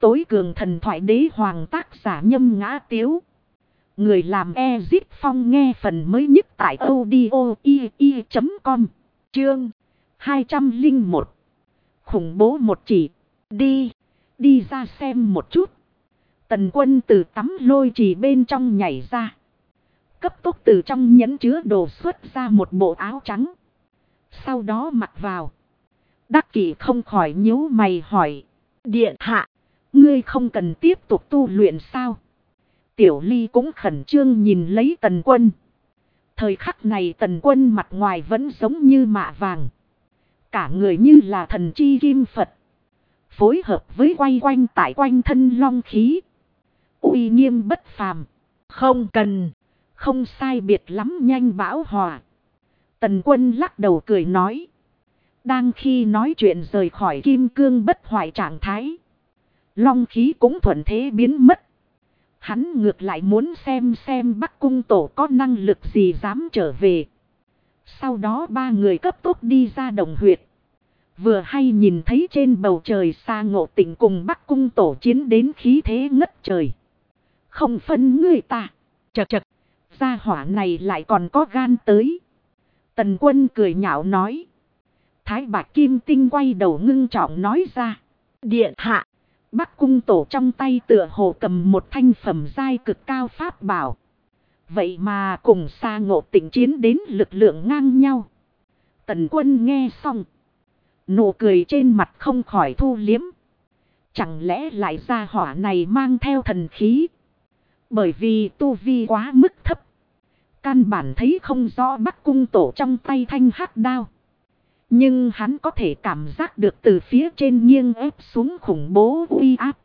tối cường thần thoại đế hoàng tác giả Nhâm Ngã Tiếu. Người làm Ezip Phong nghe phần mới nhất tại audio.com. Chương 201. Khủng bố một chỉ. Đi ra xem một chút. Tần Quân từ tắm lôi trì bên trong nhảy ra. Cấp tốc từ trong nhẫn chứa đồ xuất ra một bộ áo trắng. Sau đó mặc vào. Đắc Kỷ không khỏi nhíu mày hỏi. Điện hạ, ngươi không cần tiếp tục tu luyện sao? Tiểu Ly cũng khẩn trương nhìn lấy Tần Quân. Thời khắc này Tần Quân mặt ngoài vẫn giống như mạ vàng. Cả người như là thần chi kim Phật. Phối hợp với quay quanh tại quanh thân long khí. Uy nghiêm bất phàm. Không sai biệt lắm nhanh bão hòa. Tần Quân lắc đầu cười nói. Đang khi nói chuyện rời khỏi kim cương bất hoại trạng thái. Long khí cũng thuận thế biến mất. Hắn ngược lại muốn xem Bắc Cung Tổ có năng lực gì dám trở về. Sau đó ba người cấp tốc đi ra đồng huyệt. Vừa hay nhìn thấy trên bầu trời xa Ngộ Tịnh cùng Bắc Cung Tổ chiến đến khí thế ngất trời. Không phân người ta. Chật. Gia hỏa này lại còn có gan tới. Tần Quân cười nhạo nói. Thái Bạch Kim Tinh quay đầu ngưng trọng nói ra. Điện hạ. Bắc Cung Tổ trong tay tựa hồ cầm một thanh phẩm giai cực cao pháp bảo. Vậy mà cùng xa Ngộ Tịnh chiến đến lực lượng ngang nhau. Tần Quân nghe xong. Nụ cười trên mặt không khỏi thu liếm. Chẳng lẽ lại gia hỏa này mang theo thần khí. Bởi vì tu vi quá mức thấp. Căn bản thấy không rõ Bắc Cung Tổ trong tay thanh hắc đao. Nhưng hắn có thể cảm giác được từ phía trên nghiêng ép xuống khủng bố uy áp.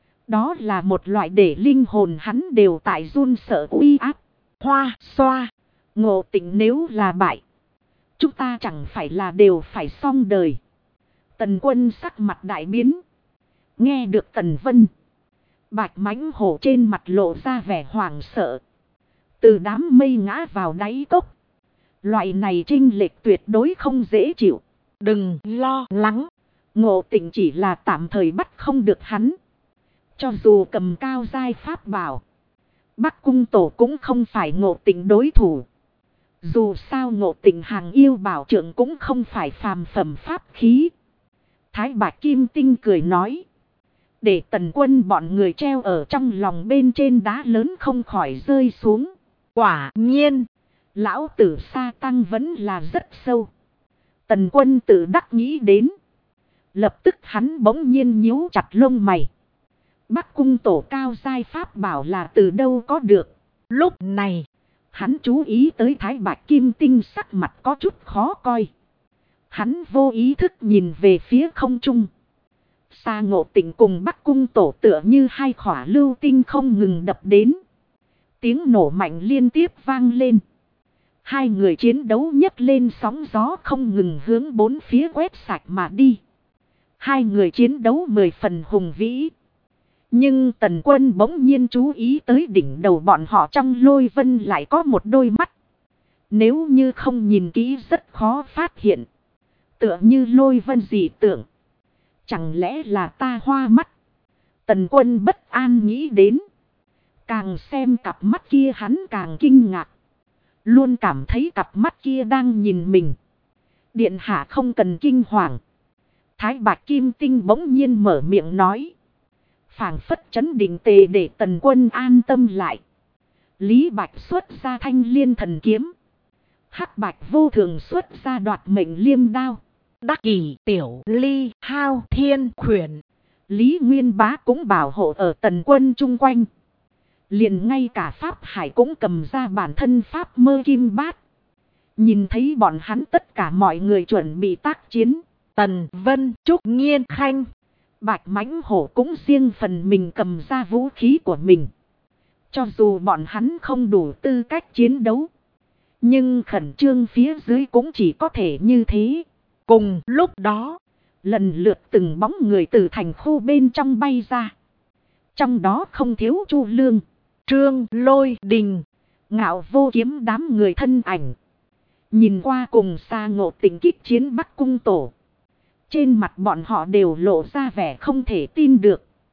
Đó là một loại để linh hồn hắn đều tại run sợ uy áp. Hoa xoa. Ngộ Tịnh nếu là bại. Chúng ta chẳng phải là đều phải xong đời. Tần Quân sắc mặt đại biến. Nghe được Tần Vân. Bạch mãnh hổ trên mặt lộ ra vẻ hoảng sợ. Từ đám mây ngã vào đáy cốc. Loại này chênh lệch tuyệt đối không dễ chịu. Đừng lo lắng. Ngộ Tịnh chỉ là tạm thời bắt không được hắn. Cho dù cầm cao giai pháp bảo. Bắc Cung Tổ cũng không phải Ngộ Tịnh đối thủ. Dù sao Ngộ Tịnh hàng yêu bảo trượng cũng không phải phàm phẩm pháp khí. Thái Bạch Kim Tinh cười nói. Để Tần Quân bọn người treo ở trong lòng bên trên đá lớn không khỏi rơi xuống. Quả nhiên. Lão tử sa tăng vẫn là rất sâu. Tần Quân tự đắc nghĩ đến. Lập tức hắn bỗng nhiên nhíu chặt lông mày. Bắc Cung Tổ cao giai pháp bảo là từ đâu có được. Lúc này. Hắn chú ý tới Thái Bạch Kim Tinh sắc mặt có chút khó coi. Hắn vô ý thức nhìn về phía không trung. Xa Ngộ Tịnh cùng Bắc Cung Tổ tựa như hai khỏa lưu tinh không ngừng đập đến. Tiếng nổ mạnh liên tiếp vang lên. Hai người chiến đấu nhấc lên sóng gió không ngừng hướng bốn phía quét sạch mà đi. Hai người chiến đấu 10 phần hùng vĩ. Nhưng Tần Quân bỗng nhiên chú ý tới đỉnh đầu bọn họ trong lôi vân lại có một đôi mắt. Nếu như không nhìn kỹ rất khó phát hiện. Tựa như lôi vân dị tượng. Chẳng lẽ là ta hoa mắt? Tần Quân bất an nghĩ đến. Càng xem cặp mắt kia hắn càng kinh ngạc. Luôn cảm thấy cặp mắt kia đang nhìn mình. Điện hạ không cần kinh hoàng. Thái Bạch Kim Tinh bỗng nhiên mở miệng nói. Phảng phất chấn định tề để Tần Quân an tâm lại. Lý Bạch xuất ra thanh liên thần kiếm. Hắc Bạch vô thường xuất ra đoạt mệnh liêm đao. Đắc Kỷ, Tiểu Ly, Hao Thiên Khuyển. Lý Nguyên Bá cũng bảo hộ ở Tần Quân chung quanh. Liền ngay cả Pháp Hải cũng cầm ra bản thân Pháp Mơ Kim Bát. Nhìn thấy bọn hắn tất cả mọi người chuẩn bị tác chiến. Tần Vân, Trúc Nghiên Khanh. Bạch mãnh hổ cũng riêng phần mình cầm ra vũ khí của mình. Cho dù bọn hắn không đủ tư cách chiến đấu. Nhưng khẩn trương phía dưới cũng chỉ có thể như thế. Cùng lúc đó, lần lượt từng bóng người từ thành khu bên trong bay ra. Trong đó không thiếu Chu Lương, Trương Lôi Đình, Ngạo Vô Kiếm đám người thân ảnh. Nhìn qua cùng xa Ngộ Tịnh kích chiến Bắc Cung Tổ. Trên mặt bọn họ đều lộ ra vẻ không thể tin được.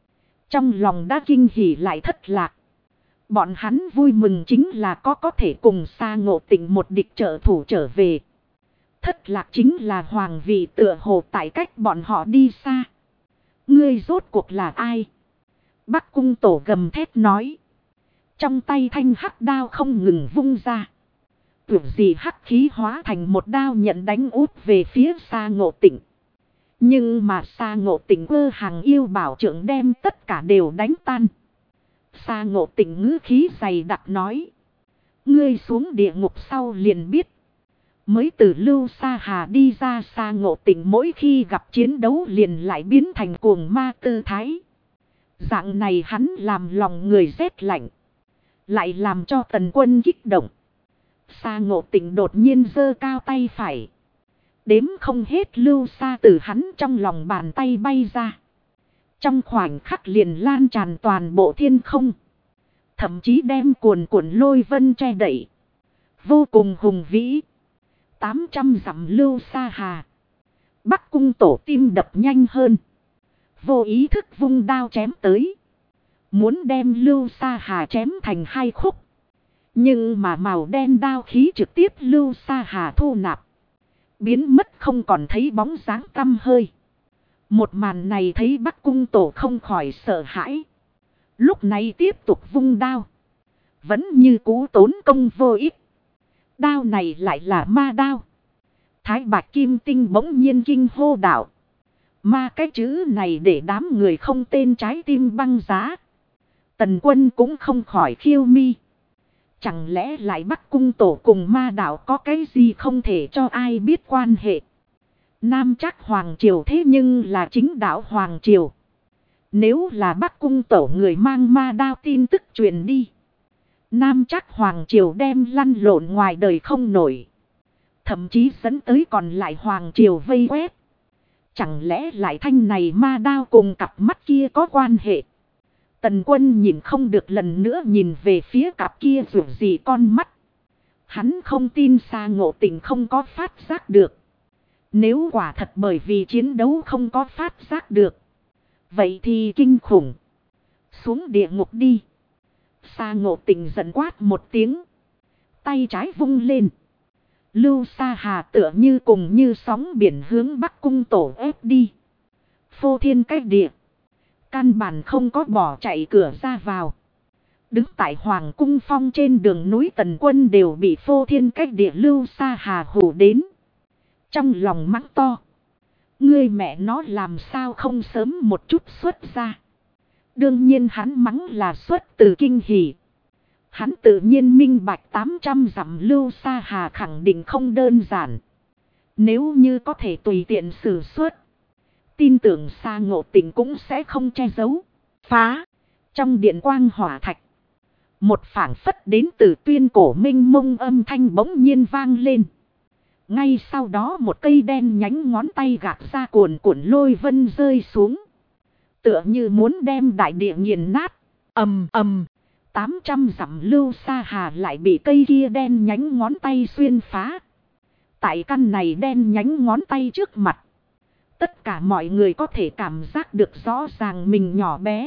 Trong lòng đã kinh hỉ lại thất lạc. Bọn hắn vui mừng chính là có thể cùng Sa Ngộ Tịnh một địch trợ thủ trở về. Thất lạc chính là hoàng vị tựa hồ tại cách bọn họ đi xa. Ngươi rốt cuộc là ai? Bắc Cung Tổ gầm thét nói. Trong tay thanh hắc đao không ngừng vung ra. Tưởng gì hắc khí hóa thành một đao nhận đánh út về phía Sa Ngộ Tịnh. Nhưng mà Sa Ngộ Tịnh cơ hàng yêu bảo trưởng đem tất cả đều đánh tan. Sa Ngộ Tịnh ngữ khí dày đặc nói. Ngươi xuống địa ngục sau liền biết. Mới từ Lưu Sa Hà đi ra, Sa Ngộ Tịnh mỗi khi gặp chiến đấu liền lại biến thành cuồng ma tư thái. Dạng này hắn làm lòng người rét lạnh. Lại làm cho Tần Quân kích động. Sa Ngộ Tịnh đột nhiên giơ cao tay phải. Đếm không hết lưu sa từ hắn trong lòng bàn tay bay ra. Trong khoảnh khắc liền lan tràn toàn bộ thiên không. Thậm chí đem cuồn cuộn lôi vân che đậy. Vô cùng hùng vĩ. 800 dặm lưu sa hà. Bắc Cung Tổ tim đập nhanh hơn. Vô ý thức vung đao chém tới. Muốn đem lưu sa hà chém thành hai khúc. Nhưng mà màu đen đao khí trực tiếp lưu sa hà thu nạp. Biến mất không còn thấy bóng dáng tăm hơi. Một màn này thấy Bắc Cung Tổ không khỏi sợ hãi. Lúc này tiếp tục vung đao. Vẫn như cũ tốn công vô ích. Đao này lại là ma đao. Thái Bạch Kim Tinh bỗng nhiên kinh hô đạo. Ma cái chữ này để đám người không tên trái tim băng giá. Tần Quân cũng không khỏi khiêu mi. Chẳng lẽ lại Bắc Cung Tổ cùng ma đạo có cái gì không thể cho ai biết quan hệ. Nam Trác Hoàng Triều thế nhưng là chính đạo Hoàng Triều. Nếu là Bắc Cung Tổ người mang ma đao tin tức truyền đi. Nam Trác Hoàng Triều đem lăn lộn ngoài đời không nổi. Thậm chí dẫn tới còn lại Hoàng Triều vây quét. Chẳng lẽ lại thanh này ma đao cùng cặp mắt kia có quan hệ. Tần Quân nhìn không được lần nữa nhìn về phía cặp kia dù gì con mắt. Hắn không tin Sa Ngộ Tịnh không có phát giác được. Nếu quả thật bởi vì chiến đấu không có phát giác được. Vậy thì kinh khủng. Xuống địa ngục đi. Sa Ngộ Tịnh giận quát một tiếng. Tay trái vung lên. Lưu Sa Hà tựa như cùng như sóng biển hướng Bắc Cung Tổ ép đi. Phô thiên cách địa. Căn bản không có bỏ chạy cửa ra vào. Đứng tại Hoàng Cung Phong trên đường núi Tần Quân đều bị phô thiên cách địa Lưu Sa Hà hù đến. Trong lòng mắng to. Ngươi mẹ nó làm sao không sớm một chút xuất ra. Đương nhiên hắn mắng là xuất từ kinh hỉ. Hắn tự nhiên minh bạch 800 dặm Lưu Sa Hà khẳng định không đơn giản. Nếu như có thể tùy tiện sử xuất. Tin tưởng Sa Ngộ Tịnh cũng sẽ không che giấu. Phá. Trong điện quang hỏa thạch. Một phảng phất đến từ tuyên cổ minh mông âm thanh bỗng nhiên vang lên. Ngay sau đó một cây đen nhánh ngón tay gạt ra cuồn cuộn lôi vân rơi xuống. Tựa như muốn đem đại địa nghiền nát. Ầm ầm. 800 dặm Lưu Sa Hà lại bị cây kia đen nhánh ngón tay xuyên phá. Tại căn này đen nhánh ngón tay trước mặt. Tất cả mọi người có thể cảm giác được rõ ràng mình nhỏ bé.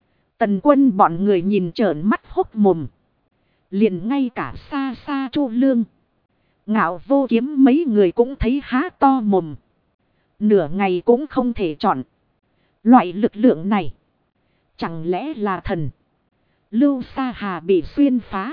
Tần Quân bọn người nhìn trợn mắt hốc mồm. Liền ngay cả xa xa Chu Lương. Ngạo Vô Kiếm mấy người cũng thấy há to mồm. Nửa ngày cũng không thể chọn. Loại lực lượng này. Chẳng lẽ là thần. Lưu Sa Hà bị xuyên phá.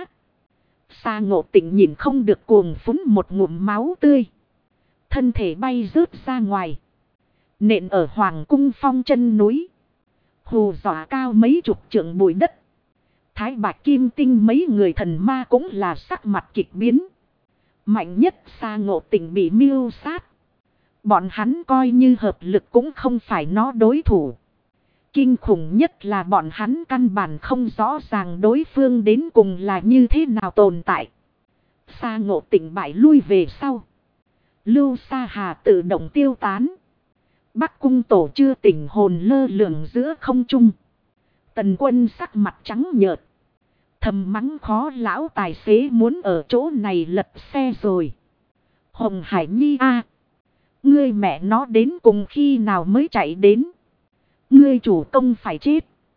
Sa Ngộ Tịnh nhìn không được cuồng phúng một ngụm máu tươi. Thân thể bay rớt ra ngoài. Nện ở Hoàng Cung Phong chân núi. Hù dọa cao mấy chục trượng bụi đất. Thái Bạch Kim Tinh mấy người thần ma cũng là sắc mặt kịch biến. Mạnh nhất Sa Ngộ Tịnh bị mưu sát. Bọn hắn coi như hợp lực cũng không phải nó đối thủ. Kinh khủng nhất là bọn hắn căn bản không rõ ràng đối phương đến cùng là như thế nào tồn tại. Sa Ngộ Tịnh bại lui về sau. Lưu Sa Hà tự động tiêu tán. Bắc Cung Tổ chưa tỉnh hồn lơ lửng giữa không trung. Tần Quân sắc mặt trắng nhợt. Thầm mắng khó lão tài xế muốn ở chỗ này lật xe rồi. Hồng Hải Nhi a, ngươi mẹ nó đến cùng khi nào mới chạy đến. Ngươi chủ công phải chết.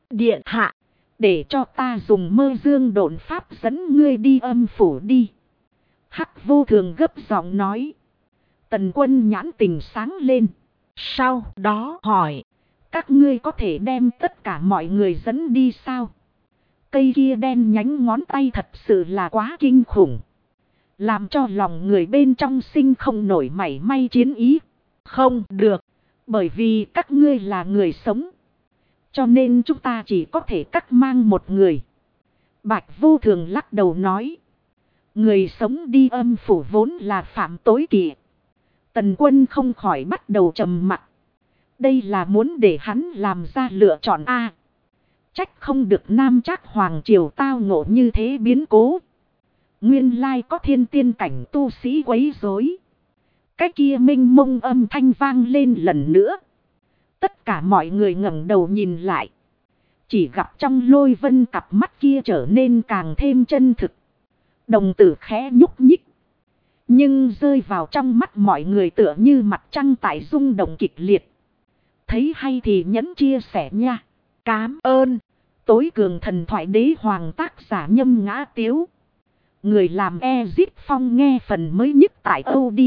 Điện hạ, để cho ta dùng mơ dương độn pháp dẫn ngươi đi âm phủ đi. Hắc Vô Thường gấp giọng nói. Tần Quân nhãn tình sáng lên. sau đó hỏi. Các ngươi có thể đem tất cả mọi người dẫn đi sao? Cây kia đen nhánh ngón tay thật sự là quá kinh khủng. Làm cho lòng người bên trong sinh không nổi mảy may chiến ý. Không được. Bởi vì các ngươi là người sống. Cho nên chúng ta chỉ có thể cắt mang một người. Bạch Vô Thường lắc đầu nói. Người sống đi âm phủ vốn là phạm tối kỵ. Tần Quân không khỏi bắt đầu trầm mặc. Đây là muốn để hắn làm ra lựa chọn A. Trách không được Nam Trác Hoàng Triều tao ngộ như thế biến cố. Nguyên lai có thiên tiên cảnh tu sĩ quấy rối. Cái kia minh mông âm thanh vang lên lần nữa. Tất cả mọi người ngẩng đầu nhìn lại. Chỉ gặp trong Lôi Vân cặp mắt kia trở nên càng thêm chân thực. Đồng tử khẽ nhúc nhích. Nhưng rơi vào trong mắt mọi người tựa như mặt trăng tại rung động kịch liệt. Thấy hay thì nhẫn chia sẻ nha. Cám ơn. Tối cường thần thoại đế hoàng tác giả Nhâm Ngã Tiếu. Người làm Ezip Phong nghe phần mới nhất tại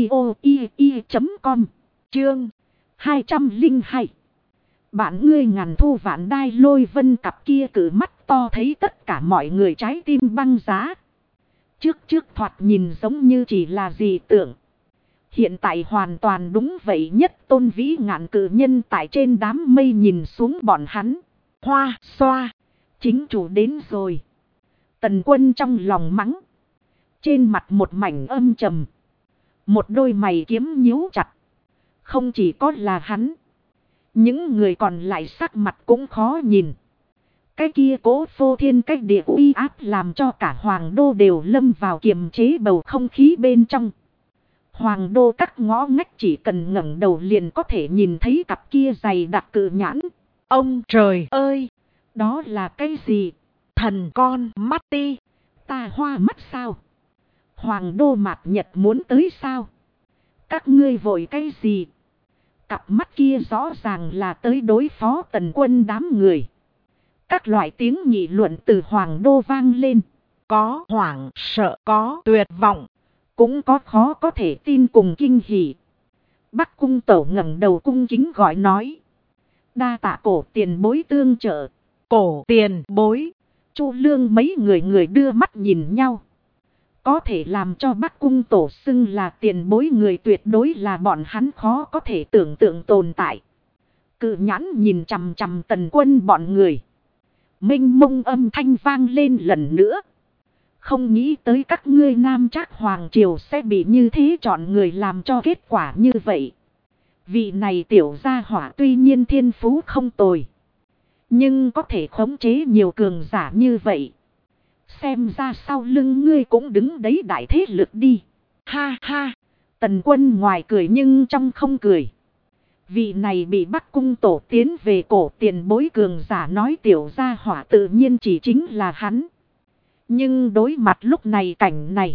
audio.com. Chương 202. Bạn ngươi ngàn thu vạn đai Lôi Vân cặp kia cử mắt to thấy tất cả mọi người trái tim băng giá. Trước thoạt nhìn giống như chỉ là dị tưởng. Hiện tại hoàn toàn đúng vậy, nhất tôn vĩ ngạn cử nhân tại trên đám mây nhìn xuống bọn hắn. Hoa xoa. Chính chủ đến rồi. Tần Quân trong lòng mắng. Trên mặt một mảnh âm trầm. Một đôi mày kiếm nhíu chặt. Không chỉ có là hắn. Những người còn lại sắc mặt cũng khó nhìn. Cái kia cố phô thiên cách địa uy áp làm cho cả hoàng đô đều lâm vào kiềm chế bầu không khí bên trong. Hoàng đô các ngõ ngách chỉ cần ngẩng đầu liền có thể nhìn thấy cặp kia dày đặc cự nhãn. Ông trời ơi! Đó là cái gì? Thần con mắt ti. Ta hoa mắt sao? Hoàng đô mạt nhật muốn tới sao? Các ngươi vội cái gì? Cặp mắt kia rõ ràng là tới đối phó Tần Quân đám người. Các loại tiếng nghị luận từ hoàng đô vang lên. Có hoảng sợ, có tuyệt vọng. Cũng có khó có thể tin cùng kinh hỉ. Bắc cung Tẩu ngẩng đầu cung kính gọi nói. Đa tạ cổ tiền bối tương trợ. Cổ tiền bối. Chu Lương mấy người đưa mắt nhìn nhau. Có thể làm cho Bắc cung Tổ xưng là tiền bối người tuyệt đối là bọn hắn khó có thể tưởng tượng tồn tại. Cự nhãn nhìn chằm chằm Tần Quân bọn người. Minh mông âm thanh vang lên lần nữa. Không nghĩ tới các ngươi Nam Trác Hoàng Triều sẽ bị như thế chọn người làm cho kết quả như vậy. Vị này tiểu gia hỏa tuy nhiên thiên phú không tồi. Nhưng có thể khống chế nhiều cường giả như vậy. Xem ra sau lưng ngươi cũng đứng đấy đại thế lực đi. Ha ha. Tần Quân ngoài cười nhưng trong không cười. Vị này bị Bắc cung Tổ tiến về cổ tiền bối cường giả nói tiểu gia hỏa tự nhiên chỉ chính là hắn. Nhưng đối mặt lúc này cảnh này.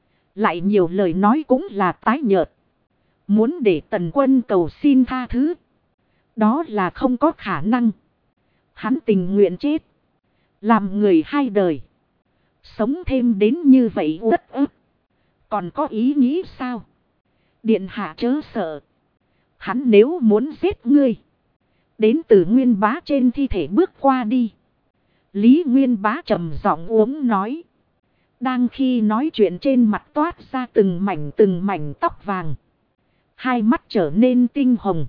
Lại nhiều lời nói cũng là tái nhợt. Muốn để Tần Quân cầu xin tha thứ. Đó là không có khả năng. Hắn tình nguyện chết. Làm người hai đời. Sống thêm đến như vậy uất ức. Còn có ý nghĩ sao? Điện hạ chớ sợ. Hắn nếu muốn giết ngươi. Đến từ Nguyên Bá trên thi thể bước qua đi. Lý Nguyên Bá trầm giọng uống nói. Đang khi nói chuyện trên mặt toát ra từng mảnh tóc vàng. Hai mắt trở nên tinh hồng.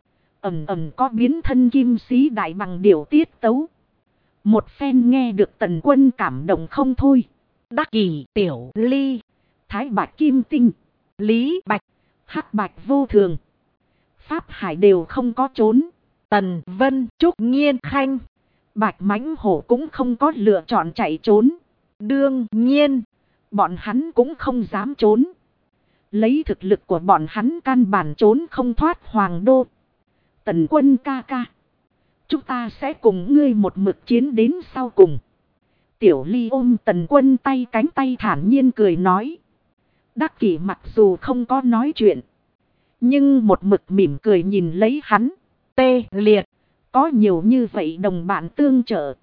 Ẩm có biến thân kim sĩ đại bằng điểu tiết tấu. Một phen nghe được Tần Quân cảm động không thôi. Đắc Kỷ Tiểu Ly. Thái Bạch Kim Tinh. Lý Bạch. Hắc Bạch Vô Thường. Pháp Hải đều không có trốn. Tần Vân Trúc Nhiên Khanh. Bạch Mãnh Hổ cũng không có lựa chọn chạy trốn. Đương nhiên. Bọn hắn cũng không dám trốn. Lấy thực lực của bọn hắn căn bản trốn không thoát hoàng đô. Tần Quân ca ca. Chúng ta sẽ cùng ngươi một mực chiến đến sau cùng. Tiểu Ly ôm Tần Quân tay cánh tay thản nhiên cười nói. Đắc Kỷ mặc dù không có nói chuyện. Nhưng một mực mỉm cười nhìn lấy hắn. Tê liệt. Có nhiều như vậy đồng bạn tương trợ.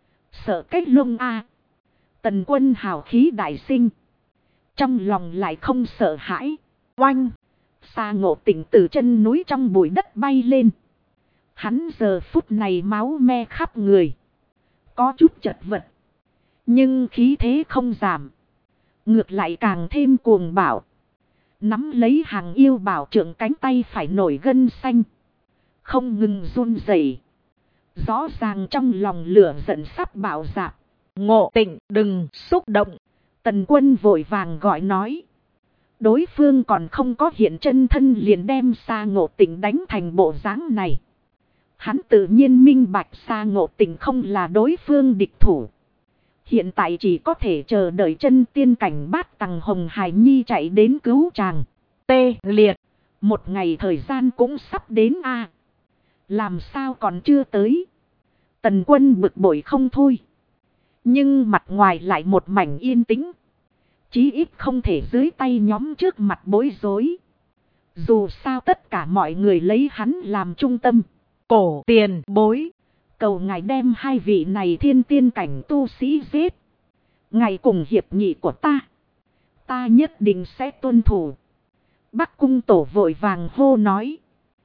Sợ cách lông a. Tần Quân hào khí đại sinh. Trong lòng lại không sợ hãi. Oanh. Sa Ngộ Tịnh từ chân núi trong bụi đất bay lên. Hắn giờ phút này máu me khắp người. Có chút chật vật. Nhưng khí thế không giảm. Ngược lại càng thêm cuồng bạo. Nắm lấy hàng yêu bảo trượng cánh tay phải nổi gân xanh. Không ngừng run rẩy. Rõ ràng trong lòng lửa giận sắp bạo dạp. Ngộ Tịnh đừng xúc động. Tần Quân vội vàng gọi nói. Đối phương còn không có hiện chân thân liền đem Sa Ngộ Tịnh đánh thành bộ dáng này. Hắn tự nhiên minh bạch Sa Ngộ Tịnh không là đối phương địch thủ. Hiện tại chỉ có thể chờ đợi chân tiên cảnh bát tầng Hồng Hải Nhi chạy đến cứu chàng. Tê liệt. Một ngày thời gian cũng sắp đến a. Làm sao còn chưa tới. Tần Quân bực bội không thôi. Nhưng mặt ngoài lại một mảnh yên tĩnh. Chí ít không thể dưới tay nhóm trước mặt bối rối. Dù sao tất cả mọi người lấy hắn làm trung tâm. Cổ tiền bối. Cầu ngài đem hai vị này thiên tiên cảnh tu sĩ giết. Ngài cùng hiệp nghị của ta. Ta nhất định sẽ tuân thủ. Bắc Cung Tổ vội vàng hô nói.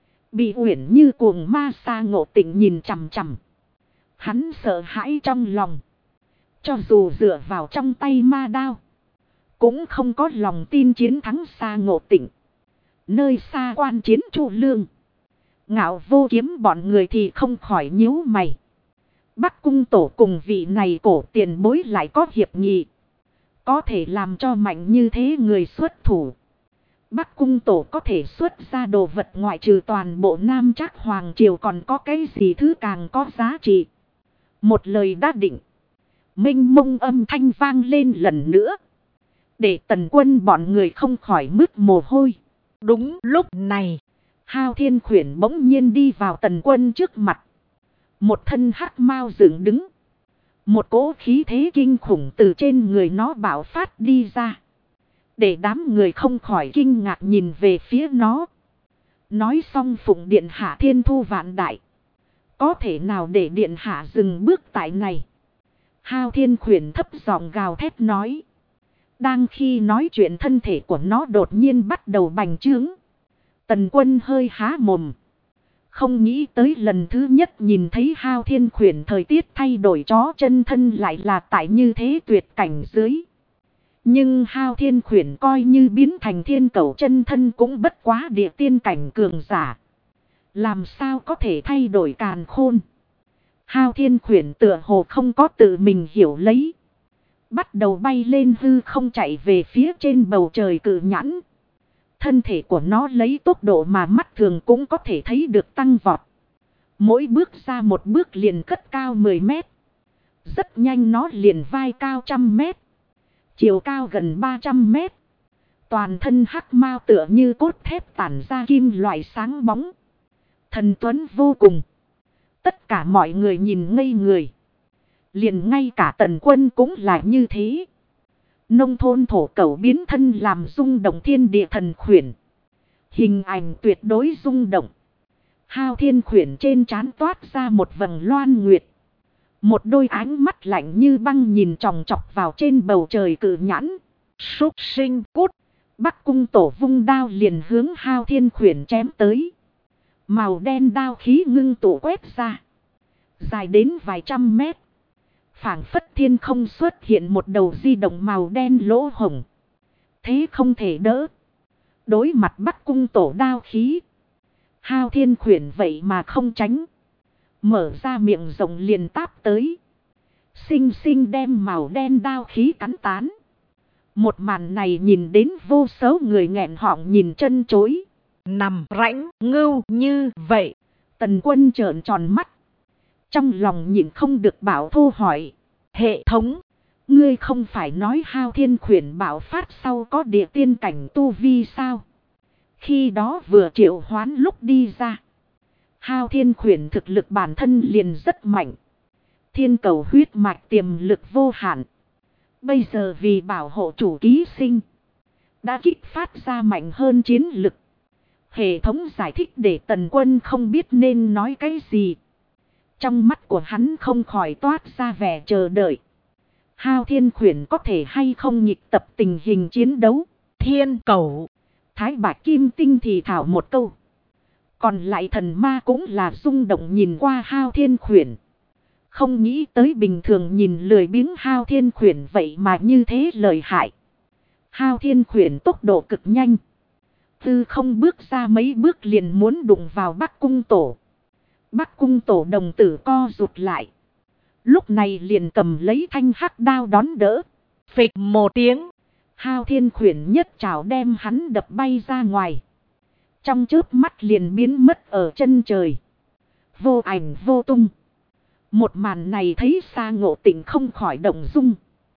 Bị Uyển Như cuồng ma Sa Ngộ Tịnh nhìn chằm chằm. Hắn sợ hãi trong lòng. Cho dù dựa vào trong tay ma đao. Cũng không có lòng tin chiến thắng Sa Ngộ Tịnh. Nơi xa quan chiến Chu Lương. Ngạo Vô Kiếm bọn người thì không khỏi nhíu mày. Bắc Cung Tổ cùng vị này cổ tiền bối lại có hiệp nghị. Có thể làm cho mạnh như thế người xuất thủ. Bắc Cung Tổ có thể xuất ra đồ vật ngoại trừ toàn bộ Nam Trác Hoàng Triều còn có cái gì thứ càng có giá trị. Một lời đã định. Minh mông âm thanh vang lên lần nữa. Để Tần Quân bọn người không khỏi mướt mồ hôi. Đúng lúc này. Hao Thiên Khuyển bỗng nhiên đi vào Tần Quân trước mặt. Một thân hắc mao dựng đứng. Một cỗ khí thế kinh khủng từ trên người nó bạo phát đi ra. Để đám người không khỏi kinh ngạc nhìn về phía nó. Nói xong Phụng Điện Hạ thiên thu vạn đại. Có thể nào để Điện Hạ dừng bước tại này. Hao Thiên Khuyển thấp giọng gào thét nói. Đang khi nói chuyện thân thể của nó đột nhiên bắt đầu bành trướng. Tần Quân hơi há mồm. Không nghĩ tới lần thứ nhất nhìn thấy Hao Thiên Khuyển thời tiết thay đổi chó chân thân lại là tại như thế tuyệt cảnh dưới. Nhưng Hao Thiên Khuyển coi như biến thành thiên cẩu chân thân cũng bất quá địa tiên cảnh cường giả. Làm sao có thể thay đổi càn khôn. Hao Thiên Khuyển tựa hồ không có tự mình hiểu lấy. Bắt đầu bay lên hư không chạy về phía trên bầu trời cự nhãn. Thân thể của nó lấy tốc độ mà mắt thường cũng có thể thấy được tăng vọt. Mỗi bước ra một bước liền cất cao 10 mét. Rất nhanh nó liền vai cao 100 mét. Chiều cao gần 300 mét. Toàn thân hắc mao tựa như cốt thép tản ra kim loại sáng bóng. Thần tuấn vô cùng. Tất cả mọi người nhìn ngây người. Liền ngay cả Tần Quân cũng là như thế. Nông thôn thổ cẩu biến thân làm rung động thiên địa thần khuyển. Hình ảnh tuyệt đối rung động. Hao Thiên Khuyển trên trán toát ra một vầng loan nguyệt. Một đôi ánh mắt lạnh như băng nhìn chòng chọc vào trên bầu trời cự nhãn. Súc sinh cút. Bắc Cung Tổ vung đao liền hướng Hao Thiên Khuyển chém tới. Màu đen đao khí ngưng tụ quét ra. Dài đến vài trăm mét. Phảng phất thiên không xuất hiện một đầu di động màu đen lỗ hổng. Thế không thể đỡ. Đối mặt Bắc Cung Tổ đao khí. Hao Thiên Khuyển vậy mà không tránh. Mở ra miệng rộng liền táp tới. Xinh xinh đem màu đen đao khí cắn tán. Một màn này nhìn đến vô số người nghẹn họng nhìn chân chối. Nằm rãnh ngưu như vậy. Tần Quân trợn tròn mắt. Trong lòng nhìn không được bảo thô hỏi. Hệ thống. Ngươi không phải nói Hao Thiên Khuyển bạo phát sau có địa tiên cảnh tu vi sao? Khi đó vừa triệu hoán lúc đi ra. Hao Thiên Khuyển thực lực bản thân liền rất mạnh. Thiên cầu huyết mạch tiềm lực vô hạn. Bây giờ vì bảo hộ chủ ký sinh. Đã kích phát ra mạnh hơn chiến lực. Hệ thống giải thích để Tần Quân không biết nên nói cái gì. Trong mắt của hắn không khỏi toát ra vẻ chờ đợi. Hao Thiên Khuyển có thể hay không nghịch tập tình hình chiến đấu. Thiên Cẩu. Thái Bạch Kim Tinh thì thảo một câu. Còn lại thần ma cũng là rung động nhìn qua Hao Thiên Khuyển. Không nghĩ tới bình thường nhìn lười biếng Hao Thiên Khuyển vậy mà như thế lợi hại. Hao Thiên Khuyển tốc độ cực nhanh. Tư không bước ra mấy bước liền muốn đụng vào Bắc Cung Tổ. Bắc Cung Tổ đồng tử co rụt lại. Lúc này liền cầm lấy thanh hắc đao đón đỡ. Phịch một tiếng. Hao Thiên Khuyển nhất trảo đem hắn đập bay ra ngoài. Trong chớp mắt liền biến mất ở chân trời. Vô ảnh vô tung. Một màn này thấy xa Ngộ Tịnh không khỏi động dung.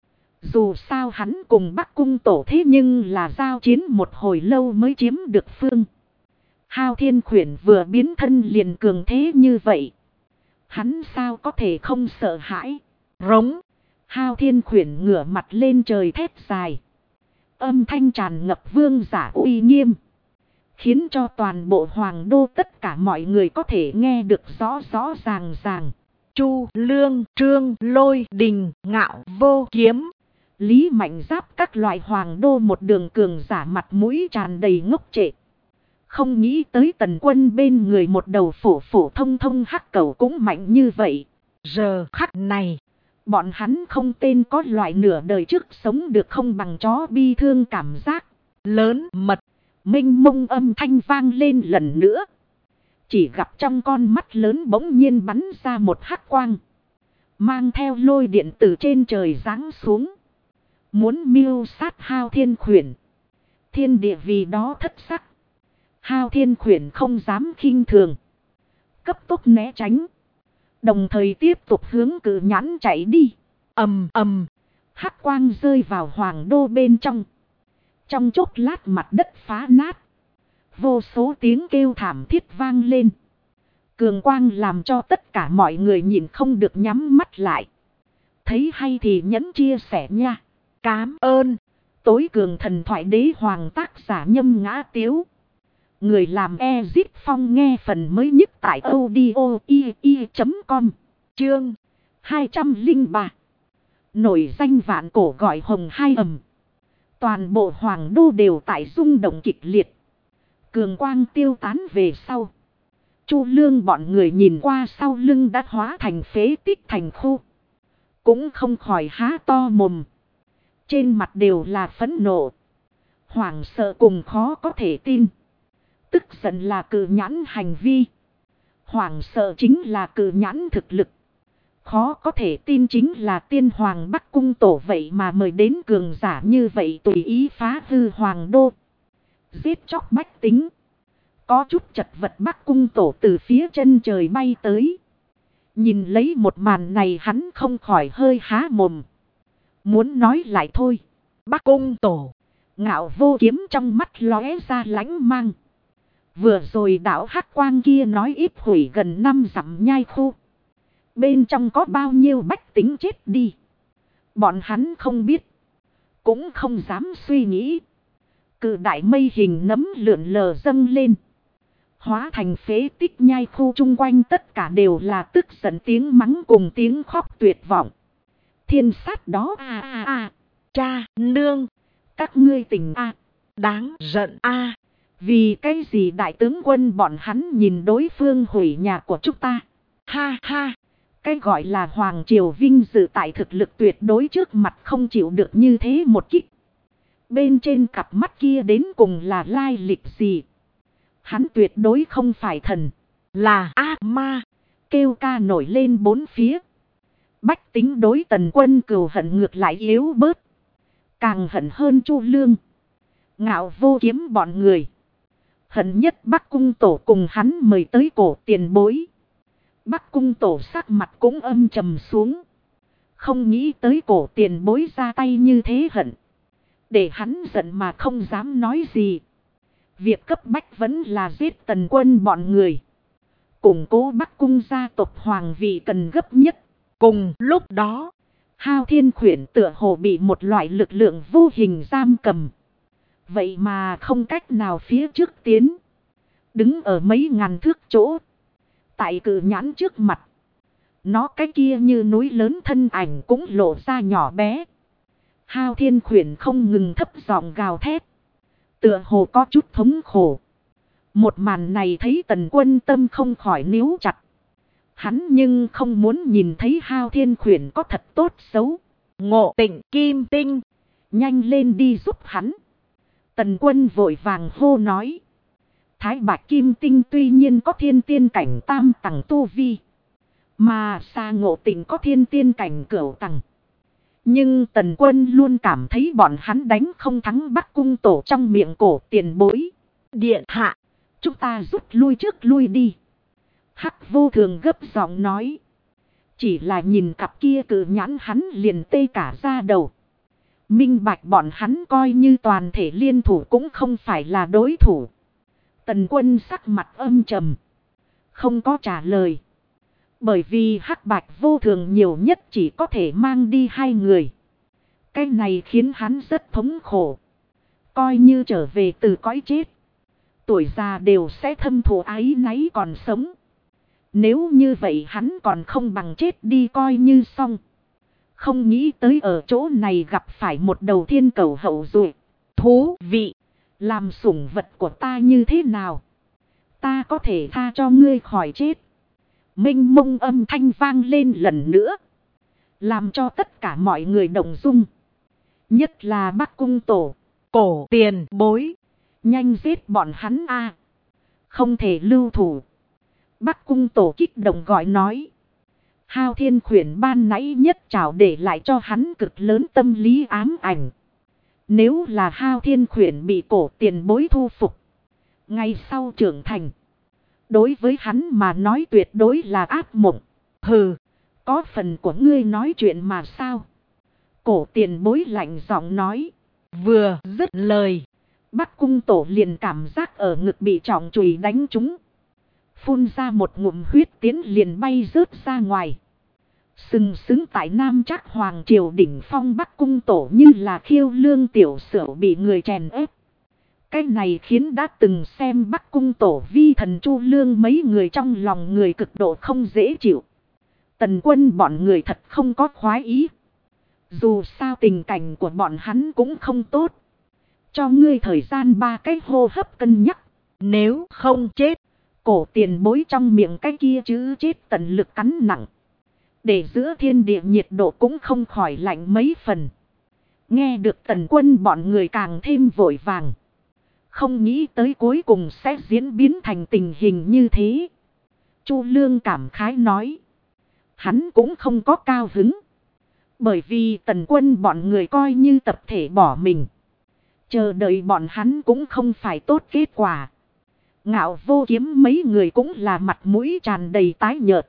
Dù sao hắn cùng Bắc Cung Tổ thế nhưng là giao chiến một hồi lâu mới chiếm được phương. Hao Thiên Khuyển vừa biến thân liền cường thế như vậy. Hắn sao có thể không sợ hãi. Rống. Hao Thiên Khuyển ngửa mặt lên trời thét dài. Âm thanh tràn ngập vương giả uy nghiêm. Khiến cho toàn bộ hoàng đô tất cả mọi người có thể nghe được rõ rõ ràng ràng. Chu, Lương, Trương, Lôi, Đình, Ngạo, Vô, Kiếm. Lý Mạnh Giáp các loại hoàng đô một đường cường giả mặt mũi tràn đầy ngốc trệ. Không nghĩ tới Tần Quân bên người một đầu phổ phổ thông thông hắc cẩu cũng mạnh như vậy. Giờ khắc này, bọn hắn không tên có loại nửa đời trước sống được không bằng chó bi thương cảm giác. Lớn mật, mênh mông âm thanh vang lên lần nữa. Chỉ gặp trong con mắt lớn bỗng nhiên bắn ra một hắc quang. Mang theo lôi điện từ trên trời giáng xuống. Muốn mưu sát Hao Thiên Khuyển. Thiên địa vì đó thất sắc. Hao Thiên Khuyển không dám khinh thường. Cấp tốc né tránh. Đồng thời tiếp tục hướng Cự Nhãn chạy đi. Ầm ầm. Hắc quang rơi vào hoàng đô bên trong. Trong chốc lát mặt đất phá nát. Vô số tiếng kêu thảm thiết vang lên. Cường quang làm cho tất cả mọi người nhìn không được nhắm mắt lại. Thấy hay thì nhấn chia sẻ nha. Cám ơn. Tối cường thần thoại đế hoàng tác giả Nhâm Ngã Tiếu. Người làm Ezit Phong nghe phần mới nhất tại audio.com. Chương 203. Nổi danh vạn cổ gọi hồng hai ầm. Toàn bộ hoàng đô đều tại rung động kịch liệt. Cường quang tiêu tán về sau. Chu Lương bọn người nhìn qua sau lưng đã hóa thành phế tích thành khu. Cũng không khỏi há to mồm. Trên mặt đều là phẫn nộ. Hoảng sợ cùng khó có thể tin. Tức giận là Cự Nhãn hành vi. Hoảng sợ chính là Cự Nhãn thực lực. Khó có thể tin chính là tiên hoàng Bắc Cung Tổ vậy mà mời đến cường giả như vậy tùy ý phá hư hoàng đô. Giết chóc bách tính. Có chút chật vật Bắc Cung Tổ từ phía chân trời bay tới. Nhìn lấy một màn này hắn không khỏi hơi há mồm. Muốn nói lại thôi. Bắc Cung Tổ. Ngạo Vô Kiếm trong mắt lóe ra lánh mang. Vừa rồi đảo hắc quang kia nói ít hủy gần 5 dặm nhai khu. Bên trong có bao nhiêu bách tính chết đi. Bọn hắn không biết. Cũng không dám suy nghĩ. Cự đại mây hình nấm lượn lờ dâng lên. Hóa thành phế tích nhai khu chung quanh tất cả đều là tức giận tiếng mắng cùng tiếng khóc tuyệt vọng. Thiên sát đó Cha, nương. Các ngươi tỉnh Đáng giận Vì cái gì đại tướng quân bọn hắn nhìn đối phương hủy nhà của chúng ta. Ha ha. Cái gọi là Hoàng Triều vinh dự tại thực lực tuyệt đối trước mặt không chịu được như thế một kích. Bên trên cặp mắt kia đến cùng là lai lịch gì. Hắn tuyệt đối không phải thần. Là ác ma. Kêu ca nổi lên bốn phía. Bách tính đối Tần Quân cừu hận ngược lại yếu bớt. Càng hận hơn Chu Lương. Ngạo Vô Kiếm bọn người. Hận nhất Bắc Cung Tổ cùng hắn mời tới cổ tiền bối. Bắc Cung Tổ sắc mặt cũng âm trầm xuống. Không nghĩ tới cổ tiền bối ra tay như thế hận. Để hắn giận mà không dám nói gì. Việc cấp bách vẫn là giết Tần Quân bọn người. Củng cố Bắc Cung gia tộc hoàng vị cần gấp nhất. Cùng lúc đó, Hao Thiên Khuyển tựa hồ bị một loại lực lượng vô hình giam cầm. Vậy mà không cách nào phía trước tiến. Đứng ở mấy ngàn thước chỗ. Tại Cự Nhãn trước mặt. Nó cái kia như núi lớn thân ảnh cũng lộ ra nhỏ bé. Hao Thiên Khuyển không ngừng thấp giọng gào thét. Tựa hồ có chút thống khổ. Một màn này thấy Tần Quân tâm không khỏi níu chặt. Hắn nhưng không muốn nhìn thấy Hao Thiên Khuyển có thật tốt xấu. Ngộ Tịnh Kim Tinh, nhanh lên đi giúp hắn. Tần Quân vội vàng hô nói. Thái Bạch Kim Tinh tuy nhiên có thiên tiên cảnh tam tầng tu vi. Mà Sa Ngộ Tịnh có thiên tiên cảnh cửu tầng. Nhưng Tần Quân luôn cảm thấy bọn hắn đánh không thắng Bắc Cung Tổ trong miệng cổ tiền bối. điện hạ, chúng ta rút lui trước lui đi. Hắc Vô Thường gấp giọng nói. Chỉ là nhìn cặp kia cự nhãn hắn liền tê cả da đầu. Minh bạch bọn hắn coi như toàn thể liên thủ cũng không phải là đối thủ. Tần Quân sắc mặt âm trầm, không có trả lời. Bởi vì Hắc Bạch Vô Thường nhiều nhất chỉ có thể mang đi 2 người. Cái này khiến hắn rất thống khổ. Coi như trở về từ cõi chết, tuổi già đều sẽ thâm thù áy náy còn sống. Nếu như vậy hắn còn không bằng chết đi coi như xong. Không nghĩ tới ở chỗ này gặp phải một đầu thiên cầu hậu duệ. thú vị, Làm sủng vật của ta như thế nào? Ta có thể tha cho ngươi khỏi chết. Mênh mông âm thanh vang lên lần nữa, làm cho tất cả mọi người động dung. Nhất là Bắc Cung Tổ. cổ tiền bối, Nhanh giết bọn hắn a, không thể lưu thủ. Bắc Cung Tổ kích động gọi nói. Hao Thiên Khuyển ban nãy nhất trảo để lại cho hắn cực lớn tâm lý ám ảnh. Nếu là Hao Thiên Khuyển bị cổ tiền bối thu phục, ngay sau trưởng thành, đối với hắn mà nói tuyệt đối là ác mộng. Hừ, có phần của ngươi nói chuyện mà sao? Cổ tiền bối lạnh giọng nói. vừa dứt lời, Bắc Cung Tổ liền cảm giác ở ngực bị trọng chùy đánh trúng. Phun ra một ngụm huyết tiến liền bay rớt ra ngoài. Sừng sững tại Nam Trác Hoàng Triều đỉnh phong Bắc Cung Tổ như là khiêu lương tiểu sửu bị người chèn ép. Cái này khiến đã từng xem Bắc Cung Tổ vi thần Chu Lương mấy người trong lòng người cực độ không dễ chịu. Tần Quân bọn người thật không có khoái ý. Dù sao tình cảnh của bọn hắn cũng không tốt. Cho ngươi thời gian 3 cái hô hấp cân nhắc. nếu không chết, Cổ tiền bối trong miệng cái kia chữ chết tận lực cắn nặng. Để giữa thiên địa nhiệt độ cũng không khỏi lạnh mấy phần. Nghe được Tần Quân bọn người càng thêm vội vàng. Không nghĩ tới cuối cùng sẽ diễn biến thành tình hình như thế. Chu Lương cảm khái nói. Hắn cũng không có cao hứng. Bởi vì Tần Quân bọn người coi như tập thể bỏ mình. Chờ đợi bọn hắn cũng không phải tốt kết quả. Ngạo Vô Kiếm mấy người cũng là mặt mũi tràn đầy tái nhợt.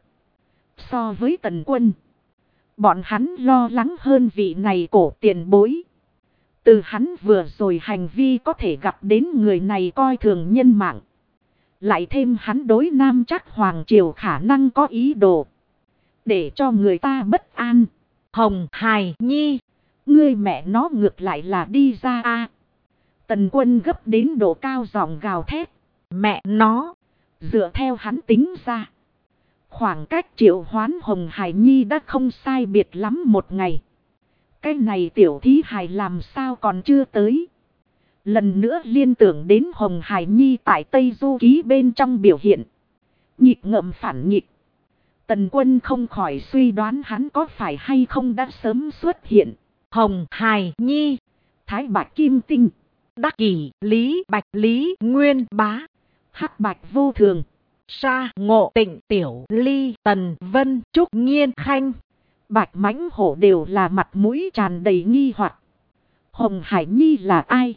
So với Tần Quân, bọn hắn lo lắng hơn vị này cổ tiền bối. Từ hắn vừa rồi hành vi có thể gặp đến người này coi thường nhân mạng. Lại thêm hắn đối Nam Trác Hoàng Triều khả năng có ý đồ. Để cho người ta bất an. Hồng Hài Nhi, Ngươi mẹ nó ngược lại là đi ra a. Tần Quân gấp đến độ cao giọng gào thét. mẹ nó, Dựa theo hắn tính ra, khoảng cách triệu hoán Hồng Hải Nhi đã không sai biệt lắm 1 ngày. Cái này tiểu thí hài làm sao còn chưa tới. Lần nữa liên tưởng đến Hồng Hải Nhi tại Tây Du Ký bên trong biểu hiện. Nhịp ngợm phản nhịp. Tần Quân không khỏi suy đoán hắn có phải hay không đã sớm xuất hiện. Hồng Hài Nhi, Thái Bạch Kim Tinh, Đắc Kỷ, Lý Bạch, Lý Nguyên Bá, Hắc Bạch Vô Thường, Sa Ngộ Tịnh, Tiểu Ly, Tần Vân, Trúc Nhiên Khanh, Bạch Mãnh Hổ đều là mặt mũi tràn đầy nghi hoặc. Hồng Hải Nhi là ai?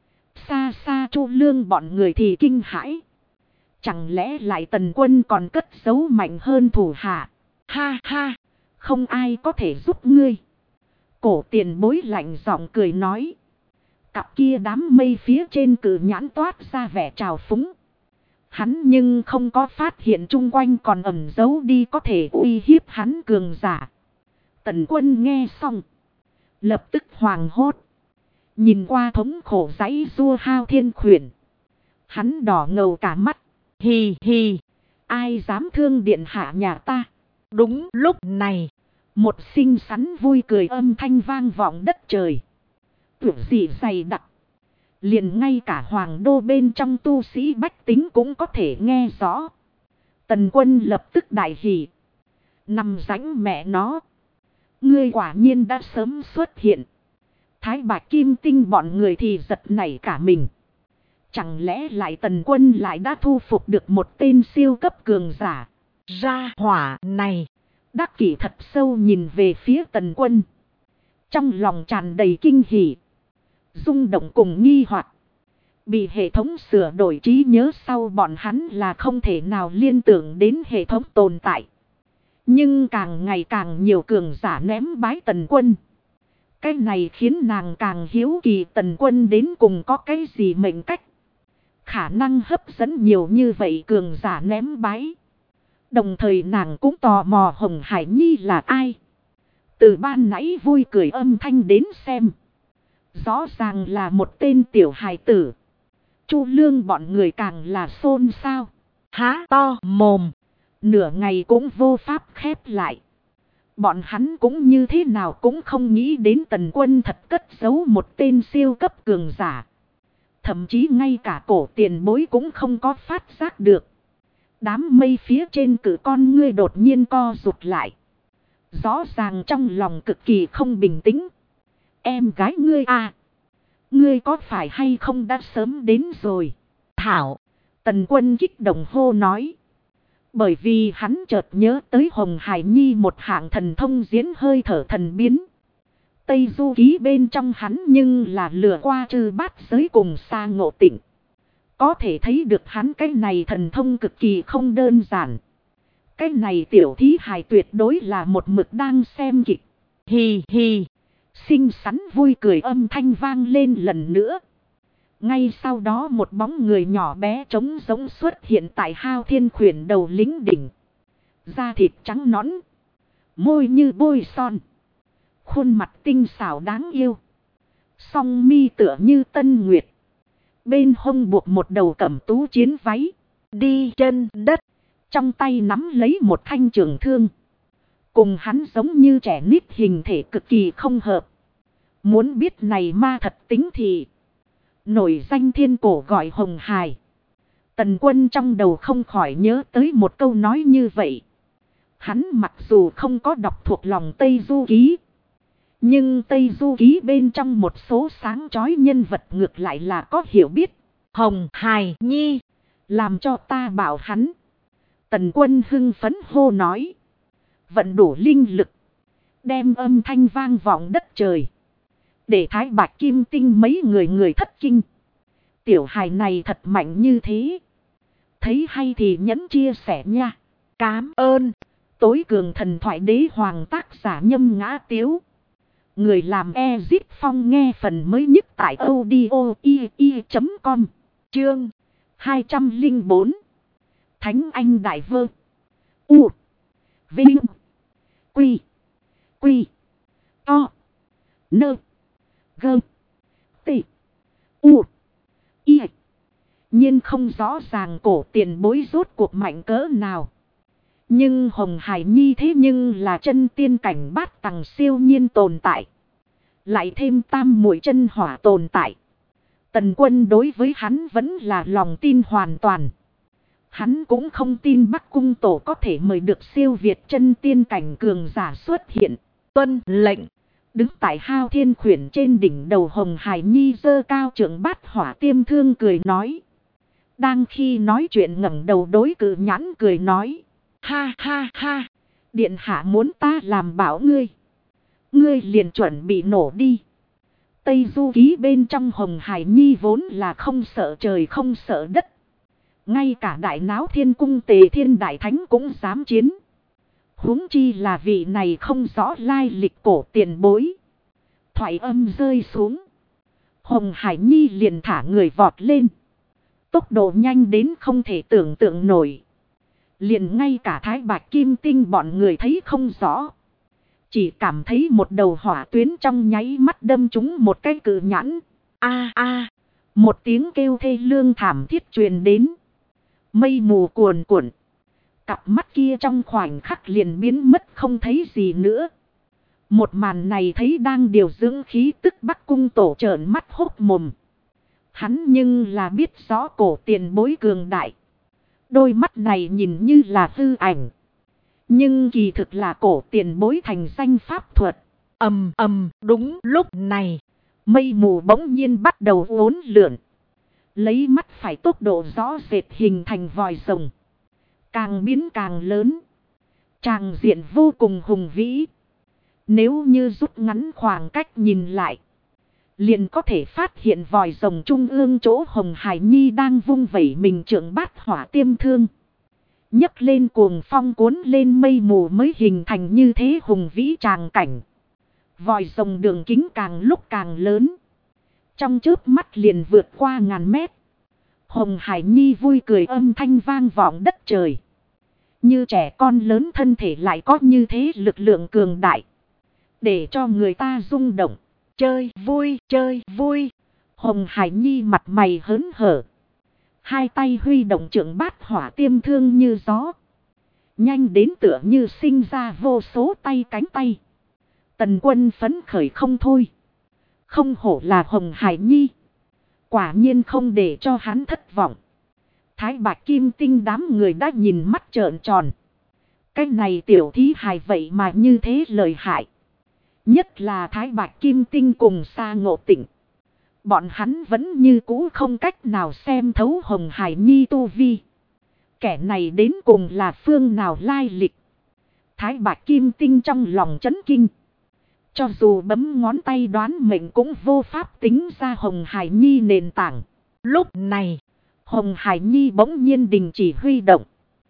Xa xa Chu Lương bọn người thì kinh hãi. Chẳng lẽ lại Tần Quân còn cất giấu mạnh hơn thủ hạ? Ha ha, không ai có thể giúp ngươi. Cổ tiền bối lạnh giọng cười nói. Cặp kia đám mây phía trên cự nhãn toát ra vẻ trào phúng. Hắn nhưng không có phát hiện chung quanh còn ẩn giấu đi có thể uy hiếp hắn cường giả. Tần Quân nghe xong, lập tức hoảng hốt. Nhìn qua thống khổ giãy giụa Hao Thiên Khuyển, hắn đỏ ngầu cả mắt. hì hì, Ai dám thương điện hạ nhà ta? Đúng lúc này, một xinh xắn vui cười âm thanh vang vọng đất trời. Tuyệt dị dày đặc. Liền ngay cả hoàng đô bên trong tu sĩ bách tính cũng có thể nghe rõ. Tần Quân lập tức đại hỉ. Nằm rãnh mẹ nó. Ngươi quả nhiên đã sớm xuất hiện. Thái Bạch Kim Tinh bọn người thì giật nảy cả mình. Chẳng lẽ lại Tần Quân lại đã thu phục được một tên siêu cấp cường giả. gia hỏa này. Đắc Kỷ thật sâu nhìn về phía Tần Quân. Trong lòng tràn đầy kinh hỉ. Rung động cùng nghi hoặc. Bị hệ thống sửa đổi trí nhớ sau bọn hắn là không thể nào liên tưởng đến hệ thống tồn tại. Nhưng càng ngày càng nhiều cường giả ném bái Tần Quân. Cái này khiến nàng càng hiếu kỳ Tần Quân đến cùng có cái gì mệnh cách. Khả năng hấp dẫn nhiều như vậy cường giả ném bái. Đồng thời nàng cũng tò mò Hồng Hải Nhi là ai. Từ ban nãy vui cười âm thanh đến xem. Rõ ràng là một tên tiểu hài tử. Chu Lương bọn người càng là xôn xao. Há to mồm. Nửa ngày cũng vô pháp khép lại. Bọn hắn cũng như thế nào cũng không nghĩ đến Tần Quân thật cất giấu một tên siêu cấp cường giả. Thậm chí ngay cả cổ tiền bối cũng không có phát giác được. Đám mây phía trên cử con ngươi đột nhiên co rụt lại. Rõ ràng trong lòng cực kỳ không bình tĩnh. Em gái ngươi à. Ngươi có phải hay không đã sớm đến rồi. Thảo. Tần Quân kích động hô nói. Bởi vì hắn chợt nhớ tới Hồng Hải Nhi một hạng thần thông diễn hơi thở thần biến. Tây Du Ký bên trong hắn nhưng là lừa qua trừ bát giới cùng xa ngộ tịnh. Có thể thấy được hắn cái này thần thông cực kỳ không đơn giản. Cái này tiểu thí hài tuyệt đối là một mực đang xem kịch. Hì hì. Xinh xắn vui cười âm thanh vang lên lần nữa. Ngay sau đó một bóng người nhỏ bé trống rỗng xuất hiện tại Hao Thiên Khuyển đầu lính đỉnh. Da thịt trắng nõn. Môi như bôi son. Khuôn mặt tinh xảo đáng yêu. Song mi tựa như tân nguyệt. Bên hông buộc một đầu cẩm tú chiến váy. Đi chân đất. Trong tay nắm lấy một thanh trường thương. Cùng hắn giống như trẻ nít hình thể cực kỳ không hợp. Muốn biết này ma thật tính thì. Nổi danh thiên cổ gọi Hồng Hải. Tần Quân trong đầu không khỏi nhớ tới một câu nói như vậy. Hắn mặc dù không có đọc thuộc lòng Tây Du Ký. Nhưng Tây Du Ký bên trong một số sáng chói nhân vật ngược lại là có hiểu biết. Hồng Hải Nhi. Làm cho ta bảo hắn. Tần Quân hưng phấn hô nói. Vận đủ linh lực. Đem âm thanh vang vọng đất trời. Để Thái Bạch Kim Tinh mấy người thất kinh. Tiểu hài này thật mạnh như thế. Thấy hay thì nhấn chia sẻ nha. Cám ơn. Tối cường thần thoại đế hoàng tác giả Nhâm Ngã Tiếu. Người làm Ezip Phong nghe phần mới nhất tại audio.com. Chương 204. Thánh Anh Đại Vơ. U. Vinh. Quy. Quy. To. Nơ. Gơ. Tị. U. Y. Nhưng không rõ ràng cổ tiền bối rốt cuộc mạnh cỡ nào. Nhưng Hồng Hải Nhi thế nhưng là chân tiên cảnh bát tầng siêu nhiên tồn tại. Lại thêm tam muội chân hỏa tồn tại. Tần Quân đối với hắn vẫn là lòng tin hoàn toàn. Hắn cũng không tin Bắc Cung Tổ có thể mời được siêu việt chân tiên cảnh cường giả xuất hiện. Tuân lệnh. Đứng tại Hao Thiên Khuyển trên đỉnh đầu Hồng Hải Nhi giơ cao trượng bát hỏa tiêm thương cười nói. Đang khi nói chuyện ngẩng đầu đối cự nhãn cười nói. Ha ha ha. Điện hạ muốn ta làm bảo ngươi. Ngươi liền chuẩn bị nổ đi. Tây Du Ký bên trong Hồng Hải Nhi vốn là không sợ trời không sợ đất. Ngay cả đại náo thiên cung Tề Thiên Đại Thánh cũng dám chiến. Huống chi là vị này không rõ lai lịch cổ tiền bối. Thoại âm rơi xuống. Hồng Hải Nhi liền thả người vọt lên. Tốc độ nhanh đến không thể tưởng tượng nổi. Liền ngay cả Thái Bạch Kim Tinh bọn người thấy không rõ. Chỉ cảm thấy một đầu hỏa tuyến trong nháy mắt đâm trúng một cái cự nhãn. A a. Một tiếng kêu thê lương thảm thiết truyền đến. Mây mù cuồn cuộn. Cặp mắt kia trong khoảnh khắc liền biến mất không thấy gì nữa. Một màn này thấy đang điều dưỡng khí tức Bắc Cung Tổ trợn mắt hốc mồm. Hắn nhưng là biết rõ cổ tiền bối cường đại. Đôi mắt này nhìn như là hư ảnh. Nhưng kỳ thực là cổ tiền bối thành danh pháp thuật. Ầm ầm, đúng lúc này, mây mù bỗng nhiên bắt đầu uốn lượn. Lấy mắt phải tốc độ rõ rệt hình thành vòi rồng. Càng biến càng lớn. Tràng diện vô cùng hùng vĩ. Nếu như rút ngắn khoảng cách nhìn lại, liền có thể phát hiện vòi rồng trung ương chỗ Hồng Hải Nhi đang vung vẩy mình trượng bát hỏa tiêm thương. Nhấc lên cuồng phong cuốn lên mây mù mới hình thành như thế hùng vĩ tràng cảnh. Vòi rồng đường kính càng lúc càng lớn. Trong chớp mắt liền vượt qua ngàn mét. Hồng Hải Nhi vui cười âm thanh vang vọng đất trời. Như trẻ con lớn thân thể lại có như thế lực lượng cường đại. Để cho người ta rung động. chơi vui, chơi vui. Hồng Hải Nhi mặt mày hớn hở. Hai tay huy động trượng bát hỏa tiêm thương như gió. Nhanh đến tựa như sinh ra vô số tay cánh tay. Tần Quân phấn khởi không thôi. Không hổ là Hồng Hải Nhi. Quả nhiên không để cho hắn thất vọng. Thái Bạch Kim Tinh đám người đã nhìn mắt trợn tròn. Cái này tiểu thí hài vậy mà như thế lợi hại. Nhất là Thái Bạch Kim Tinh cùng Sa Ngộ Tịnh. Bọn hắn vẫn như cũ không cách nào xem thấu Hồng Hải Nhi tu vi. Kẻ này đến cùng là phương nào lai lịch. Thái Bạch Kim Tinh trong lòng chấn kinh. Cho dù bấm ngón tay đoán mệnh cũng vô pháp tính ra Hồng Hải Nhi nền tảng. Lúc này, Hồng Hải Nhi bỗng nhiên đình chỉ huy động.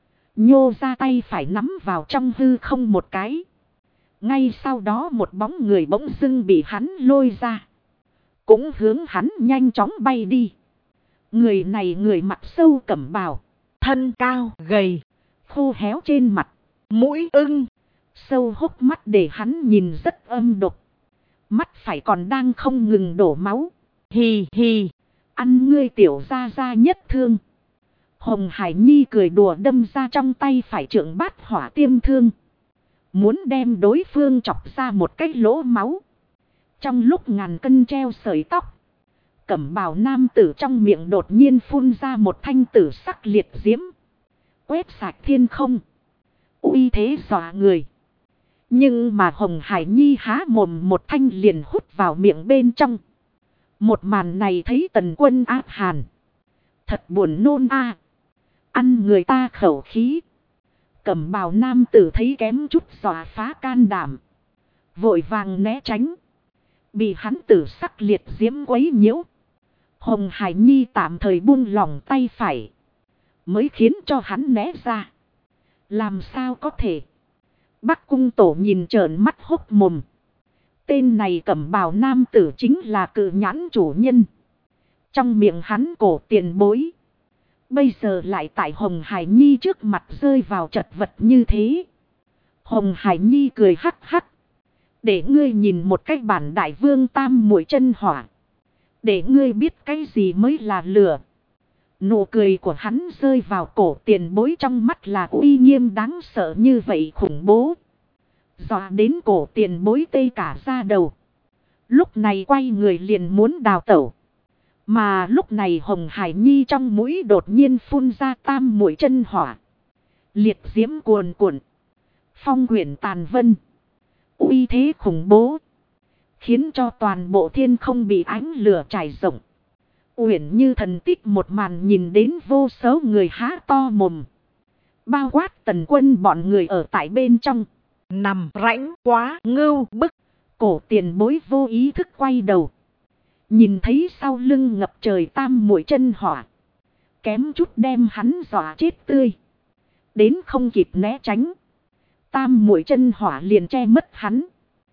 Nhô ra tay phải nắm vào trong hư không một cái. Ngay sau đó một bóng người bỗng dưng bị hắn lôi ra. Cũng hướng hắn nhanh chóng bay đi. Người này người mặc sâu cẩm bào. thân cao, gầy, Khô héo trên mặt. mũi ưng. Sâu hốc mắt để hắn nhìn rất âm độc. Mắt phải còn đang không ngừng đổ máu. Hì hì. Ăn ngươi tiểu ra nhất thương. Hồng Hải Nhi cười đùa đâm ra trong tay phải trượng bát hỏa tiêm thương. Muốn đem đối phương chọc ra một cái lỗ máu. Trong lúc ngàn cân treo sợi tóc. Cẩm bào nam tử trong miệng đột nhiên phun ra một thanh tử sắc liệt diễm. Quét sạch thiên không. Uy thế dọa người. Nhưng mà Hồng Hải Nhi há mồm một thanh liền hút vào miệng bên trong. Một màn này thấy Tần Quân ác hàn. Thật buồn nôn a. Ăn người ta khẩu khí. Cẩm bào nam tử thấy kém chút dọa phá can đảm. Vội vàng né tránh. Bị hắn tử sắc liệt diễm quấy nhiễu. Hồng Hải Nhi tạm thời buông lỏng tay phải. Mới khiến cho hắn né ra. Làm sao có thể. Bắc Cung Tổ nhìn trợn mắt hốc mồm. Tên này cẩm bào nam tử chính là cự nhãn chủ nhân. Trong miệng hắn cổ tiền bối. Bây giờ lại tại Hồng Hải Nhi trước mặt rơi vào chật vật như thế. Hồng Hải Nhi cười hắc hắc. Để ngươi nhìn một cách bản đại vương tam muội chân hỏa. Để ngươi biết cái gì mới là lửa. Nụ cười của hắn rơi vào cổ tiền bối trong mắt là uy nghiêm đáng sợ như vậy khủng bố. Dọa đến cổ tiền bối tê cả da đầu. Lúc này quay người liền muốn đào tẩu. Mà lúc này Hồng Hải Nhi trong mũi đột nhiên phun ra tam muội chân hỏa. Liệt diễm cuồn cuộn. Phong quyển tàn vân. Uy thế khủng bố. Khiến cho toàn bộ thiên không bị ánh lửa trải rộng. Uyển như thần tích một màn nhìn đến vô số người há to mồm. Bao quát Tần Quân bọn người ở tại bên trong. Nằm rãnh quá ngưu bức. Cổ tiền bối vô ý thức quay đầu. Nhìn thấy sau lưng ngập trời tam muội chân hỏa. Kém chút đem hắn dọa chết tươi. Đến không kịp né tránh. Tam muội chân hỏa liền che mất hắn.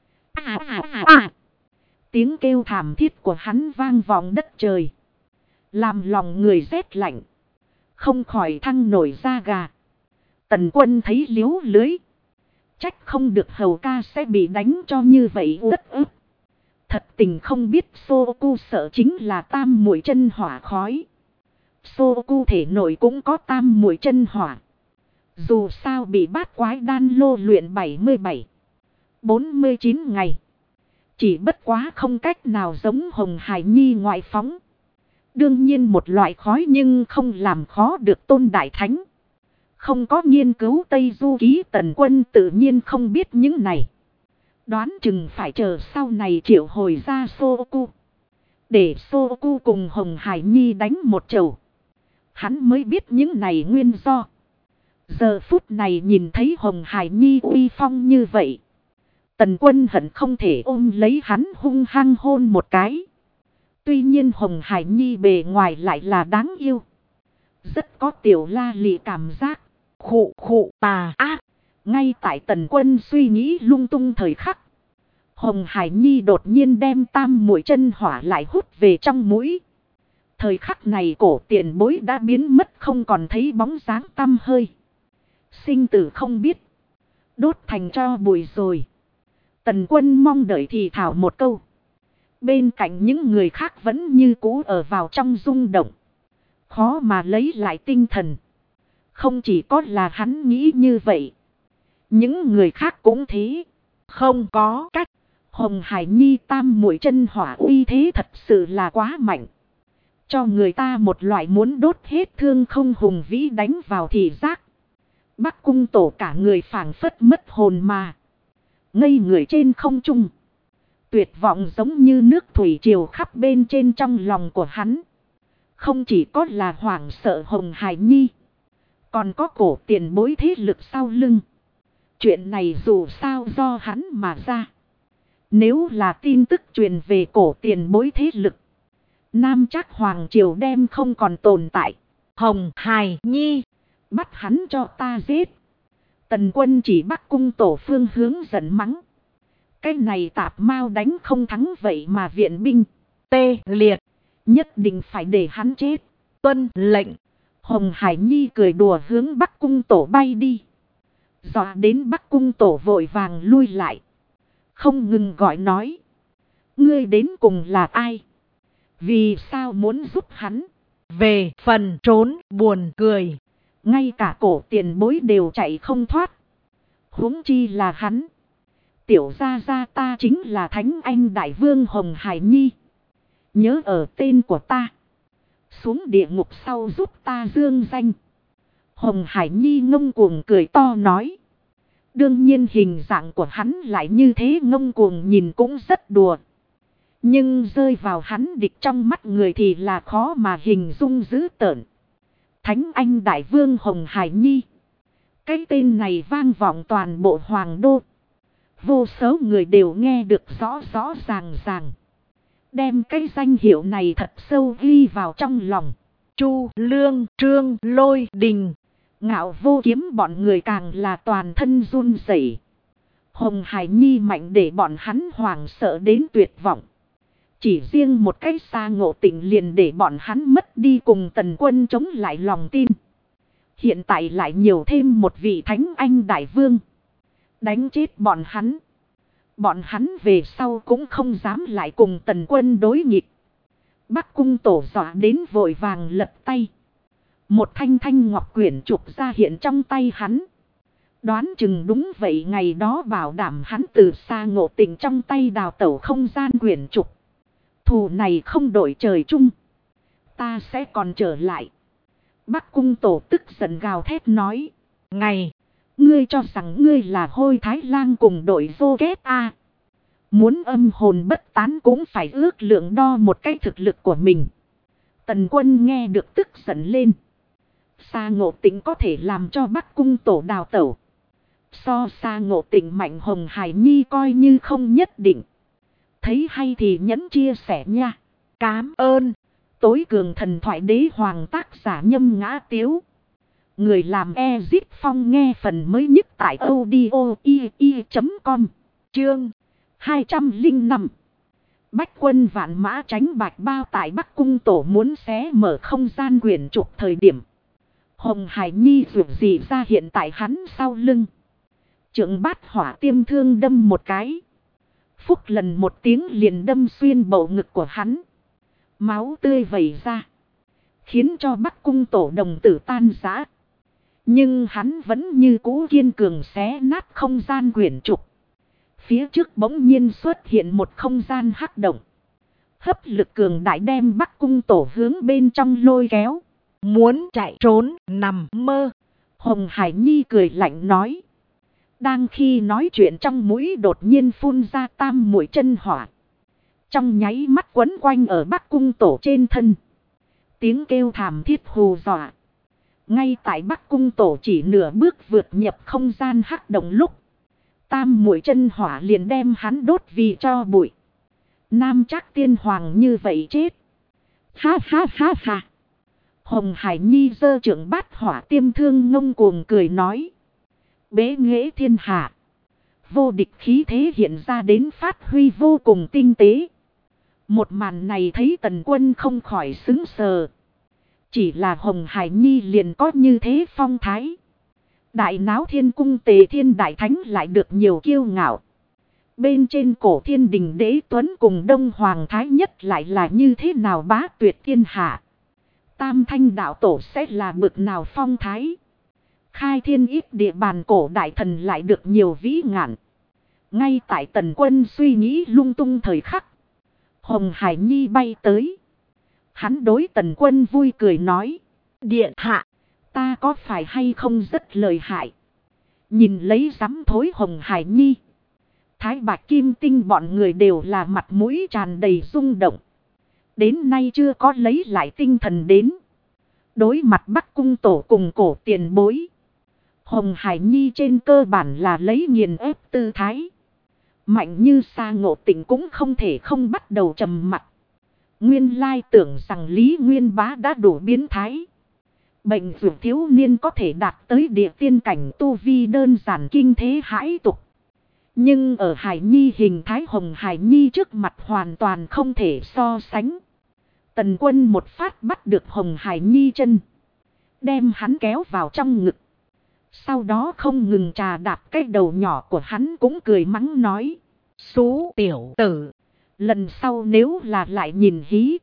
Tiếng kêu thảm thiết của hắn vang vọng đất trời. Làm lòng người rét lạnh. Không khỏi thăng nổi da gà. Tần Quân thấy liếu lưới. Trách không được hầu ca sẽ bị đánh cho như vậy đất ức. Thật tình không biết Soku sợ chính là tam muội chân hỏa khói. Soku thể nội cũng có tam muội chân hỏa. Dù sao bị bát quái đan lô luyện 47, 49 ngày. Chỉ bất quá không cách nào giống Hồng Hải Nhi ngoại phóng. Đương nhiên một loại khói nhưng không làm khó được Tôn Đại Thánh. Không có nghiên cứu Tây Du Ký Tần Quân tự nhiên không biết những này. Đoán chừng phải chờ sau này triệu hồi ra Soku. Để Soku cùng Hồng Hải Nhi đánh một chầu. Hắn mới biết những này nguyên do. Giờ phút này nhìn thấy Hồng Hải Nhi uy phong như vậy. Tần Quân hận không thể ôm lấy hắn hung hăng hôn một cái. Tuy nhiên Hồng Hải Nhi bề ngoài lại là đáng yêu. Rất có tiểu la lị cảm giác. Khụ khụ tà ác. Ngay tại Tần Quân suy nghĩ lung tung thời khắc. Hồng Hải Nhi đột nhiên đem tam muội chân hỏa lại hút về trong mũi. Thời khắc này cổ tiền bối đã biến mất không còn thấy bóng dáng tăm hơi. Sinh tử không biết. Đốt thành tro bụi rồi. Tần Quân mong đợi thì thảo một câu. Bên cạnh những người khác vẫn như cũ ở vào trong rung động. Khó mà lấy lại tinh thần. Không chỉ có là hắn nghĩ như vậy. Những người khác cũng thế. Không có cách. Hồng Hải Nhi tam muội chân hỏa uy thế thật sự là quá mạnh. Cho người ta một loại muốn đốt hết thương không hùng vĩ đánh vào thị giác. Bắc Cung Tổ cả người phảng phất mất hồn mà. Ngây người trên không trung. Tuyệt vọng giống như nước thủy triều khắp bên trên trong lòng của hắn. Không chỉ có là hoảng sợ Hồng Hải Nhi. Còn có cổ tiền bối thế lực sau lưng. Chuyện này dù sao do hắn mà ra. Nếu là tin tức truyền về cổ tiền bối thế lực. Nam Trác Hoàng Triều đem không còn tồn tại. Hồng Hải Nhi. Bắt hắn cho ta giết. Tần Quân chỉ Bắc Cung Tổ phương hướng giận mắng. Cái này tạp mau đánh không thắng vậy mà viện binh. Tê liệt. Nhất định phải để hắn chết. Tuân lệnh. Hồng Hải Nhi cười đùa hướng Bắc Cung Tổ bay đi. Dọa đến Bắc Cung Tổ vội vàng lui lại. Không ngừng gọi nói. Ngươi đến cùng là ai? Vì sao muốn giúp hắn? Về phần trốn buồn cười. Ngay cả cổ tiền bối đều chạy không thoát. Huống chi là hắn. Tiểu gia gia ta chính là Thánh Anh Đại Vương Hồng Hải Nhi. Nhớ ở tên của ta. Xuống địa ngục sau giúp ta dương danh. Hồng Hải Nhi ngông cuồng cười to nói. Đương nhiên hình dạng của hắn lại như thế ngông cuồng nhìn cũng rất đùa. Nhưng rơi vào hắn địch trong mắt người thì là khó mà hình dung dữ tợn. Thánh Anh Đại Vương Hồng Hải Nhi. Cái tên này vang vọng toàn bộ Hoàng Đô. Vô số người đều nghe được rõ rõ ràng ràng. Đem cái danh hiệu này thật sâu ghi vào trong lòng. Chu Lương, Trương Lôi Đình, Ngạo Vô Kiếm bọn người càng là toàn thân run rẩy. Hồng Hải Nhi mạnh để bọn hắn hoảng sợ đến tuyệt vọng. Chỉ riêng một cái Sa Ngộ Tịnh liền để bọn hắn mất đi cùng Tần Quân chống lại lòng tin. Hiện tại lại nhiều thêm một vị Thánh Anh Đại Vương. Đánh chết bọn hắn. Bọn hắn về sau cũng không dám lại cùng Tần Quân đối nghịch. Bắc Cung Tổ dọa đến vội vàng lật tay. Một thanh thanh ngọc quyển trục ra hiện trong tay hắn. Đoán chừng đúng vậy, ngày đó bảo đảm hắn từ Sa Ngộ Tịnh trong tay đào tẩu không gian quyển trục. Thù này không đổi trời chung. Ta sẽ còn trở lại. Bắc Cung Tổ tức giận gào thét nói. Ngày, ngươi cho rằng ngươi là Hôi Thái Lang cùng đội vô kết a? Muốn âm hồn bất tán cũng phải ước lượng đo một cái thực lực của mình. Tần Quân nghe được tức giận lên. Sa Ngộ Tịnh có thể làm cho Bắc Cung Tổ đào tẩu. So Sa Ngộ Tịnh mạnh Hồng Hải Nhi coi như không nhất định. Thấy hay thì nhấn chia sẻ nha. Cám ơn. Tối cường thần thoại đế hoàng tác giả Nhâm Ngã Tiếu. Người làm Ezip Phong nghe phần mới nhất tại audio i.com. Chương 205. Bách quân vạn mã tránh bạch bao tại Bắc Cung Tổ muốn xé mở không gian quyển trục thời điểm. Hồng Hải Nhi dù gì ra hiện tại hắn sau lưng. Trượng Bát Hỏa tiêm thương đâm một cái. Phúc lần một tiếng liền đâm xuyên bầu ngực của hắn. Máu tươi vẩy ra. Khiến cho Bắc Cung Tổ đồng tử tan rã. Nhưng hắn vẫn như cũ kiên cường xé nát không gian quyển trục. Phía trước bỗng nhiên xuất hiện một không gian hắc động. Hấp lực cường đại đem Bắc Cung Tổ hướng bên trong lôi kéo. Muốn chạy trốn nằm mơ. Hồng Hải Nhi cười lạnh nói. Đang khi nói chuyện trong mũi đột nhiên phun ra tam muội chân hỏa. Trong nháy mắt quấn quanh ở Bắc Cung Tổ trên thân. Tiếng kêu thảm thiết hù dọa. Ngay tại Bắc Cung Tổ chỉ nửa bước vượt nhập không gian hắc động lúc. Tam muội chân hỏa liền đem hắn đốt vì cho bụi. Nam Trác tiên hoàng như vậy chết. Ha ha ha ha. Hồng Hải Nhi giơ trượng bát hỏa tiêm thương ngông cuồng cười nói. Bế nghệ thiên hạ. Vô địch khí thế hiện ra đến phát huy vô cùng tinh tế. Một màn này thấy Tần Quân không khỏi sững sờ. Chỉ là Hồng Hải Nhi liền có như thế phong thái. Đại náo thiên cung Tề Thiên Đại Thánh lại được nhiều kiêu ngạo. Bên trên cổ Thiên Đình Đế Tuấn cùng Đông Hoàng Thái Nhất lại là như thế nào bá tuyệt thiên hạ. Tam Thanh Đạo Tổ sẽ là bực nào phong thái. Khai thiên ít địa bàn cổ đại thần lại được nhiều vĩ ngạn. Ngay tại Tần Quân suy nghĩ lung tung thời khắc. Hồng Hải Nhi bay tới. Hắn đối Tần Quân vui cười nói. Điện hạ, ta có phải hay không rất lợi hại. Nhìn lấy rắm thối Hồng Hải Nhi. Thái Bạch Kim Tinh bọn người đều là mặt mũi tràn đầy rung động. Đến nay chưa có lấy lại tinh thần đến. Đối mặt Bắc Cung Tổ cùng cổ tiền bối. Hồng Hải Nhi trên cơ bản là lấy nghiền ép tư thái. Mạnh như Sa Ngộ Tịnh cũng không thể không bắt đầu trầm mặc. Nguyên lai tưởng rằng Lý Nguyên Bá đã đủ biến thái. Bệnh vượt thiếu niên có thể đạt tới địa tiên cảnh tu vi đơn giản kinh thế hãi tục. Nhưng ở Hải Nhi hình thái Hồng Hải Nhi trước mặt hoàn toàn không thể so sánh. Tần Quân một phát bắt được Hồng Hải Nhi chân. Đem hắn kéo vào trong ngực. Sau đó không ngừng trà đạp cái đầu nhỏ của hắn cũng cười mắng nói. Xú tiểu tử. Lần sau nếu là lại nhìn hí.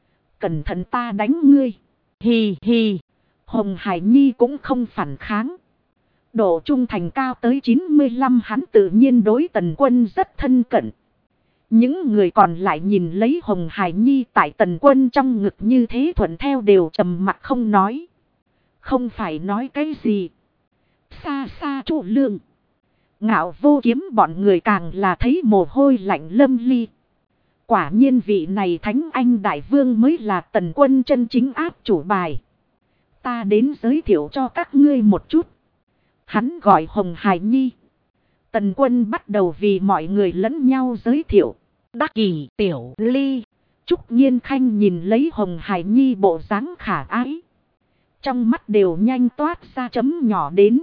Cẩn thận ta đánh ngươi. Hì hì. Hồng Hải Nhi cũng không phản kháng. Độ trung thành cao tới 95 hắn tự nhiên đối Tần Quân rất thân cận. Những người còn lại nhìn lấy Hồng Hải Nhi tại Tần Quân trong ngực như thế thuận theo đều trầm mặc không nói. Không phải nói cái gì. Xa xa trụ lương. Ngạo Vô Kiếm bọn người càng là thấy mồ hôi lạnh lâm ly. Quả nhiên vị này Thánh Anh Đại Vương mới là Tần Quân chân chính áp chủ bài. Ta đến giới thiệu cho các ngươi một chút. Hắn gọi Hồng Hải Nhi. Tần Quân bắt đầu vì mọi người lẫn nhau giới thiệu. Đắc Kỷ, Tiểu Ly, Trúc Nhiên Khanh nhìn lấy Hồng Hải Nhi bộ dáng khả ái. Trong mắt đều nhanh toát ra chấm nhỏ đến.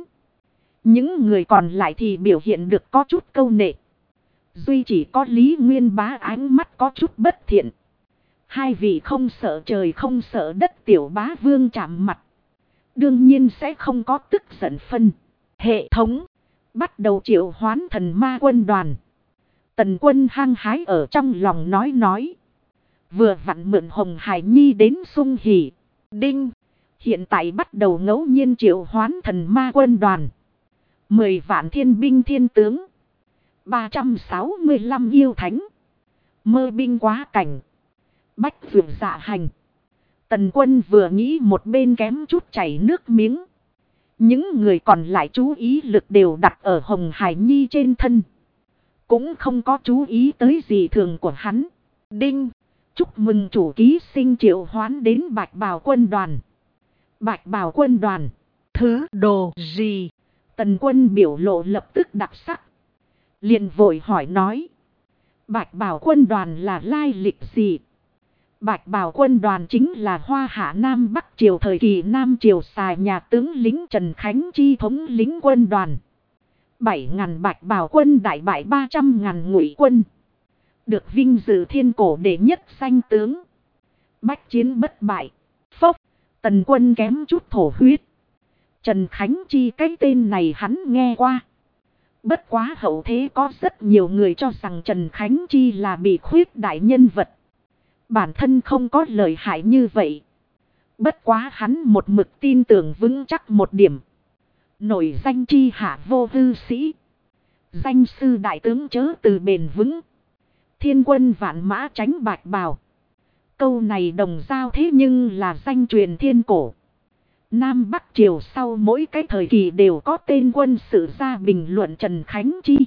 Những người còn lại thì biểu hiện được có chút câu nệ. Duy chỉ có Lý Nguyên Bá ánh mắt có chút bất thiện. Hai vị không sợ trời không sợ đất tiểu bá vương chạm mặt. Đương nhiên sẽ không có tức giận phân. Hệ thống. Bắt đầu triệu hoán thần ma quân đoàn. Tần Quân hăng hái ở trong lòng nói. Vừa vặn mượn Hồng Hải Nhi đến sung hỉ. Đinh. Hiện tại bắt đầu ngẫu nhiên triệu hoán thần ma quân đoàn. 10 vạn thiên binh thiên tướng. 365 yêu thánh. Mơ binh quá cảnh. Bách vượt dạ hành. Tần Quân vừa nghĩ một bên kém chút chảy nước miếng. Những người còn lại chú ý lực đều đặt ở Hồng Hải Nhi trên thân. Cũng không có chú ý tới gì thường của hắn. Đinh. Chúc mừng chủ ký sinh triệu hoán đến Bạch Bào quân đoàn. Bạch Bào quân đoàn. Thứ đồ gì? Tần Quân biểu lộ lập tức đặc sắc. Liền vội hỏi nói. Bạch Bào quân đoàn là lai lịch gì? Bạch Bào quân đoàn chính là Hoa Hạ Nam Bắc Triều thời kỳ Nam Triều xài nhà tướng lính Trần Khánh Chi thống lính quân đoàn. 7.000 Bạch Bào quân đại bại 300.000 Ngụy quân. Được vinh dự thiên cổ đệ nhất danh tướng. Bách chiến bất bại. Phốc. Tần Quân kém chút thổ huyết. Trần Khánh Chi cái tên này hắn nghe qua. Bất quá hậu thế có rất nhiều người cho rằng Trần Khánh Chi là bị khuyết đại nhân vật. Bản thân không có lợi hại như vậy. Bất quá hắn một mực tin tưởng vững chắc một điểm. Nổi danh chi hạ vô hư sĩ. Danh sư đại tướng chớ từ bền vững. Thiên quân vạn mã tránh bạch bào. Câu này đồng giao thế nhưng là danh truyền thiên cổ. Nam Bắc Triều sau mỗi cái thời kỳ đều có tên quân sự ra bình luận Trần Khánh Chi.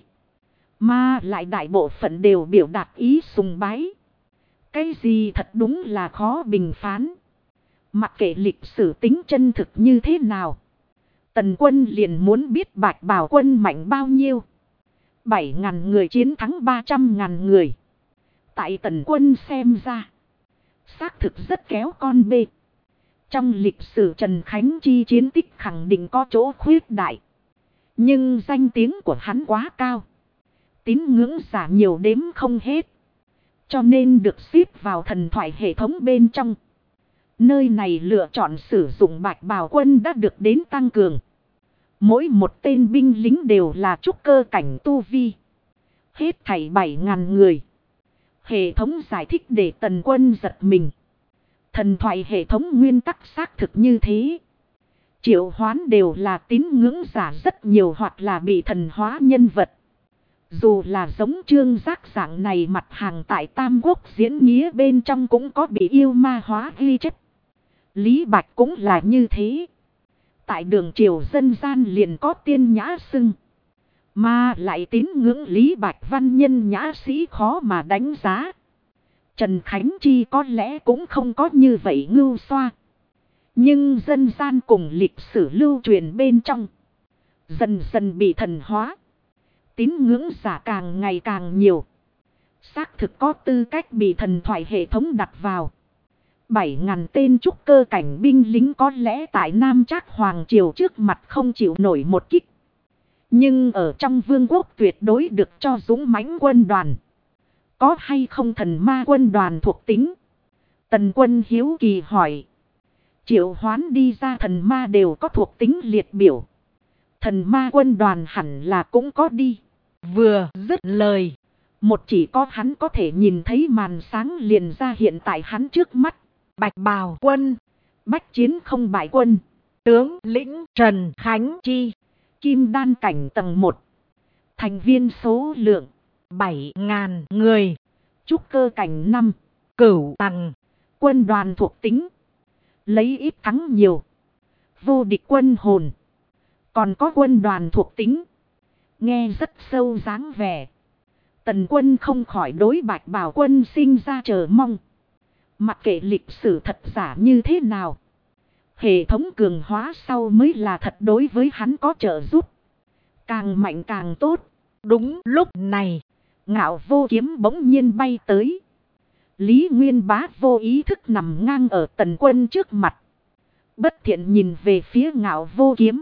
Mà lại đại bộ phận đều biểu đạt ý sùng bái. Cái gì thật đúng là khó bình phán. Mặc kệ lịch sử tính chân thực như thế nào. Tần quân liền muốn biết bạch bào quân mạnh bao nhiêu. 7.000 người chiến thắng 300.000 người. Tại tần quân xem ra. Xác thực rất kéo con bê. Trong lịch sử Trần Khánh Chi chiến tích khẳng định có chỗ khuyết đại. Nhưng danh tiếng của hắn quá cao. Tín ngưỡng giả nhiều đếm không hết. Cho nên được xếp vào thần thoại hệ thống bên trong. Nơi này lựa chọn sử dụng bạch bào quân đã được đến tăng cường. Mỗi một tên binh lính đều là trúc cơ cảnh tu vi. Hết thảy 7.000 người. Hệ thống giải thích để tần quân giật mình. Thần thoại hệ thống nguyên tắc xác thực như thế. Triệu hoán đều là tín ngưỡng giả rất nhiều hoặc là bị thần hóa nhân vật. Dù là giống Trương Giác dạng này mặt hàng tại Tam Quốc diễn nghĩa bên trong cũng có bị yêu ma hóa ghi chép. Lý Bạch cũng là như thế. Tại đường triều dân gian liền có tiên nhã xưng. Mà lại tín ngưỡng Lý Bạch văn nhân nhã sĩ khó mà đánh giá. Trần Khánh Chi có lẽ cũng không có như vậy ngưu xoa. Nhưng dân gian cùng lịch sử lưu truyền bên trong. Dần dần bị thần hóa. Tín ngưỡng giả càng ngày càng nhiều. Xác thực có tư cách bị thần thoại hệ thống đặt vào. 7.000 tên trúc cơ cảnh binh lính có lẽ tại Nam Trác Hoàng Triều trước mặt không chịu nổi một kích. Nhưng ở trong vương quốc tuyệt đối được cho dũng mãnh quân đoàn. Có hay không thần ma quân đoàn thuộc tính? Tần quân hiếu kỳ hỏi. Triệu hoán đi ra thần ma đều có thuộc tính liệt biểu. Thần ma quân đoàn hẳn là cũng có đi. Vừa dứt lời. Một chỉ có hắn có thể nhìn thấy màn sáng liền ra hiện tại hắn trước mắt. Bạch bào quân. Bách chiến không bại quân. Tướng lĩnh Trần Khánh Chi. Kim đan cảnh tầng 1. Thành viên số lượng 7.000 người. Trúc cơ cảnh 5. Cửu tầng. Quân đoàn thuộc tính. Lấy ít thắng nhiều. Vô địch quân hồn. Còn có quân đoàn thuộc tính. Nghe rất sâu dáng vẻ. Tần quân không khỏi đối bạch bào quân sinh ra chờ mong. Mặc kệ lịch sử thật giả như thế nào. Hệ thống cường hóa sau mới là thật đối với hắn có trợ giúp. Càng mạnh càng tốt. Đúng lúc này. Ngạo vô kiếm bỗng nhiên bay tới. Lý Nguyên Bá vô ý thức nằm ngang ở tần quân trước mặt. Bất thiện nhìn về phía ngạo vô kiếm.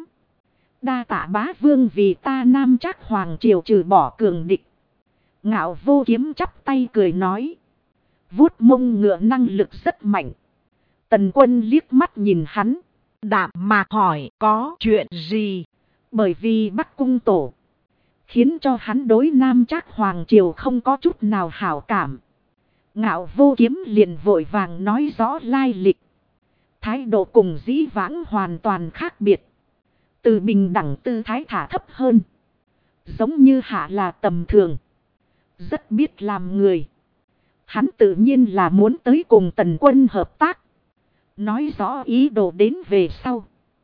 Đa tạ bá vương vì ta Nam Trác Hoàng Triều trừ bỏ cường địch. Ngạo vô kiếm chắp tay cười nói. Vuốt mông ngựa năng lực rất mạnh. Tần quân liếc mắt nhìn hắn. Đạm mạc hỏi có chuyện gì? Bởi vì Bắc Cung Tổ. Khiến cho hắn đối Nam Trác Hoàng Triều không có chút nào hảo cảm. Ngạo vô kiếm liền vội vàng nói rõ lai lịch. Thái độ cùng dĩ vãng hoàn toàn khác biệt. Từ bình đẳng tư thái thả thấp hơn. Giống như hạ là tầm thường. Rất biết làm người. Hắn tự nhiên là muốn tới cùng tần quân hợp tác. Nói rõ ý đồ đến về sau.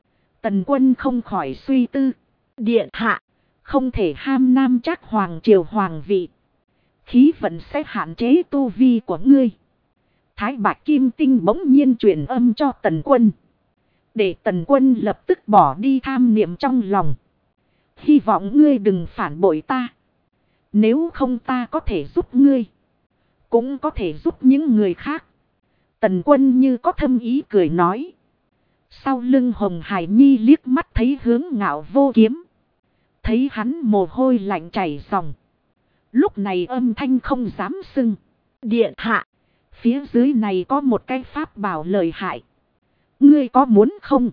Tần quân không khỏi suy tư. Điện hạ. Không thể ham Nam Trác Hoàng Triều hoàng vị. Khí vận sẽ hạn chế tu vi của ngươi. Thái Bạch Kim Tinh bỗng nhiên truyền âm cho tần quân. Để tần quân lập tức bỏ đi tham niệm trong lòng. Hy vọng ngươi đừng phản bội ta. Nếu không ta có thể giúp ngươi. Cũng có thể giúp những người khác. Tần quân như có thâm ý cười nói. Sau lưng Hồng Hải Nhi liếc mắt thấy hướng ngạo vô kiếm. Thấy hắn mồ hôi lạnh chảy ròng. Lúc này âm thanh không dám xưng. Điện hạ. Phía dưới này có một cái pháp bảo lợi hại. Ngươi có muốn không?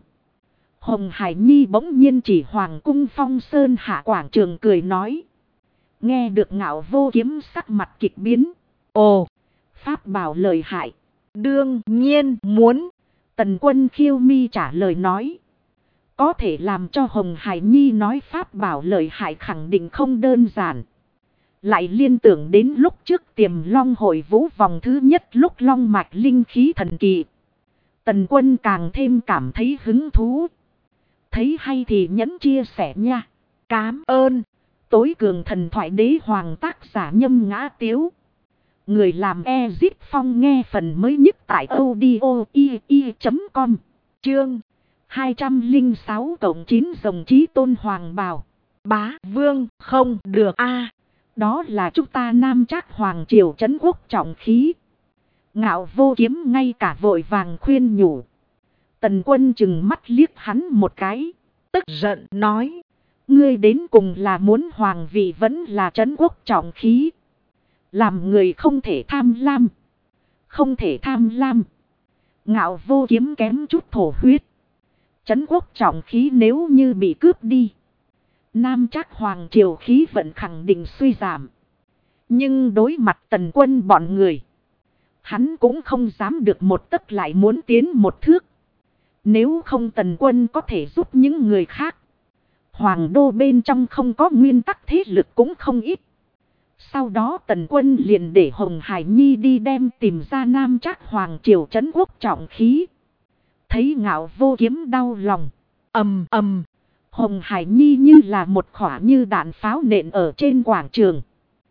Hồng Hải Nhi bỗng nhiên chỉ Hoàng cung Phong Sơn hạ quảng trường cười nói. Nghe được ngạo vô kiếm sắc mặt kịch biến. Ồ, pháp bảo lợi hại. Đương nhiên muốn. Tần quân khiêu mi trả lời nói. Có thể làm cho Hồng Hải Nhi nói pháp bảo lợi hại khẳng định không đơn giản. Lại liên tưởng đến lúc trước Tiềm Long hội vũ vòng thứ nhất lúc long mạch linh khí thần kỳ. Tần Quân càng thêm cảm thấy hứng thú. Thấy hay thì nhẫn chia sẻ nha. Cám ơn. Tối cường thần thoại đế hoàng tác giả Nhâm Ngã Tiếu. Người làm Ezip Phong nghe phần mới nhất tại audio.com. Chương 206-9 Rồng Chí Tôn Hoàng Bào. Bá Vương không được a. Đó là chúng ta Nam Trác Hoàng Triều trấn quốc trọng khí. Ngạo Vô Kiếm ngay cả vội vàng khuyên nhủ. Tần Quân chừng mắt liếc hắn một cái. Tức giận nói. Ngươi đến cùng là muốn hoàng vị vẫn là trấn quốc trọng khí. Làm người không thể tham lam. Không thể tham lam. Ngạo Vô Kiếm kém chút thổ huyết. Trấn quốc trọng khí nếu như bị cướp đi. Nam Trác Hoàng Triều khí vận khẳng định suy giảm. Nhưng đối mặt Tần Quân bọn người. Hắn cũng không dám được một tấc lại muốn tiến một thước. Nếu không Tần Quân có thể giúp những người khác. Hoàng đô bên trong không có nguyên tắc thế lực cũng không ít. Sau đó Tần Quân liền để Hồng Hải Nhi đi đem tìm ra Nam Trác Hoàng Triều trấn quốc trọng khí. Thấy Ngạo Vô Kiếm đau lòng. Ầm ầm. Hồng Hải Nhi như là một khỏa như đạn pháo nện ở trên quảng trường.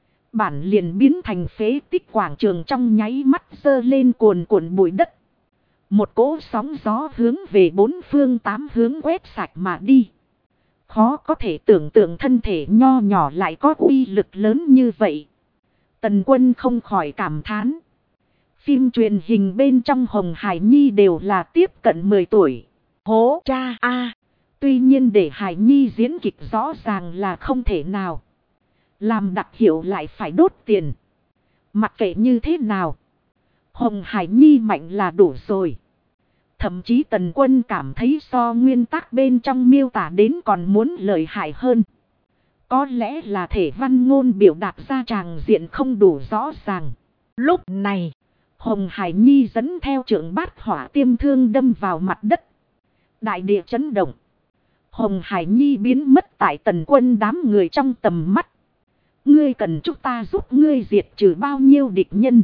Bản liền biến thành phế tích quảng trường trong nháy mắt dơ lên cuồn cuộn bụi đất. Một cỗ sóng gió hướng về bốn phương tám hướng quét sạch mà đi. Khó có thể tưởng tượng thân thể nho nhỏ lại có uy lực lớn như vậy. Tần Quân không khỏi cảm thán. Phim truyền hình bên trong Hồng Hải Nhi đều là tiếp cận 10 tuổi. Hố cha a. Tuy nhiên để Hải Nhi diễn kịch rõ ràng là không thể nào. Làm đặc hiệu lại phải đốt tiền. Mặc kệ như thế nào. Hồng Hải Nhi mạnh là đủ rồi. Thậm chí Tần Quân cảm thấy so nguyên tắc bên trong miêu tả đến còn muốn lợi hại hơn. Có lẽ là thể văn ngôn biểu đạt ra tràng diện không đủ rõ ràng. Lúc này, Hồng Hải Nhi dẫn theo trượng bát hỏa tiêm thương đâm vào mặt đất. Đại địa chấn động. Hồng Hải Nhi biến mất tại Tần Quân đám người trong tầm mắt. Ngươi cần chúng ta giúp ngươi diệt trừ bao nhiêu địch nhân?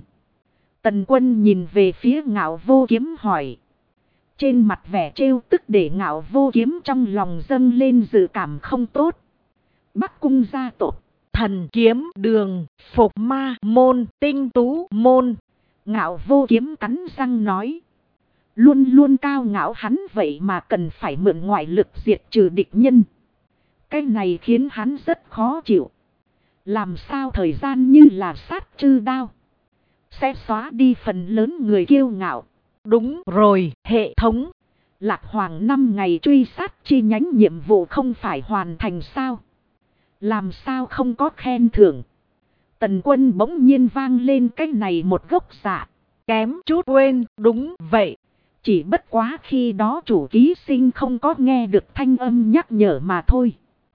Tần Quân nhìn về phía Ngạo Vô Kiếm hỏi. Trên mặt vẻ trêu tức để Ngạo Vô Kiếm trong lòng dâng lên dự cảm không tốt. Bắc Cung gia tộc, Thần Kiếm Đường, Phục Ma Môn, Tinh Tú Môn. Ngạo Vô Kiếm cắn răng nói. Luôn luôn cao ngạo hắn vậy mà cần phải mượn ngoại lực diệt trừ địch nhân. Cái này khiến hắn rất khó chịu. Làm sao thời gian như là sát trư đao. Sẽ xóa đi phần lớn người kiêu ngạo. Đúng rồi, hệ thống. Lạc Hoàng 5 ngày truy sát chi nhánh nhiệm vụ không phải hoàn thành sao? Làm sao không có khen thưởng? Tần Quân bỗng nhiên vang lên cái này một gốc dạ. Kém chút quên, đúng vậy. Chỉ bất quá khi đó chủ ký sinh không có nghe được thanh âm nhắc nhở mà thôi.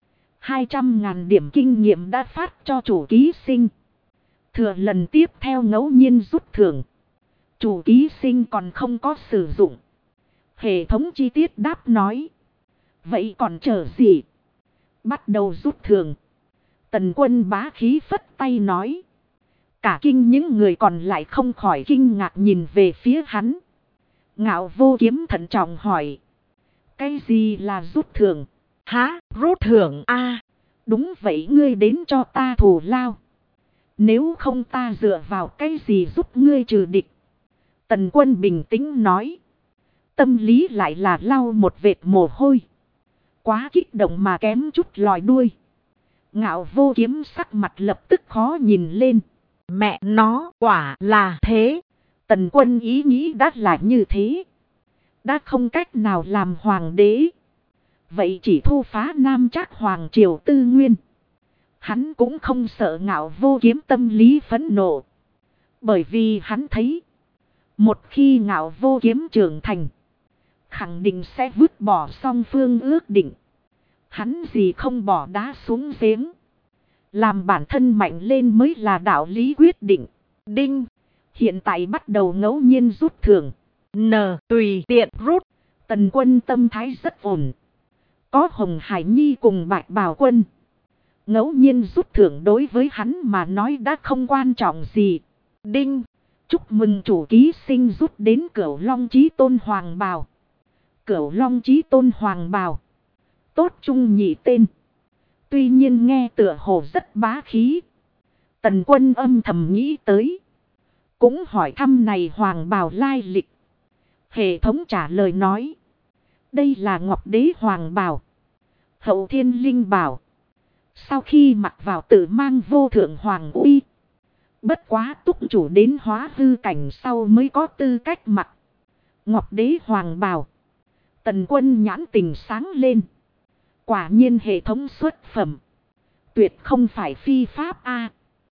200.000 điểm kinh nghiệm đã phát cho chủ ký sinh. Thừa lần tiếp theo ngẫu nhiên rút thưởng. Chủ ký sinh còn không có sử dụng. Hệ thống chi tiết đáp nói. Vậy còn chờ gì? Bắt đầu rút thưởng. Tần Quân bá khí phất tay nói. Cả kinh những người còn lại không khỏi kinh ngạc nhìn về phía hắn. Ngạo Vô Kiếm thận trọng hỏi. Cái gì là rút thưởng? Hả? Rút thưởng a? Đúng vậy, ngươi đến cho ta thù lao. Nếu không ta dựa vào cái gì giúp ngươi trừ địch? Tần Quân bình tĩnh nói. Tâm lý lại là lau một vệt mồ hôi. Quá kích động mà kém chút lòi đuôi. Ngạo Vô Kiếm sắc mặt lập tức khó nhìn lên. Mẹ nó quả là thế. Tần Quân ý nghĩ đã là như thế. Đã không cách nào làm hoàng đế. Vậy chỉ thu phá Nam Trác Hoàng Triều tư nguyên. Hắn cũng không sợ Ngạo Vô Kiếm tâm lý phẫn nộ. Bởi vì hắn thấy. Một khi Ngạo Vô Kiếm trưởng thành. Khẳng định sẽ vứt bỏ song phương ước định. Hắn gì không bỏ đá xuống giếng. Làm bản thân mạnh lên mới là đạo lý quyết định. Đinh. Hiện tại bắt đầu ngẫu nhiên rút thưởng. Tùy tiện rút. Tần Quân tâm thái rất ổn. Có Hồng Hải Nhi cùng Bạch Bào Quân. Ngẫu nhiên rút thưởng đối với hắn mà nói đã không quan trọng gì. Đinh. Chúc mừng chủ ký sinh rút đến Cửu Long Chí Tôn Hoàng Bào. Cửu Long Chí Tôn Hoàng Bào. Tốt trung nhị tên. Tuy nhiên nghe tựa hồ rất bá khí. Tần Quân âm thầm nghĩ tới. Cũng hỏi thăm này Hoàng Bào lai lịch. Hệ thống trả lời nói. Đây là Ngọc Đế Hoàng Bào. Hậu Thiên Linh Bào. Sau khi mặc vào tự mang vô thượng hoàng uy. Bất quá túc chủ đến hóa hư cảnh sau mới có tư cách mặc. Ngọc Đế Hoàng Bào. Tần Quân nhãn tình sáng lên. Quả nhiên hệ thống xuất phẩm. Tuyệt không phải phi pháp a.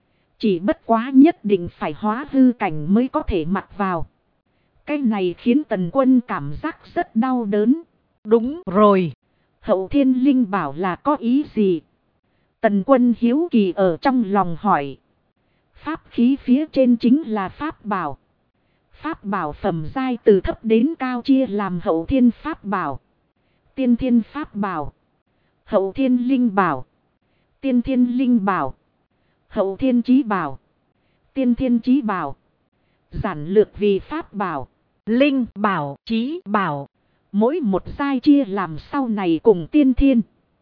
Chỉ bất quá nhất định phải hóa hư cảnh mới có thể mặc vào. Cái này khiến Tần Quân cảm giác rất đau đớn. Đúng rồi. Hậu Thiên Linh Bảo là có ý gì? Tần Quân hiếu kỳ ở trong lòng hỏi. Pháp khí phía trên chính là Pháp Bảo. Pháp Bảo phẩm giai từ thấp đến cao chia làm Hậu Thiên Pháp Bảo, Tiên Thiên Pháp Bảo, Hậu Thiên Linh Bảo, Tiên Thiên Linh Bảo, Hậu Thiên Chí Bảo, Tiên Thiên Chí Bảo. Giản lược vì Pháp Bảo, Linh Bảo, Chí Bảo. Mỗi một giai chia làm sau này cùng Tiên Thiên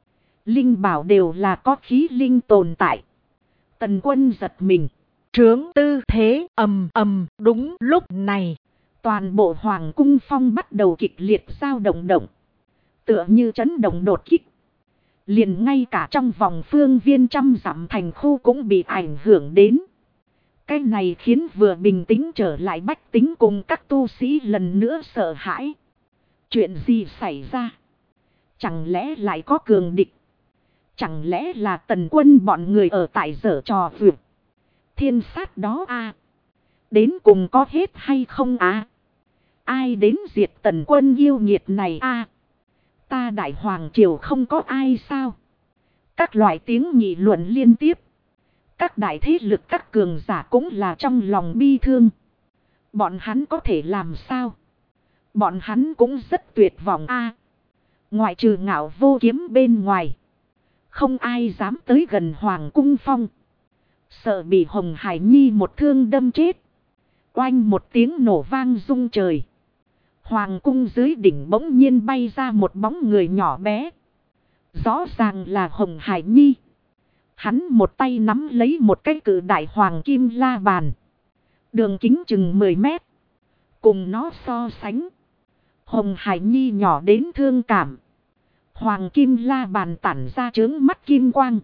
Linh Bảo đều là có khí linh tồn tại. Tần Quân giật mình. Trướng tư thế ầm ầm. Đúng lúc này, toàn bộ Hoàng Cung Phong bắt đầu kịch liệt dao động động. Tựa như chấn động đột kích. Liền ngay cả trong vòng phương viên trăm dặm thành khu cũng bị ảnh hưởng đến. Cái này khiến vừa bình tĩnh trở lại bách tính cùng các tu sĩ lần nữa sợ hãi. Chuyện gì xảy ra? Chẳng lẽ lại có cường địch? Chẳng lẽ là Tần Quân bọn người ở tại giở trò vượt? Thiên sát đó a, đến cùng có hết hay không a? Ai đến diệt Tần Quân yêu nghiệt này a? Ta Đại Hoàng Triều không có ai sao? Các loại tiếng nghị luận liên tiếp. Các đại thế lực các cường giả cũng là trong lòng bi thương. Bọn hắn có thể làm sao? Bọn hắn cũng rất tuyệt vọng a. Ngoại trừ Ngạo Vô Kiếm bên ngoài, không ai dám tới gần Hoàng Cung Phong. Sợ bị Hồng Hải Nhi một thương đâm chết. Oanh một tiếng nổ vang rung trời. Hoàng cung dưới đỉnh bỗng nhiên bay ra một bóng người nhỏ bé. Rõ ràng là Hồng Hải Nhi. Hắn một tay nắm lấy một cái cự đại hoàng kim la bàn. Đường kính chừng 10 mét. Cùng nó so sánh, Hồng Hải Nhi nhỏ đến thương cảm. Hoàng kim la bàn tản ra chướng mắt kim quang.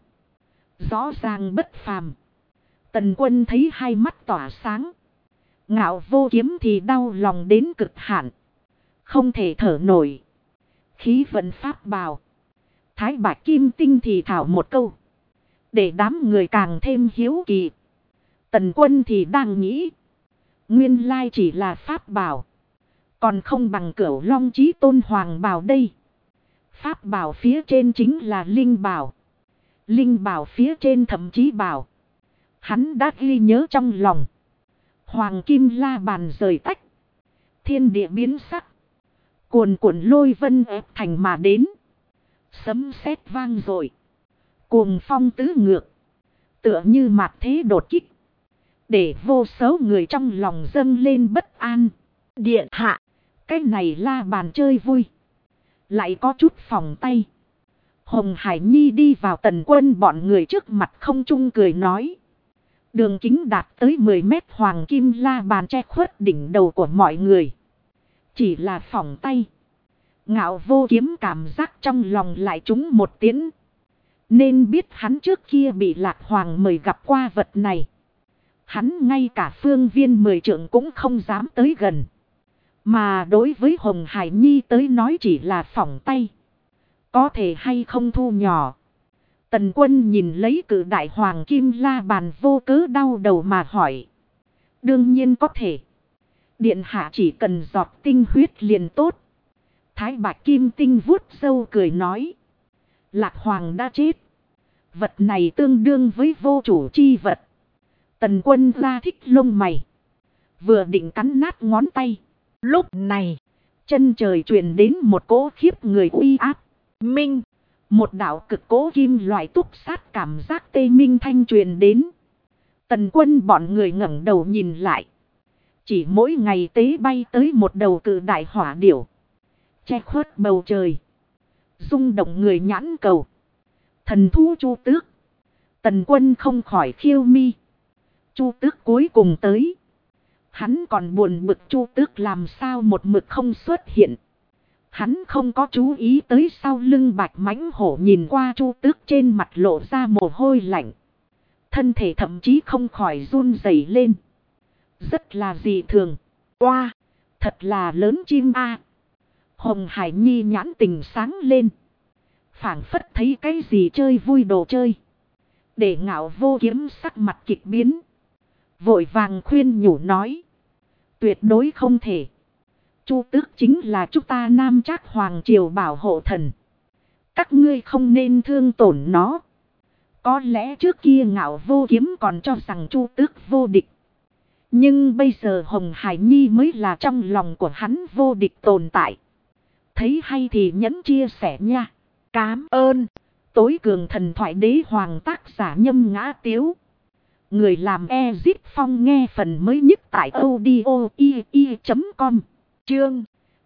Rõ ràng bất phàm. Tần Quân thấy hai mắt tỏa sáng. Ngạo Vô Kiếm thì đau lòng đến cực hạn. Không thể thở nổi. Khí vận Pháp Bảo. Thái Bạch Kim Tinh thì thảo một câu. Để đám người càng thêm hiếu kỳ. Tần Quân thì đang nghĩ. Nguyên lai chỉ là Pháp Bảo. Còn không bằng Cửu Long Chí Tôn Hoàng Bào đây. Pháp Bảo phía trên chính là Linh Bảo. Linh Bảo phía trên thậm chí bảo. Hắn đã ghi nhớ trong lòng. Hoàng kim la bàn rời tách. Thiên địa biến sắc. Cuồn cuộn lôi vân ép thành mà đến. Sấm sét vang dội. Cuồng phong tứ ngược. Tựa như mạt thế đột kích. Để vô số người trong lòng dâng lên bất an. Điện hạ. Cái này la bàn chơi vui. Lại có chút phòng tay. Hồng Hải Nhi đi vào Tần Quân bọn người trước mặt không trung cười nói. Đường kính đạt tới 10 mét hoàng kim la bàn che khuất đỉnh đầu của mọi người. Chỉ là phỏng tay. Ngạo Vô Kiếm cảm giác trong lòng lại trúng một tiếng. Nên biết hắn trước kia bị Lạc Hoàng mời gặp qua vật này. Hắn ngay cả phương viên 10 trượng cũng không dám tới gần. Mà đối với Hồng Hải Nhi tới nói chỉ là phỏng tay. Có thể hay không thu nhỏ. Tần Quân nhìn lấy cự đại hoàng kim la bàn vô cớ đau đầu mà hỏi. Đương nhiên có thể. Điện hạ chỉ cần giọt tinh huyết liền tốt. Thái Bạch Kim Tinh vuốt râu cười nói. Lạc Hoàng đã chết. Vật này tương đương với vô chủ chi vật. Tần Quân ra thích lông mày. Vừa định cắn nát ngón tay. Lúc này, chân trời truyền đến một cỗ khiếp người uy áp. minh. Một đạo cực cố kim loại túc sát cảm giác tê minh thanh truyền đến. Tần Quân bọn người ngẩng đầu nhìn lại. Chỉ mỗi ngày tế bay tới một đầu cự đại hỏa điểu. Che khuất bầu trời. Rung động người nhãn cầu. Thần thú Chu Tước. Tần Quân không khỏi khiêu mi. Chu Tước cuối cùng tới. Hắn còn buồn bực Chu Tước làm sao một mực không xuất hiện. Hắn không có chú ý tới sau lưng bạch mãnh hổ nhìn qua Chu Tước trên mặt lộ ra mồ hôi lạnh. Thân thể thậm chí không khỏi run rẩy lên. Rất là dị thường. Oa, thật là lớn chim a. Hồng Hải Nhi nhãn tình sáng lên. Phảng phất thấy cái gì chơi vui đồ chơi. Để Ngạo Vô Kiếm sắc mặt kịch biến. Vội vàng khuyên nhủ nói. Tuyệt đối không thể. Chu Tước chính là chúng ta Nam Trác Hoàng Triều bảo hộ thần. Các ngươi không nên thương tổn nó. Có lẽ trước kia Ngạo Vô Kiếm còn cho rằng Chu Tước vô địch. Nhưng bây giờ Hồng Hải Nhi mới là trong lòng của hắn vô địch tồn tại. Thấy hay thì nhẫn chia sẻ nha. Cám ơn. Tối cường thần thoại đế hoàng tác giả Nhâm Ngã Tiếu. Người làm Ezip Phong nghe phần mới nhất tại audio.com. Chương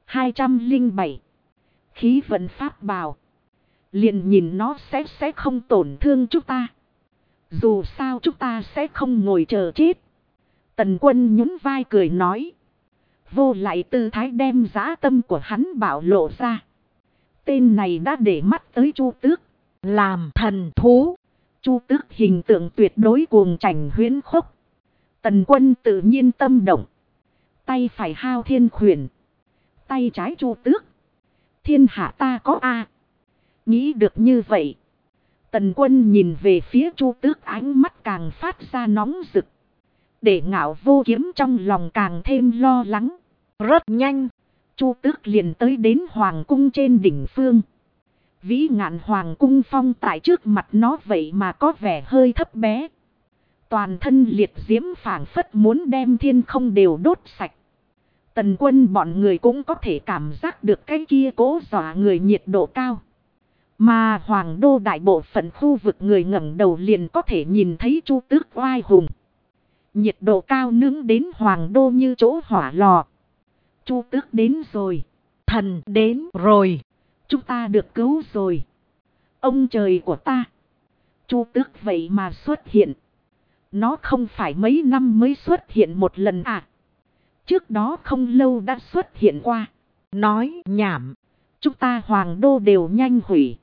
207. Khí vận pháp bào. Liền nhìn nó sẽ không tổn thương chúng ta. Dù sao chúng ta sẽ không ngồi chờ chết. Tần Quân nhún vai cười nói. Vô lại tư thái đem dã tâm của hắn bảo lộ ra. Tên này đã để mắt tới Chu Tước. Làm thần thú. Chu Tước hình tượng tuyệt đối cuồng chảnh huyễn khốc. Tần Quân tự nhiên tâm động. Tay phải Hao Thiên Khuyển. Tay trái Chu Tước. Thiên hạ ta có a. Nghĩ được như vậy. Tần Quân nhìn về phía Chu Tước ánh mắt càng phát ra nóng rực. Để Ngạo Vô Kiếm trong lòng càng thêm lo lắng. Rất nhanh. Chu Tước liền tới đến hoàng cung trên đỉnh phương. Vĩ Ngạn hoàng cung phong tại trước mặt nó vậy mà có vẻ hơi thấp bé. Toàn thân liệt diễm phảng phất muốn đem thiên không đều đốt sạch. Tần Quân bọn người cũng có thể cảm giác được cái kia cố dọa người nhiệt độ cao. Mà hoàng đô đại bộ phận khu vực người ngẩng đầu liền có thể nhìn thấy Chu Tước oai hùng. Nhiệt độ cao nướng đến hoàng đô như chỗ hỏa lò. Chu Tước đến rồi. Thần đến rồi. Chúng ta được cứu rồi. Ông trời của ta. Chu Tước vậy mà xuất hiện. Nó không phải mấy năm mới xuất hiện một lần à. Trước đó không lâu đã xuất hiện qua. Nói nhảm. Chúng ta hoàng đô đều nhanh hủy.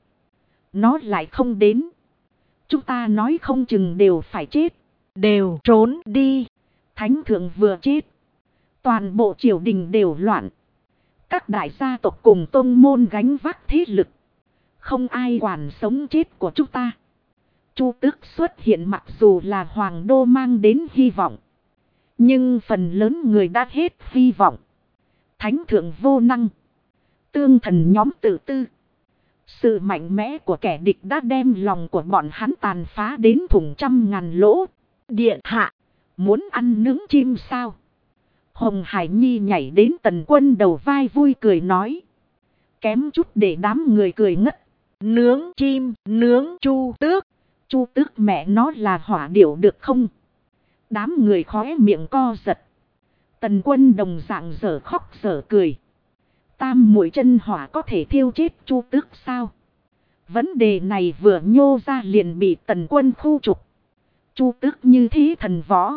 Nó lại không đến. Chúng ta nói không chừng đều phải chết. Đều trốn đi. Thánh thượng vừa chết. Toàn bộ triều đình đều loạn. Các đại gia tộc cùng tôn môn gánh vác thế lực. Không ai quản sống chết của chúng ta. Chu Tước xuất hiện mặc dù là hoàng đô mang đến hy vọng. Nhưng phần lớn người đã hết hy vọng. Thánh thượng vô năng. Tương thần nhóm tự tư. Sự mạnh mẽ của kẻ địch đã đem lòng của bọn hắn tàn phá đến thủng 100.000 lỗ. Điện hạ. Muốn ăn nướng chim sao? Hồng Hải Nhi nhảy đến Tần Quân đầu vai vui cười nói. Kém chút để đám người cười ngất. Nướng chim, nướng Chu Tước. Chu Tước mẹ nó là hỏa điểu được không? Đám người khóe miệng co giật. Tần Quân đồng dạng dở khóc dở cười. Tam muội chân hỏa có thể thiêu chết Chu Tước sao? Vấn đề này vừa nhô ra liền bị Tần Quân khu trục. Chu Tước như thế thần võ.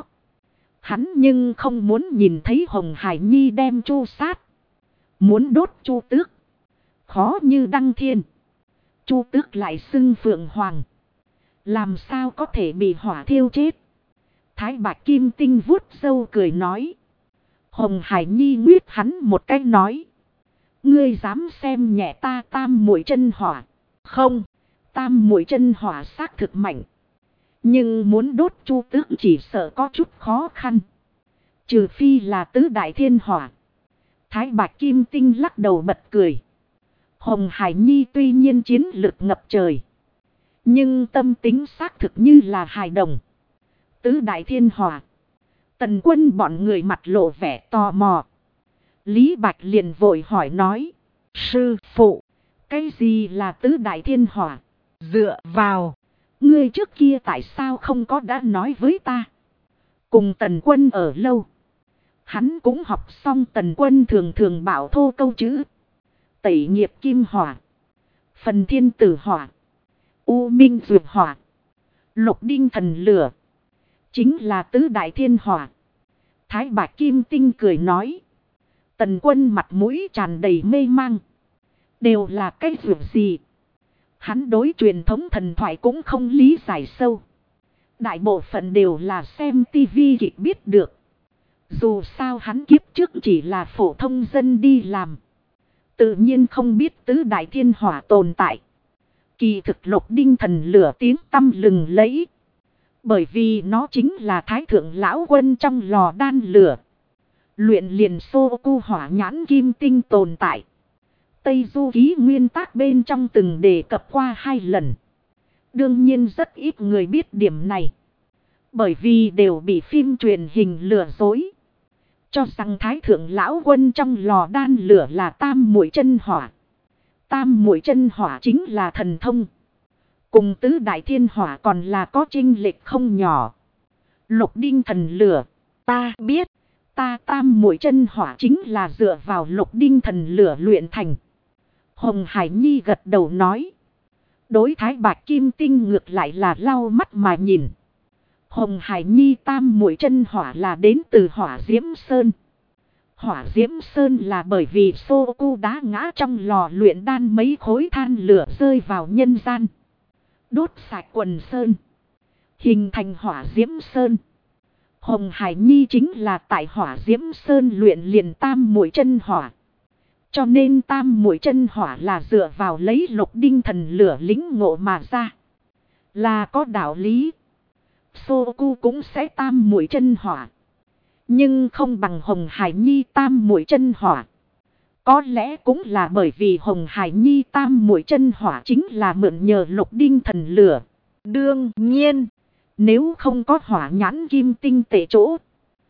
Hắn nhưng không muốn nhìn thấy Hồng Hải Nhi đem Chu sát. Muốn đốt Chu Tước. Khó như đăng thiên. Chu Tước lại xưng Phượng Hoàng. Làm sao có thể bị hỏa thiêu chết? Thái Bạch Kim Tinh vuốt râu cười nói. Hồng Hải Nhi nguyết hắn một cách nói. Ngươi dám xem nhẹ ta tam muội chân hỏa? Không. Tam muội chân hỏa xác thực mạnh. Nhưng muốn đốt Chu Tước chỉ sợ có chút khó khăn. Trừ phi là tứ đại thiên hỏa. Thái Bạch Kim Tinh lắc đầu bật cười. Hồng Hải Nhi tuy nhiên chiến lực ngập trời. Nhưng tâm tính xác thực như là hài đồng. Tứ đại thiên hỏa. Tần Quân bọn người mặt lộ vẻ tò mò. Lý Bạch liền vội hỏi nói. Sư phụ. Cái gì là tứ đại thiên hỏa? Dựa vào. Ngươi trước kia tại sao không có đã nói với ta? Cùng Tần Quân ở lâu. Hắn cũng học xong Tần Quân thường thường bảo thô câu chữ. Tẩy nghiệp kim hỏa. Phần thiên tử hỏa. U minh dược hỏa. Lục đinh thần lửa. Chính là tứ đại thiên hỏa. Thái Bạch Kim Tinh cười nói. Tần Quân mặt mũi tràn đầy mê mang. Đều là cái dược gì? Hắn đối truyền thống thần thoại cũng không lý giải sâu. Đại bộ phận đều là xem tivi kịch biết được. Dù sao hắn kiếp trước chỉ là phổ thông dân đi làm. Tự nhiên không biết tứ đại thiên hỏa tồn tại. Kỳ thực lục đinh thần lửa tiếng tăm lừng lẫy. Bởi vì nó chính là thái thượng lão quân trong lò đan lửa. Luyện liền xô cu hỏa nhãn kim tinh tồn tại. Tây Du Ký nguyên tác bên trong từng đề cập qua 2 lần. Đương nhiên rất ít người biết điểm này. Bởi vì đều bị phim truyền hình lừa dối. Cho rằng thái thượng lão quân trong lò đan lửa là tam muội chân hỏa. Tam muội chân hỏa chính là thần thông. Cùng tứ đại thiên hỏa còn là có chênh lệch không nhỏ. Lục đinh thần lửa. Ta biết. Ta tam muội chân hỏa chính là dựa vào lục đinh thần lửa luyện thành. Hồng Hải Nhi gật đầu nói. Đối Thái Bạch Kim Tinh ngược lại là lau mắt mà nhìn. Hồng Hải Nhi tam muội chân hỏa là đến từ Hỏa Diễm Sơn. Hỏa Diễm Sơn là bởi vì xô cu đá ngã trong lò luyện đan mấy khối than lửa rơi vào nhân gian. Đốt sạch quần sơn. Hình thành Hỏa Diễm Sơn. Hồng Hải Nhi chính là tại Hỏa Diễm Sơn luyện liền tam muội chân hỏa. Cho nên tam muội chân hỏa là dựa vào lấy lục đinh thần lửa lĩnh ngộ mà ra. Là có đạo lý. Xô cu cũng sẽ tam muội chân hỏa. Nhưng không bằng Hồng Hải Nhi tam muội chân hỏa. Có lẽ cũng là bởi vì Hồng Hải Nhi tam muội chân hỏa chính là mượn nhờ lục đinh thần lửa. Đương nhiên. Nếu không có hỏa nhãn kim tinh tệ chỗ.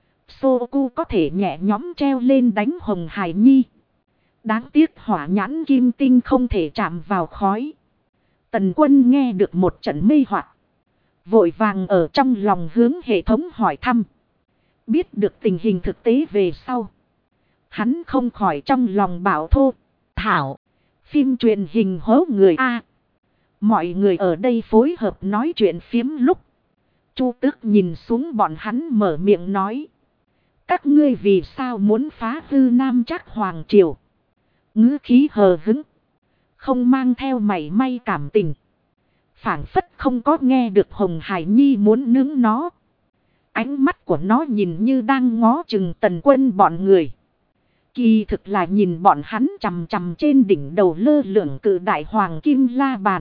Xô cu có thể nhẹ nhõm treo lên đánh Hồng Hải Nhi. Đáng tiếc hỏa nhãn kim tinh không thể chạm vào khói. Tần Quân nghe được một trận mê hoặc. Vội vàng ở trong lòng hướng hệ thống hỏi thăm. Biết được tình hình thực tế về sau. Hắn không khỏi trong lòng bảo thô. Thảo. Phim truyền hình hố người A. Mọi người ở đây phối hợp nói chuyện phiếm lúc. Chu Tước nhìn xuống bọn hắn mở miệng nói. Các ngươi vì sao muốn phá hư Nam Trác Hoàng Triều? Ngữ khí hờ hững. Không mang theo mảy may cảm tình. Phảng phất không có nghe được Hồng Hải Nhi muốn nướng nó. Ánh mắt của nó nhìn như đang ngó chừng Tần Quân bọn người. Kỳ thực là nhìn bọn hắn chằm chằm trên đỉnh đầu lơ lửng cự đại hoàng kim la bàn.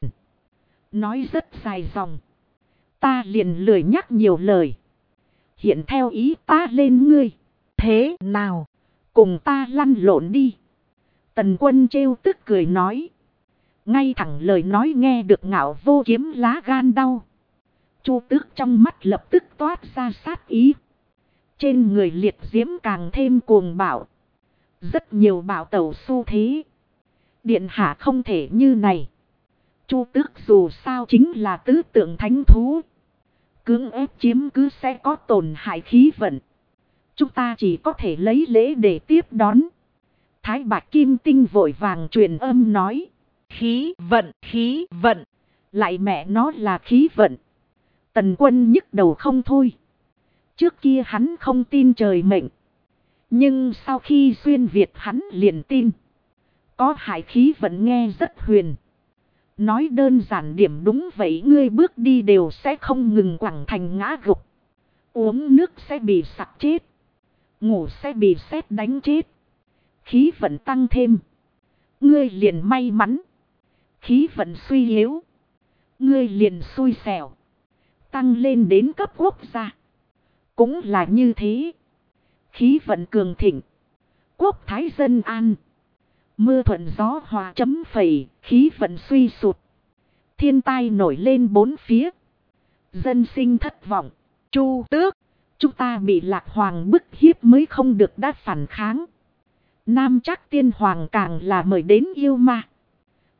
Nói rất dài dòng. Ta liền lười nhắc nhiều lời. Hiện theo ý ta lên ngươi. Thế nào? Cùng ta lăn lộn đi. Tần Quân trêu tức cười nói. Ngay thẳng lời nói nghe được Ngạo Vô Kiếm lá gan đau. Chu Tước trong mắt lập tức toát ra sát ý. Trên người liệt diễm càng thêm cuồng bạo. Rất nhiều bạo tẩu xu thế. Điện hạ không thể như này. Chu Tước dù sao chính là tứ tượng thánh thú. Cưỡng ép chiếm cứ sẽ có tổn hại khí vận. Chúng ta chỉ có thể lấy lễ để tiếp đón. Thái Bạch Kim Tinh vội vàng truyền âm nói. Khí vận. Lại mẹ nó là khí vận. Tần Quân nhức đầu không thôi. Trước kia hắn không tin trời mệnh. Nhưng sau khi xuyên Việt hắn liền tin. Có hại khí vận nghe rất huyền. Nói đơn giản điểm đúng vậy, ngươi bước đi đều sẽ không ngừng quẳng thành ngã gục. Uống nước sẽ bị sặc chết. Ngủ sẽ bị sét đánh chết. Khí vận tăng thêm. Ngươi liền may mắn. Khí vận suy yếu. Ngươi liền xui xẻo. Tăng lên đến cấp quốc gia. Cũng là như thế. Khí vận cường thịnh. Quốc thái dân an. Mưa thuận gió hòa chấm phẩy. Khí vận suy sụt. Thiên tai nổi lên bốn phía. Dân sinh thất vọng. Chu Tước. Chúng ta bị Lạc Hoàng bức hiếp mới không được đã phản kháng. Nam Trác Tiên Hoàng càng là mời đến yêu ma.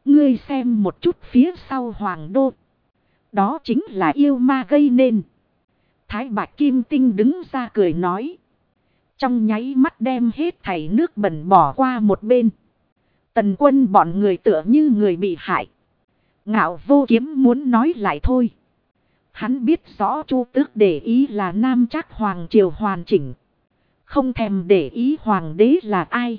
Ngươi xem một chút phía sau hoàng đô. Đó chính là yêu ma gây nên. Thái Bạch Kim Tinh đứng ra cười nói. Trong nháy mắt đem hết thảy nước bẩn bỏ qua một bên. Tần Quân bọn người tựa như người bị hại. Ngạo Vô Kiếm muốn nói lại thôi. Hắn biết rõ Chu Tước để ý là Nam Trác hoàng triều hoàn chỉnh. Không thèm để ý hoàng đế là ai.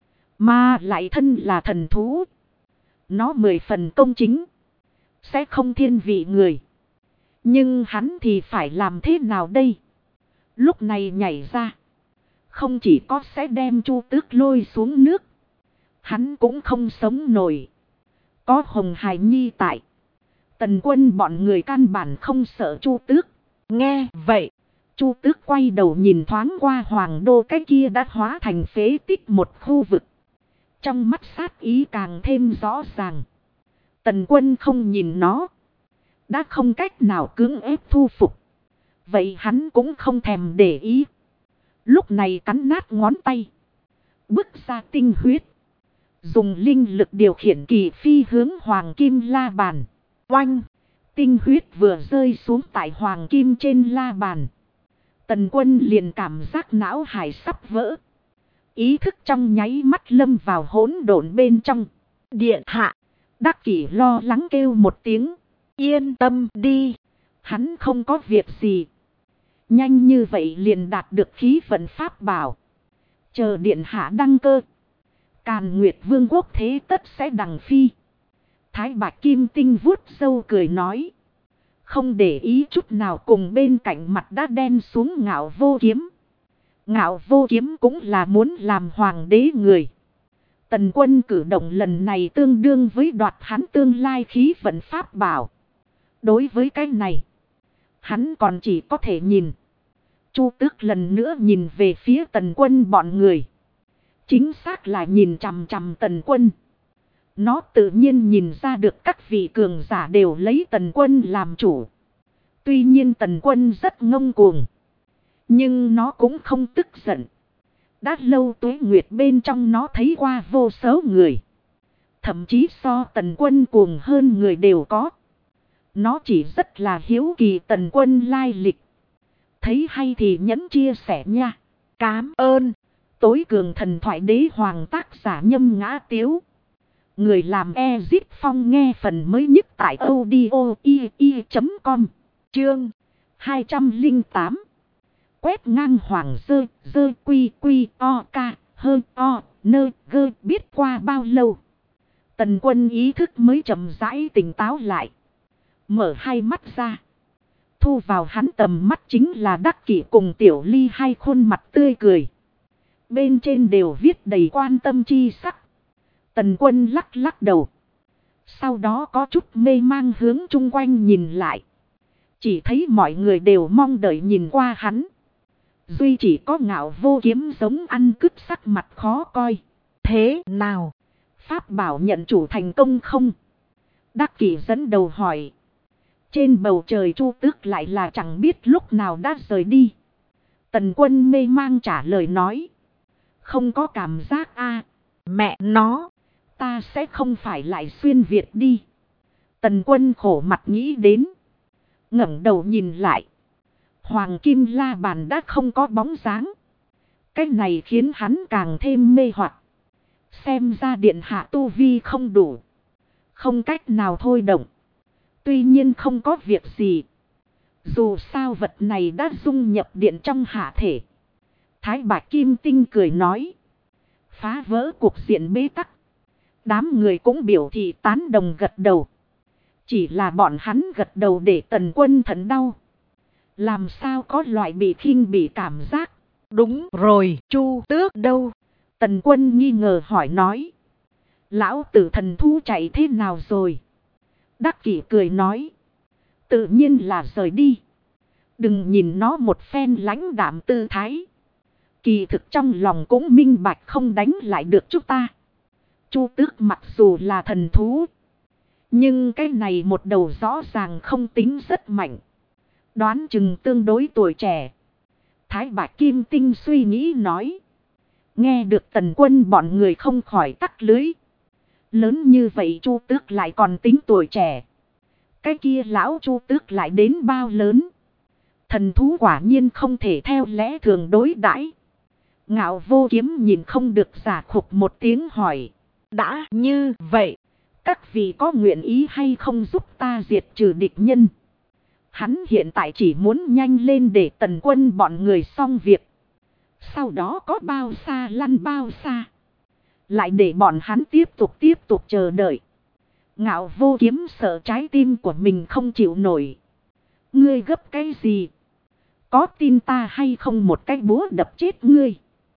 Mà lại thân là thần thú. Nó 10 phần công chính. Sẽ không thiên vị người. Nhưng hắn thì phải làm thế nào đây? Lúc này nhảy ra. Không chỉ có sẽ đem Chu Tước lôi xuống nước. Hắn cũng không sống nổi. Có Hồng Hải Nhi tại. Tần Quân bọn người căn bản không sợ Chu Tước. Nghe vậy, Chu Tước quay đầu nhìn thoáng qua hoàng đô, cái kia đã hóa thành phế tích một khu vực. Trong mắt sát ý càng thêm rõ ràng. Tần Quân không nhìn nó. Đã không cách nào cưỡng ép thu phục. Vậy hắn cũng không thèm để ý. Lúc này cắn nát ngón tay. Bức ra tinh huyết. Dùng linh lực điều khiển kỳ phi hướng hoàng kim la bàn. oanh, Tinh huyết vừa rơi xuống tại hoàng kim trên la bàn. Tần Quân liền cảm giác não hải sắp vỡ. Ý thức trong nháy mắt lâm vào hỗn độn bên trong. điện hạ, Đắc Kỷ lo lắng kêu một tiếng. yên tâm đi. Hắn không có việc gì. Nhanh như vậy liền đạt được khí vận pháp bảo. Chờ điện hạ đăng cơ. Càn Nguyệt Vương quốc thế tất sẽ đằng phi. Thái Bạch Kim Tinh vuốt râu cười nói. Không để ý chút nào cùng bên cạnh mặt đã đen xuống Ngạo Vô Kiếm. Ngạo Vô Kiếm cũng là muốn làm hoàng đế người. Tần Quân cử động lần này tương đương với đoạt hắn tương lai khí vận pháp bảo. Đối với cái này, hắn còn chỉ có thể nhìn. Chu Tước lần nữa nhìn về phía Tần Quân bọn người. Chính xác là nhìn chằm chằm Tần Quân. Nó tự nhiên nhìn ra được các vị cường giả đều lấy Tần Quân làm chủ. Tuy nhiên Tần Quân rất ngông cuồng. Nhưng nó cũng không tức giận. Đã lâu tuế nguyệt bên trong nó thấy qua vô số người. Thậm chí so Tần Quân cuồng hơn người đều có. Nó chỉ rất là hiếu kỳ Tần Quân lai lịch. Thấy hay thì nhẫn chia sẻ nha. Cám ơn. Tối cường thần thoại đế hoàng tác giả Nhâm Ngã Tiếu. Người làm Ezit Phong nghe phần mới nhất tại audio.com. Chương 208. Quét ngang hoàng dơ quy quy o ca hơ o nơ gơ biết qua bao lâu. Tần Quân ý thức mới chậm rãi tỉnh táo lại. Mở hai mắt ra. Thu vào hắn tầm mắt chính là Đắc Kỷ cùng Tiểu Ly hai khuôn mặt tươi cười. Bên trên đều viết đầy quan tâm chi sắc. Tần Quân lắc lắc đầu. Sau đó có chút mê mang hướng chung quanh nhìn lại. Chỉ thấy mọi người đều mong đợi nhìn qua hắn. Duy chỉ có Ngạo Vô Kiếm giống ăn cứt sắc mặt khó coi. Thế nào? Pháp bảo nhận chủ thành công không? Đắc Kỷ dẫn đầu hỏi. Trên bầu trời Chu Tước lại là chẳng biết lúc nào đã rời đi. Tần Quân mê mang trả lời nói. Không có cảm giác a. Mẹ nó. Ta sẽ không phải lại xuyên Việt đi. Tần Quân khổ mặt nghĩ đến. Ngẩng đầu nhìn lại. Hoàng kim la bàn đã không có bóng dáng. Cái này khiến hắn càng thêm mê hoặc. Xem ra điện hạ tu vi không đủ. Không cách nào thôi động. Tuy nhiên không có việc gì. Dù sao vật này đã dung nhập điện trong hạ thể. Thái Bạch Kim Tinh cười nói. Phá vỡ cuộc diện bế tắc. Đám người cũng biểu thị tán đồng gật đầu. Chỉ là bọn hắn gật đầu để Tần Quân thận đau. Làm sao có loại bị khinh bị cảm giác. Đúng rồi, Chu Tước đâu? Tần Quân nghi ngờ hỏi nói. Lão tử thần thú chạy thế nào rồi? Đắc Kỷ cười nói. Tự nhiên là rời đi. Đừng nhìn nó một phen lãnh đạm tư thái. Kỳ thực trong lòng cũng minh bạch không đánh lại được chúng ta. Chu Tước mặc dù là thần thú. Nhưng cái này một đầu rõ ràng không tính rất mạnh. Đoán chừng tương đối tuổi trẻ. Thái Bạch Kim Tinh suy nghĩ nói. Nghe được Tần Quân bọn người không khỏi tắc lưới. Lớn như vậy Chu Tước lại còn tính tuổi trẻ. Cái kia lão Chu Tước lại đến bao lớn. Thần thú quả nhiên không thể theo lẽ thường đối đãi. Ngạo Vô Kiếm nhìn không được giả khục một tiếng hỏi. Đã như vậy, các vị có nguyện ý hay không giúp ta diệt trừ địch nhân? Hắn hiện tại chỉ muốn nhanh lên để Tần Quân bọn người xong việc. Sau đó có bao xa lăn bao xa. Lại để bọn hắn tiếp tục chờ đợi. Ngạo Vô Kiếm sợ trái tim của mình không chịu nổi. Ngươi gấp cái gì? Có tin ta hay không một cái búa đập chết ngươi?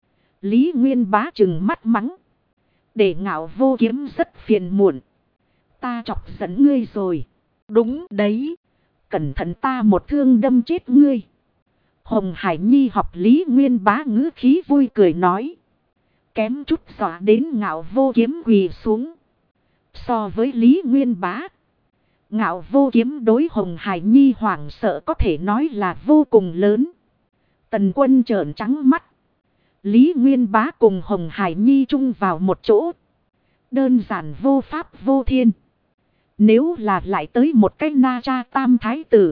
Lý Nguyên Bá trừng mắt mắng. Để Ngạo Vô Kiếm rất phiền muộn. Ta chọc giận ngươi rồi. đúng đấy. Cẩn thận ta một thương đâm chết ngươi. Hồng Hải Nhi học Lý Nguyên Bá ngữ khí vui cười nói. Kém chút dọa đến Ngạo Vô Kiếm quỳ xuống. So với Lý Nguyên Bá, Ngạo Vô Kiếm đối Hồng Hải Nhi hoảng sợ có thể nói là vô cùng lớn. Tần Quân trợn trắng mắt. Lý Nguyên Bá cùng Hồng Hải Nhi chung vào một chỗ. Đơn giản vô pháp vô thiên. Nếu là lại tới một cái na cha tam thái tử,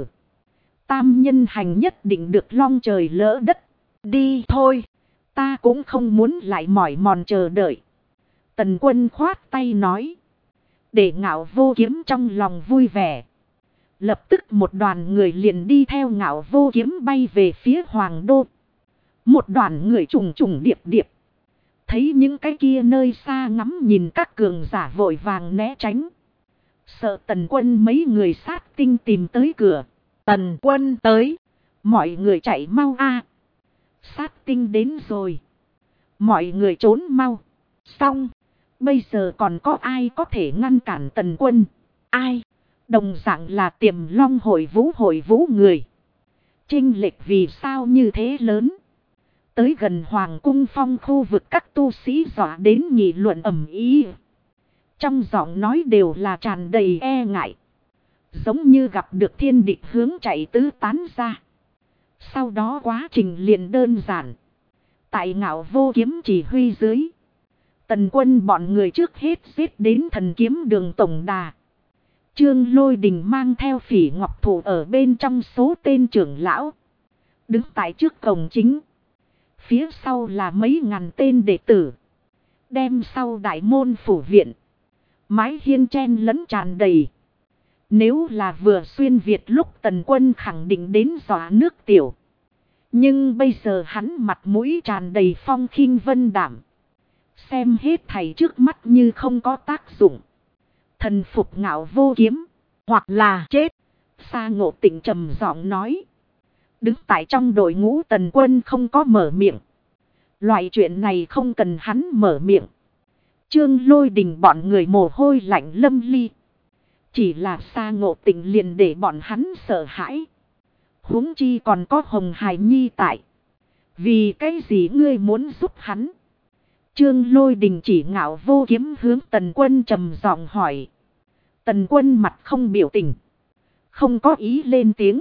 tam nhân hành nhất định được long trời lỡ đất. Đi thôi. Ta cũng không muốn lại mỏi mòn chờ đợi. Tần Quân khoát tay nói. Để Ngạo Vô Kiếm trong lòng vui vẻ. Lập tức một đoàn người liền đi theo Ngạo Vô Kiếm bay về phía Hoàng Đô. Một đoàn người trùng trùng điệp điệp. Thấy những cái kia nơi xa ngắm nhìn các cường giả vội vàng né tránh. Sợ Tần Quân mấy người sát tinh tìm tới cửa. Tần Quân tới. Mọi người chạy mau a. Sát tinh đến rồi. Mọi người trốn mau. Xong. Bây giờ còn có ai có thể ngăn cản Tần Quân? Ai? Đồng dạng là Tiềm Long hội vũ người. Chênh lệch vì sao như thế lớn? Tới gần Hoàng cung phong khu vực các tu sĩ dọa đến nghị luận ầm ĩ. Trong giọng nói đều là tràn đầy e ngại. Giống như gặp được thiên địch hướng chạy tứ tán ra. Sau đó quá trình liền đơn giản. Tại Ngạo Vô Kiếm chỉ huy dưới, Tần Quân bọn người trước hết giết đến Thần Kiếm Đường tổng đà. Trương Lôi Đình mang theo Phỉ Ngọc Thủ ở bên trong số tên trưởng lão. Đứng tại trước cổng chính. Phía sau là mấy ngàn tên đệ tử. Đem sau đại môn phủ viện. Mái hiên chen lẫn tràn đầy. Nếu là vừa xuyên Việt lúc Tần Quân khẳng định đến dọa nước tiểu. Nhưng bây giờ hắn mặt mũi tràn đầy phong khinh vân đảm. Xem hết thầy trước mắt như không có tác dụng. Thần phục Ngạo Vô Kiếm. Hoặc là chết. Sa Ngộ Tịnh trầm giọng nói. Đứng tại trong đội ngũ Tần Quân không có mở miệng. Loại chuyện này không cần hắn mở miệng. Trương Lôi Đình bọn người mồ hôi lạnh lâm ly. Chỉ là Sa Ngộ Tịnh liền để bọn hắn sợ hãi. Huống chi còn có Hồng Hải Nhi tại. Vì cái gì ngươi muốn giúp hắn? Trương Lôi Đình chỉ Ngạo Vô Kiếm hướng Tần Quân trầm giọng hỏi. Tần Quân mặt không biểu tình. Không có ý lên tiếng.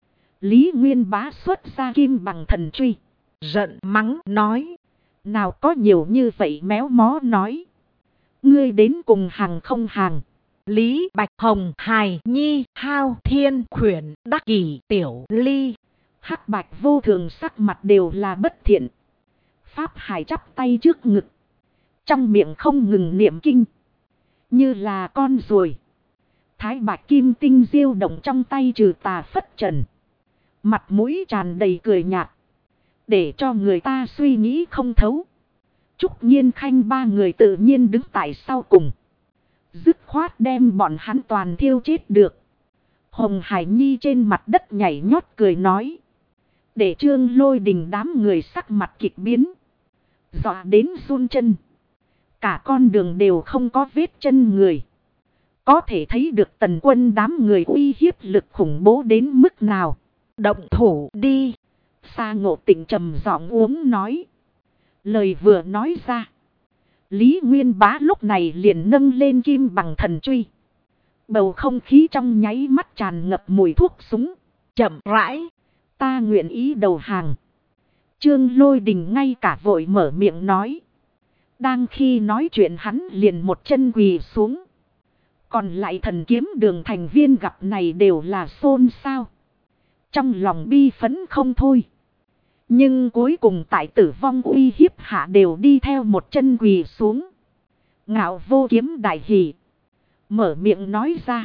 Lý Nguyên Bá xuất ra kim bằng thần truy. Giận mắng nói. Nào có nhiều như vậy méo mó nói. Ngươi đến cùng hàng không hàng. Lý Bạch Hồng Hải Nhi Hao Thiên Khuyển Đắc Kỷ Tiểu Ly. Hắc Bạch vô thường sắc mặt đều là bất thiện. Pháp Hải chắp tay trước ngực. Trong miệng không ngừng niệm kinh. Như là con ruồi. Thái Bạch Kim Tinh diêu động trong tay trừ tà phất trần. Mặt mũi tràn đầy cười nhạt. Để cho người ta suy nghĩ không thấu. Trúc Nhiên Khanh ba người tự nhiên đứng tại sau cùng. Dứt khoát đem bọn hắn toàn thiêu chết được. Hồng Hải Nhi trên mặt đất nhảy nhót cười nói. Để Trương Lôi Đình đám người sắc mặt kịch biến. Dọa đến run chân. Cả con đường đều không có vết chân người. Có thể thấy được Tần Quân đám người uy hiếp lực khủng bố đến mức nào. Động thủ đi. Sa Ngộ Tịnh trầm giọng uống nói. Lời vừa nói ra. Lý Nguyên Bá lúc này liền nâng lên kim bằng thần truy. Bầu không khí trong nháy mắt tràn ngập mùi thuốc súng. Chậm rãi. Ta nguyện ý đầu hàng. Trương Lôi Đình ngay cả vội mở miệng nói. Đang khi nói chuyện hắn liền một chân quỳ xuống. Còn lại thần kiếm đường thành viên gặp này đều là xôn xao. Trong lòng bi phấn không thôi. Nhưng cuối cùng tại tử vong uy hiếp hạ đều đi theo một chân quỳ xuống. Ngạo Vô Kiếm đại hỉ. Mở miệng nói ra.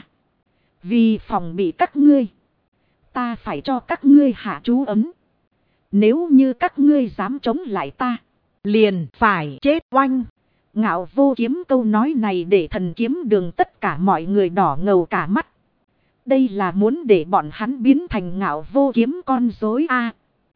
Vì phòng bị các ngươi. Ta phải cho các ngươi hạ chú ấm. Nếu như các ngươi dám chống lại ta. Liền phải chết oanh. Ngạo Vô Kiếm câu nói này để thần kiếm đường tất cả mọi người đỏ ngầu cả mắt. Đây là muốn để bọn hắn biến thành Ngạo Vô Kiếm con rối a.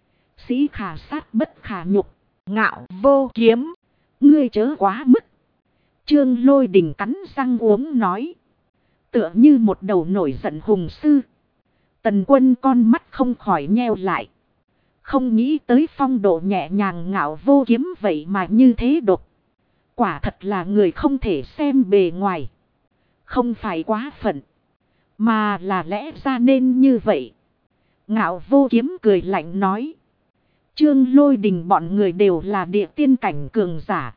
Sĩ khả sát bất khả nhục. Ngạo Vô Kiếm. Ngươi chớ quá mức. Trương Lôi Đình cắn răng uống nói. Tựa như một đầu nổi giận hùng sư. Tần Quân con mắt không khỏi nheo lại. Không nghĩ tới phong độ nhẹ nhàng Ngạo Vô Kiếm vậy mà như thế đột. Quả thật là người không thể xem bề ngoài. Không phải quá phận. Mà là lẽ ra nên như vậy. Ngạo Vô Kiếm cười lạnh nói. Trương Lôi Đình bọn người đều là địa tiên cảnh cường giả.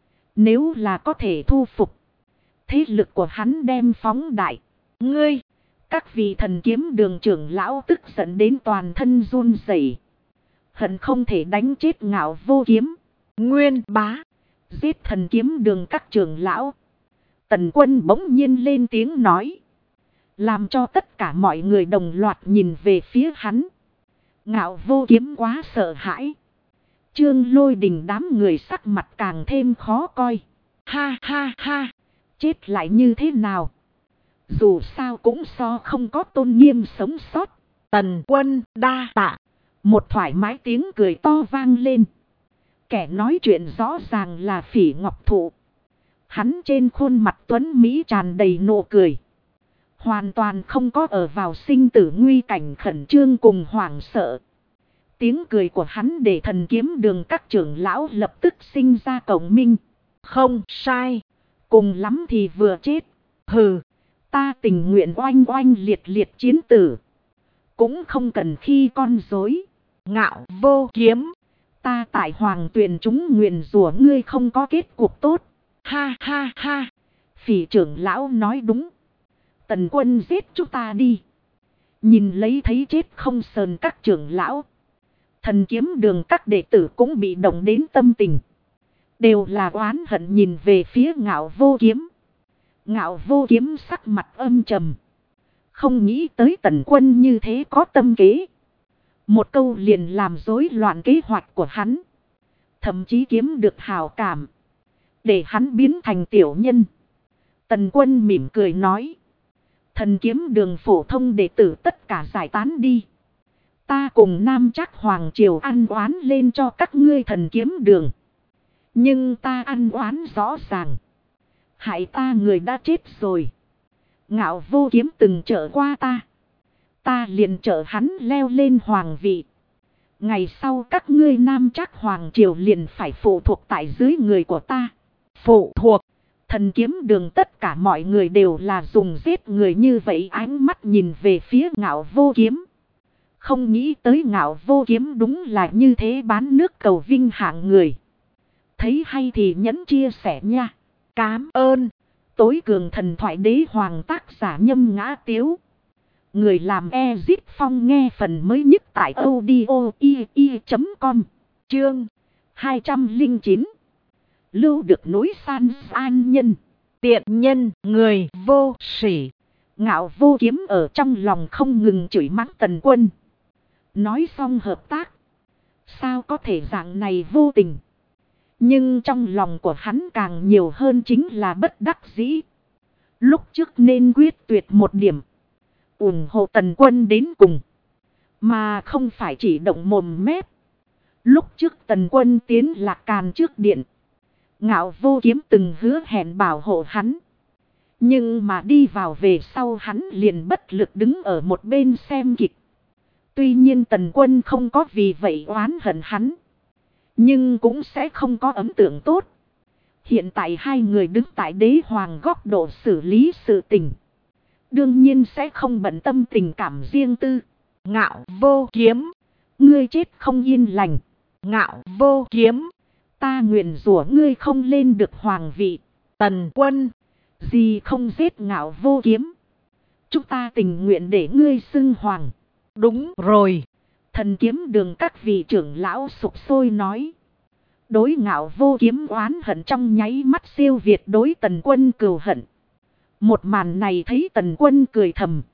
Nếu là có thể thu phục. Thế lực của hắn đem phóng đại. Ngươi. Các vị thần kiếm đường trưởng lão tức giận đến toàn thân run rẩy, hận không thể đánh chết Ngạo Vô Kiếm. Nguyên Bá. Giết thần kiếm đường các trưởng lão. Tần Quân bỗng nhiên lên tiếng nói. Làm cho tất cả mọi người đồng loạt nhìn về phía hắn. Ngạo Vô Kiếm quá sợ hãi. Trương Lôi Đình đám người sắc mặt càng thêm khó coi. Ha ha ha. Chết lại như thế nào? Dù sao cũng so không có tôn nghiêm sống sót. Tần Quân đa tạ. Một thoải mái tiếng cười to vang lên. Kẻ nói chuyện rõ ràng là Phỉ Ngọc Thụ. Hắn trên khuôn mặt tuấn Mỹ tràn đầy nụ cười. Hoàn toàn không có ở vào sinh tử nguy cảnh khẩn trương cùng hoảng sợ. Tiếng cười của hắn để thần kiếm đường các trưởng lão lập tức sinh ra cộng minh. Không sai. Cùng lắm thì vừa chết. Hừ. Ta tình nguyện oanh oanh liệt liệt chiến tử. Cũng không cần khi con dối. Ngạo Vô Kiếm. Ta tại hoàng tuyền chúng nguyền rủa ngươi không có kết cục tốt. Ha ha ha. Phỉ trưởng lão nói đúng. Tần Quân giết chúng ta đi. Nhìn lấy thấy chết không sờn các trưởng lão. Thần kiếm đường các đệ tử cũng bị động đến tâm tình. Đều là oán hận nhìn về phía Ngạo Vô Kiếm. Ngạo Vô Kiếm sắc mặt âm trầm. Không nghĩ tới Tần Quân như thế có tâm kế. Một câu liền làm rối loạn kế hoạch của hắn. Thậm chí kiếm được hào cảm. Để hắn biến thành tiểu nhân. Tần Quân mỉm cười nói. Thần kiếm đường phổ thông đệ tử tất cả giải tán đi. Ta cùng Nam Trác Hoàng Triều ăn oán lên cho các ngươi thần kiếm đường. Nhưng ta ăn oán rõ ràng. Hại ta người đã chết rồi. Ngạo Vô Kiếm từng trợ qua ta. Ta liền trợ hắn leo lên hoàng vị. Ngày sau các ngươi Nam Trác Hoàng Triều liền phải phụ thuộc tại dưới người của ta. Phụ thuộc. Thần kiếm đường tất cả mọi người đều là dùng giết người như vậy ánh mắt nhìn về phía Ngạo Vô Kiếm. Không nghĩ tới Ngạo Vô Kiếm đúng là như thế bán nước cầu vinh hạng người. Thấy hay thì nhẫn chia sẻ nha. Cám ơn. Tối cường thần thoại đế hoàng tác giả Nhâm Ngã Tiếu. Người làm Ezit Phong nghe phần mới nhất tại audio.com. Chương 209. Lưu được núi san an nhân. Tiện nhân người vô sỉ. Ngạo Vô Kiếm ở trong lòng không ngừng chửi mắng Tần Quân. Nói xong hợp tác. Sao có thể dạng này vô tình. Nhưng trong lòng của hắn càng nhiều hơn chính là bất đắc dĩ. Lúc trước nên quyết tuyệt một điểm. Ủng hộ Tần Quân đến cùng. Mà không phải chỉ động mồm mép. Lúc trước Tần Quân tiến Lạc Càn trước điện. Ngạo Vô Kiếm từng hứa hẹn bảo hộ hắn. Nhưng mà đi vào về sau hắn liền bất lực đứng ở một bên xem kịch. Tuy nhiên Tần Quân không có vì vậy oán hận hắn. Nhưng cũng sẽ không có ấn tượng tốt. Hiện tại hai người đứng tại đế hoàng góc độ xử lý sự tình. Đương nhiên sẽ không bận tâm tình cảm riêng tư. Ngạo Vô Kiếm. Ngươi chết không yên lành. Ngạo Vô Kiếm. Ta nguyện rủa ngươi không lên được hoàng vị. Tần Quân. Gì không giết Ngạo Vô Kiếm. Chúng ta tình nguyện để ngươi xưng hoàng. Đúng rồi. Thần Kiếm Đường các vị trưởng lão sục sôi nói. Đối Ngạo Vô Kiếm oán hận trong nháy mắt siêu việt đối Tần Quân cừu hận. Một màn này thấy Tần Quân cười thầm.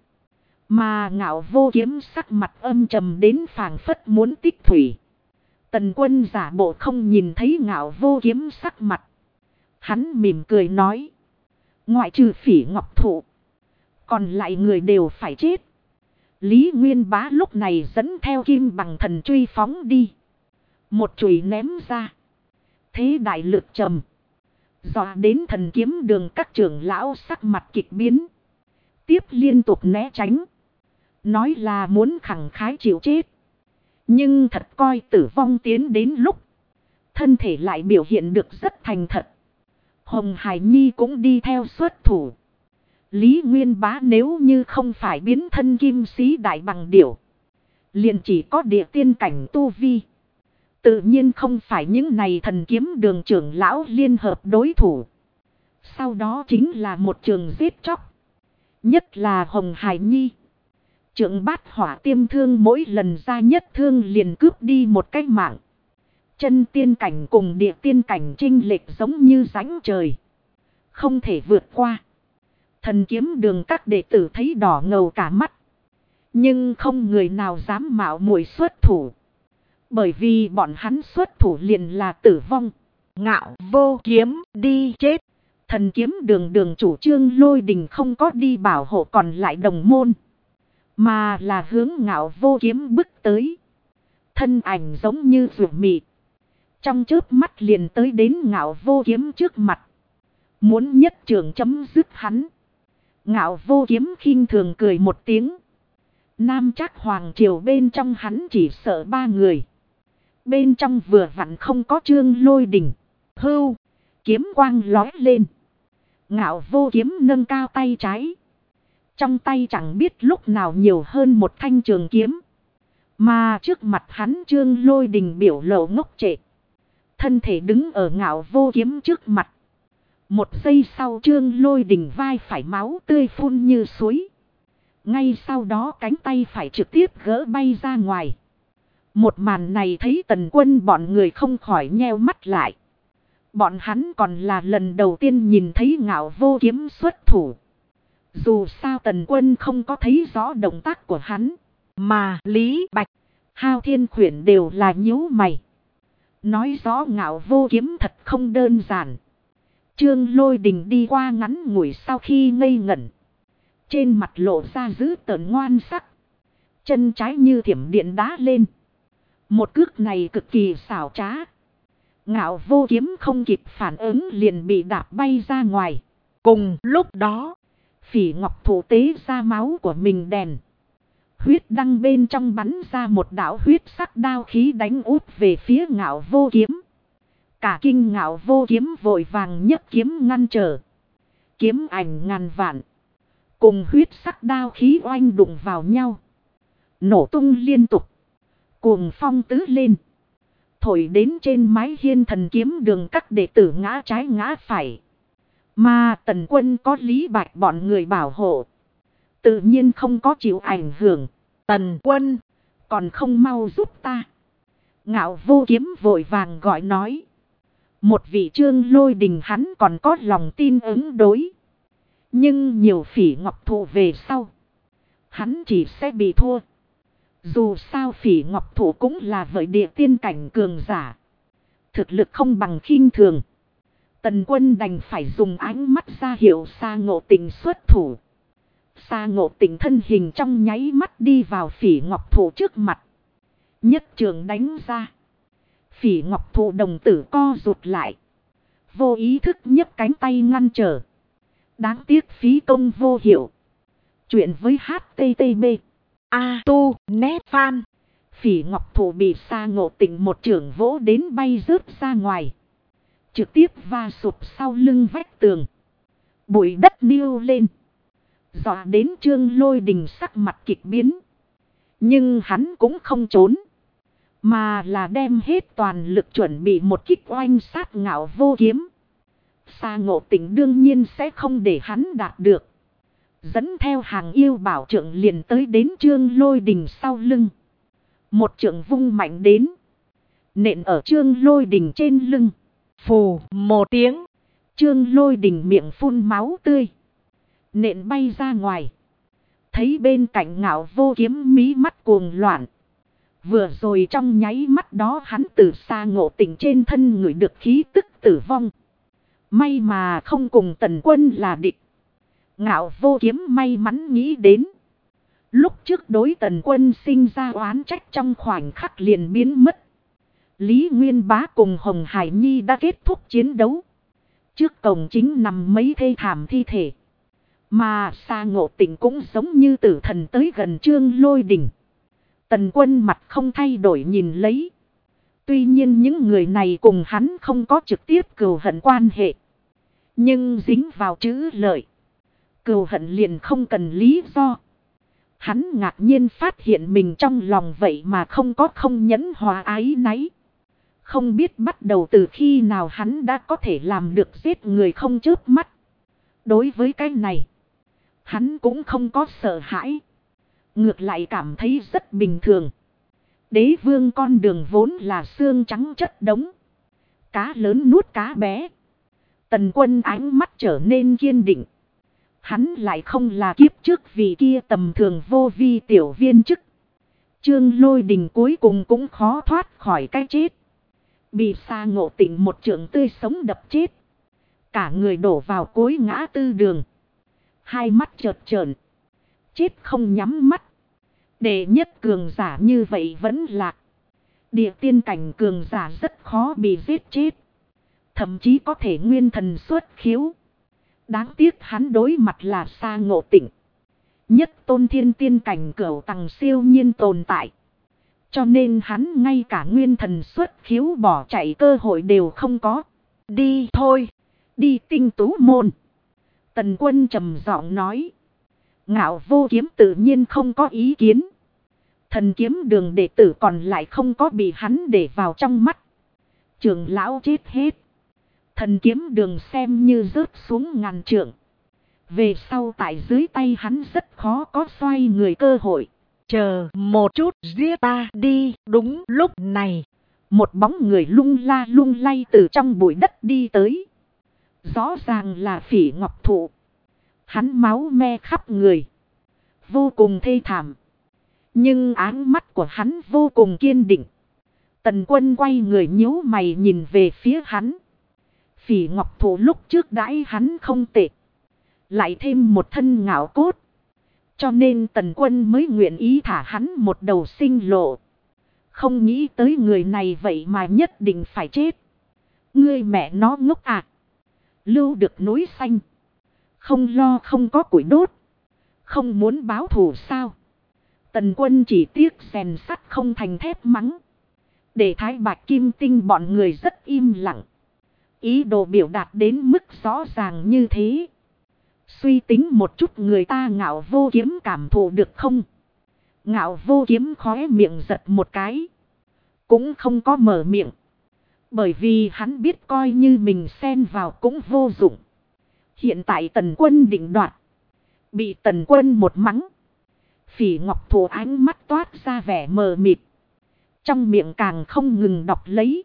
Mà Ngạo Vô Kiếm sắc mặt âm trầm đến phảng phất muốn tích thủy. Tần Quân giả bộ không nhìn thấy Ngạo Vô Kiếm sắc mặt. Hắn mỉm cười nói. Ngoại trừ Phỉ Ngọc Thụ, còn lại người đều phải chết. Lý Nguyên Bá lúc này dẫn theo kim bằng thần truy phóng đi. Một chùy ném ra. Thế đại lực trầm. Dọa đến Thần Kiếm Đường các trưởng lão sắc mặt kịch biến. Tiếp liên tục né tránh. Nói là muốn khẳng khái chịu chết. Nhưng thật coi tử vong tiến đến lúc. Thân thể lại biểu hiện được rất thành thật. Hồng Hải Nhi cũng đi theo xuất thủ. Lý Nguyên Bá nếu như không phải biến thân kim sĩ đại bằng điểu. Liền chỉ có địa tiên cảnh tu vi. Tự nhiên không phải những này Thần Kiếm Đường trưởng lão liên hợp đối thủ. Sau đó chính là một trường giết chóc. Nhất là Hồng Hải Nhi. Trượng Bát Hỏa Tiêm Thương mỗi lần ra nhất thương liền cướp đi một cái mạng. Chân tiên cảnh cùng địa tiên cảnh chênh lệch giống như rãnh trời. Không thể vượt qua. Thần Kiếm Đường các đệ tử thấy đỏ ngầu cả mắt. Nhưng không người nào dám mạo muội xuất thủ. Bởi vì bọn hắn xuất thủ liền là tử vong. Ngạo Vô Kiếm đi chết. Thần Kiếm Đường đường chủ Trương Lôi Đình không có đi bảo hộ còn lại đồng môn. Mà là hướng Ngạo Vô Kiếm bước tới. Thân ảnh giống như ruột mị. Trong chớp mắt liền tới đến Ngạo Vô Kiếm trước mặt. Muốn nhất trường chấm dứt hắn. Ngạo Vô Kiếm khinh thường cười một tiếng. Nam Trác Hoàng Triều bên trong hắn chỉ sợ 3 người. Bên trong vừa vặn không có Trương Lôi Đình. Hưu. Kiếm quang lói lên. Ngạo Vô Kiếm nâng cao tay trái. Trong tay chẳng biết lúc nào nhiều hơn một thanh trường kiếm. Mà trước mặt hắn Trương Lôi Đình biểu lộ ngốc trệ. Thân thể đứng ở Ngạo Vô Kiếm trước mặt. Một giây sau Trương Lôi Đình vai phải máu tươi phun như suối. Ngay sau đó cánh tay phải trực tiếp gỡ bay ra ngoài. Một màn này thấy Tần Quân bọn người không khỏi nheo mắt lại. Bọn hắn còn là lần đầu tiên nhìn thấy Ngạo Vô Kiếm xuất thủ. Dù sao Tần Quân không có thấy rõ động tác của hắn. Mà Lý Bạch, Hao Thiên Khuyển đều là nhíu mày. Nói rõ Ngạo Vô Kiếm thật không đơn giản. Trương Lôi Đình đi qua ngắn ngủi sau khi ngây ngẩn. Trên mặt lộ ra dữ tợn ngoan sắc. Chân trái như thiểm điện đá lên. Một cước này cực kỳ xảo trá. Ngạo Vô Kiếm không kịp phản ứng liền bị đạp bay ra ngoài. cùng lúc đó, Phỉ Ngọc Thụ tế ra máu của mình đèn. Huyết đăng bên trong bắn ra một đạo huyết sắc đao khí đánh úp về phía Ngạo Vô Kiếm. Cả kinh Ngạo Vô Kiếm vội vàng nhấc kiếm ngăn trở. Kiếm ảnh ngàn vạn. Cùng huyết sắc đao khí oanh đụng vào nhau. Nổ tung liên tục. Cuồng phong tứ lên. Thổi đến trên mái hiên Thần Kiếm Đường các đệ tử ngã trái ngã phải. Mà Tần Quân có Lý Bạch bọn người bảo hộ. Tự nhiên không có chịu ảnh hưởng. Tần Quân còn không mau giúp ta. Ngạo Vô Kiếm vội vàng gọi nói. Một vị Trương Lôi Đình hắn còn có lòng tin ứng đối. Nhưng nhiều Phỉ Ngọc Thụ về sau. Hắn chỉ sẽ bị thua. Dù sao Phỉ Ngọc Thụ cũng là vậy địa tiên cảnh cường giả. Thực lực không bằng khinh thường. Tần Quân đành phải dùng ánh mắt ra hiệu Sa Ngộ Tịnh xuất thủ. Sa Ngộ Tịnh thân hình trong nháy mắt đi vào Phỉ Ngọc Thụ trước mặt. Nhất trường đánh ra. Phỉ Ngọc Thụ đồng tử co rụt lại. Vô ý thức nhấc cánh tay ngăn trở. Đáng tiếc phí công vô hiệu. Chuyện với HTTP. A-tu-net fan. Phỉ Ngọc Thụ bị Sa Ngộ Tịnh một chưởng vỗ đến bay rớt ra ngoài. Trực tiếp va sụp sau lưng vách tường. Bụi đất niu lên. Dọa đến Trương Lôi Đình sắc mặt kịch biến. Nhưng hắn cũng không trốn. Mà là đem hết toàn lực chuẩn bị một kích oanh sát Ngạo Vô Kiếm. Sa Ngộ Tĩnh đương nhiên sẽ không để hắn đạt được. Dẫn theo hàng yêu bảo trượng liền tới đến Trương Lôi Đình sau lưng. Một trượng vung mạnh đến. Nện ở Trương Lôi Đình trên lưng. Phù một tiếng. Trương Lôi Đình miệng phun máu tươi. Nện bay ra ngoài. Thấy bên cạnh Ngạo Vô Kiếm mí mắt cuồng loạn. Vừa rồi trong nháy mắt đó hắn từ Sa Ngộ Tĩnh trên thân ngửi được khí tức tử vong. May mà không cùng Tần Quân là địch. Ngạo Vô Kiếm may mắn nghĩ đến. Lúc trước đối Tần Quân sinh ra oán trách trong khoảnh khắc liền biến mất. Lý Nguyên Bá cùng Hồng Hải Nhi đã kết thúc chiến đấu. Trước cổng chính nằm mấy thê thảm thi thể. Mà Sa Ngộ Tĩnh cũng giống như tử thần tới gần Trương Lôi Đình. Tần Quân mặt không thay đổi nhìn lấy. Tuy nhiên những người này cùng hắn không có trực tiếp cừu hận quan hệ. Nhưng dính vào chữ lợi. Cừu hận liền không cần lý do. Hắn ngạc nhiên phát hiện mình trong lòng vậy mà không có không nhẫn hòa ái náy. Không biết bắt đầu từ khi nào hắn đã có thể làm được giết người không chớp mắt. Đối với cái này, hắn cũng không có sợ hãi. Ngược lại cảm thấy rất bình thường. Đế vương con đường vốn là xương trắng chất đống. Cá lớn nuốt cá bé. Tần Quân ánh mắt trở nên kiên định. Hắn lại không là kiếp trước vì kia tầm thường vô vi tiểu viên chức. Trương Lôi Đình cuối cùng cũng khó thoát khỏi cái chết. Bị Sa Ngộ Tĩnh một trượng tươi sống đập chết. Cả người đổ vào cuối ngã tư đường. Hai mắt chợt trợn. Chết không nhắm mắt. Đệ nhất cường giả như vậy vẫn lạc. Địa tiên cảnh cường giả rất khó bị giết chết. Thậm chí có thể nguyên thần xuất khiếu. Đáng tiếc hắn đối mặt là Sa Ngộ Tĩnh. Nhất tôn thiên tiên cảnh cửu tầng siêu nhiên tồn tại. Cho nên hắn ngay cả nguyên thần xuất khiếu bỏ chạy cơ hội đều không có. Đi thôi. Đi Tinh Tú Môn. Tần Quân trầm giọng nói. Ngạo Vô Kiếm tự nhiên không có ý kiến. Thần kiếm đường đệ tử còn lại không có bị hắn để vào trong mắt. Trưởng lão chết hết. Thần kiếm đường xem như rớt xuống ngàn trượng. Về sau tại dưới tay hắn rất khó có xoay người cơ hội. Chờ một chút, giết ta đi. Đúng lúc này, một bóng người lung la lung lay từ trong bụi đất đi tới. Rõ ràng là Phỉ Ngọc Thụ. Hắn máu me khắp người. Vô cùng thê thảm. Nhưng áng mắt của hắn vô cùng kiên định. Tần Quân quay người nhíu mày nhìn về phía hắn. Phỉ Ngọc Thụ lúc trước đãi hắn không tệ. Lại thêm một thân ngạo cốt. Cho nên Tần Quân mới nguyện ý thả hắn một đầu sinh lộ. Không nghĩ tới người này vậy mà nhất định phải chết. Ngươi mẹ nó ngốc à. Lưu được núi xanh. Không lo không có củi đốt. Không muốn báo thù sao. Tần Quân chỉ tiếc rèn sắt không thành thép mắng. Để Thái Bạch Kim Tinh bọn người rất im lặng. Ý đồ biểu đạt đến mức rõ ràng như thế. Suy tính một chút người ta Ngạo Vô Kiếm cảm thụ được không? Ngạo Vô Kiếm khóe miệng giật một cái. Cũng không có mở miệng. Bởi vì hắn biết coi như mình xen vào cũng vô dụng. Hiện tại Tần Quân định đoạt. Bị Tần Quân một mắng. Phỉ Ngọc Thụ ánh mắt toát ra vẻ mờ mịt. Trong miệng càng không ngừng đọc lấy.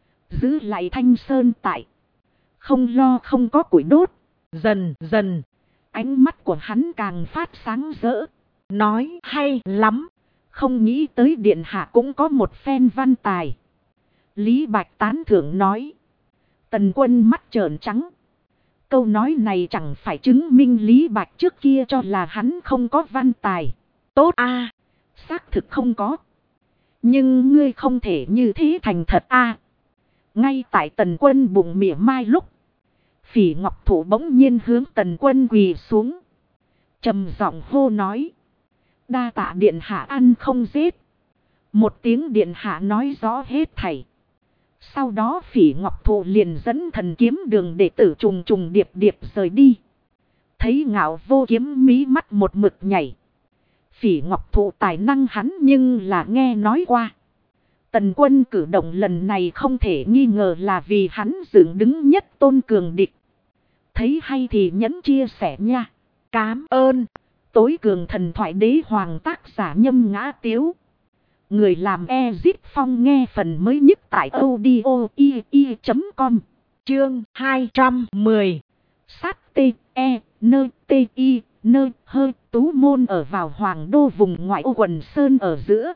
Giữ lại Thanh Sơn tại. Không lo không có củi đốt. dần dần, ánh mắt của hắn càng phát sáng rỡ. Nói hay lắm. Không nghĩ tới điện hạ cũng có một phen văn tài. Lý Bạch tán thưởng nói. Tần Quân mắt trợn trắng. Câu nói này chẳng phải chứng minh Lý Bạch trước kia cho là hắn không có văn tài. Tốt a. Xác thực không có. Nhưng ngươi không thể như thế thành thật a. Ngay tại Tần Quân bụng mỉa mai lúc. Phỉ Ngọc Thụ bỗng nhiên hướng Tần Quân quỳ xuống. Trầm giọng hô nói. Đa tạ điện hạ ăn không giết. Một tiếng điện hạ nói rõ hết thảy. Sau đó Phỉ Ngọc Thụ liền dẫn thần kiếm đường đệ tử trùng trùng điệp điệp rời đi. Thấy Ngạo Vô Kiếm mí mắt một mực nhảy. Phỉ Ngọc Thụ tài năng hắn nhưng là nghe nói qua. Tần Quân cử động lần này không thể nghi ngờ là vì hắn dựng đứng nhất tôn cường địch. Thấy hay thì nhẫn chia sẻ nha. Cám ơn. Tối cường thần thoại đế hoàng tác giả Nhâm Ngã Tiếu. Người làm Ezip Phong nghe phần mới nhất tại audio.com. Chương 210. Sát T E Nơ T I Nơ Hơ Tú Môn ở vào Hoàng Đô vùng ngoại ô quần sơn ở giữa.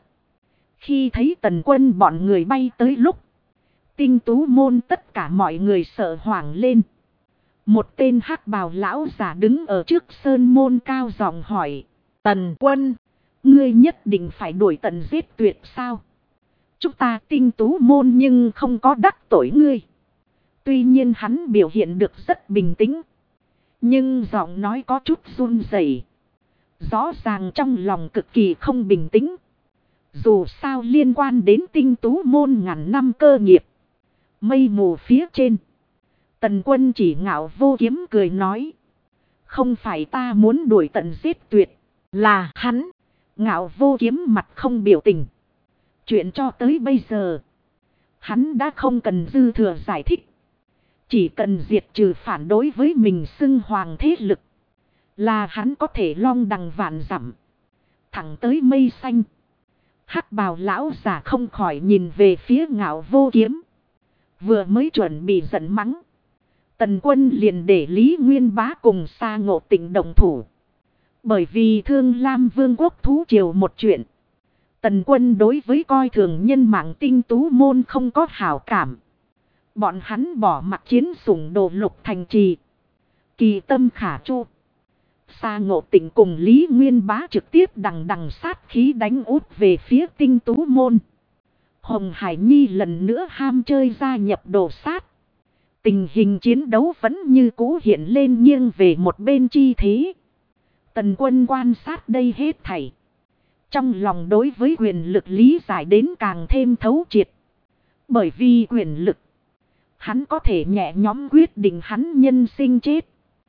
Khi thấy Tần Quân bọn người bay tới lúc, Tinh Tú Môn tất cả mọi người sợ hoảng lên. Một tên hắc bào lão giả đứng ở trước sơn môn cao giọng hỏi: Tần Quân, ngươi nhất định phải đuổi tận giết tuyệt sao? Chúng ta Tinh Tú Môn nhưng không có đắc tội ngươi. Tuy nhiên hắn biểu hiện được rất bình tĩnh, nhưng giọng nói có chút run rẩy. Rõ ràng trong lòng cực kỳ không bình tĩnh. Dù sao liên quan đến Tinh Tú Môn ngàn năm cơ nghiệp. Mây mù phía trên, Tần Quân chỉ ngạo vô kiếm cười nói: không phải ta muốn đuổi tận giết tuyệt, là hắn. Ngạo vô kiếm mặt không biểu tình. Chuyện cho tới bây giờ, hắn đã không cần dư thừa giải thích. Chỉ cần diệt trừ phản đối với mình xưng hoàng thế lực, là hắn có thể long đằng vạn dặm, thẳng tới mây xanh. Hắc bào lão giả không khỏi nhìn về phía Ngạo vô kiếm. Vừa mới chuẩn bị giận mắng, Tần Quân liền để Lý Nguyên Bá cùng Sa Ngộ Tịnh động thủ. Bởi vì Thương Lam Vương quốc thú triều một chuyện, Tần Quân đối với coi thường nhân mạng Tinh Tú Môn không có hảo cảm. Bọn hắn bỏ mặc chiến sủng đồ lục thành trì, kỳ tâm khả chu. Sa Ngộ Tịnh cùng Lý Nguyên Bá trực tiếp đằng sát khí đánh út về phía Tinh Tú Môn. Hồng Hải Nhi lần nữa ham chơi gia nhập đồ sát. Tình hình chiến đấu vẫn như cũ hiện lên nghiêng về một bên chi thế. Tần Quân quan sát đây hết thảy, trong lòng đối với quyền lực lý giải đến càng thêm thấu triệt. Bởi vì quyền lực, hắn có thể nhẹ nhõm quyết định hắn nhân sinh chết.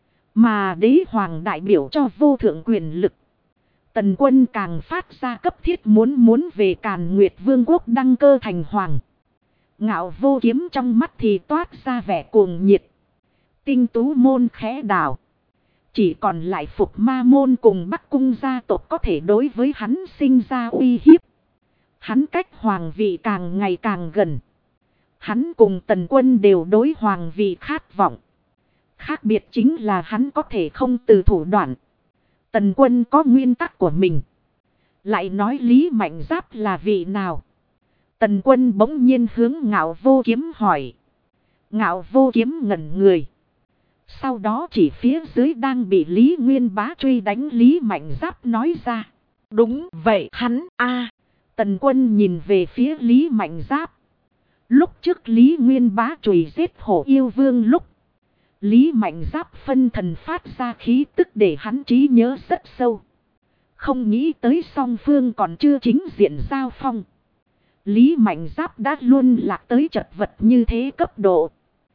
Mà đế hoàng đại biểu cho vô thượng quyền lực. Tần Quân càng phát ra cấp thiết muốn về Càn Nguyệt Vương quốc đăng cơ thành hoàng. Ngạo vô kiếm trong mắt thì toát ra vẻ cuồng nhiệt. Tinh Tú Môn khẽ đảo, chỉ còn lại Phục Ma Môn cùng Bắc Cung gia tộc có thể đối với hắn sinh ra uy hiếp. Hắn cách hoàng vị càng ngày càng gần. Hắn cùng Tần Quân đều đối hoàng vị khát vọng. Khác biệt chính là hắn có thể không từ thủ đoạn. Tần Quân có nguyên tắc của mình. Lại nói Lý Mạnh Giáp là vị nào? Tần Quân bỗng nhiên hướng Ngạo vô kiếm hỏi. Ngạo vô kiếm ngẩn người. Sau đó chỉ phía dưới đang bị Lý Nguyên Bá truy đánh Lý Mạnh Giáp nói ra. Đúng vậy hắn a. Tần Quân nhìn về phía Lý Mạnh Giáp. Lúc trước Lý Nguyên Bá chùi giết Hổ Yêu Vương lúc, Lý Mạnh Giáp phân thần phát ra khí tức để hắn trí nhớ rất sâu. Không nghĩ tới song phương còn chưa chính diện giao phong, Lý Mạnh Giáp đã luôn lạc tới chật vật như thế cấp độ.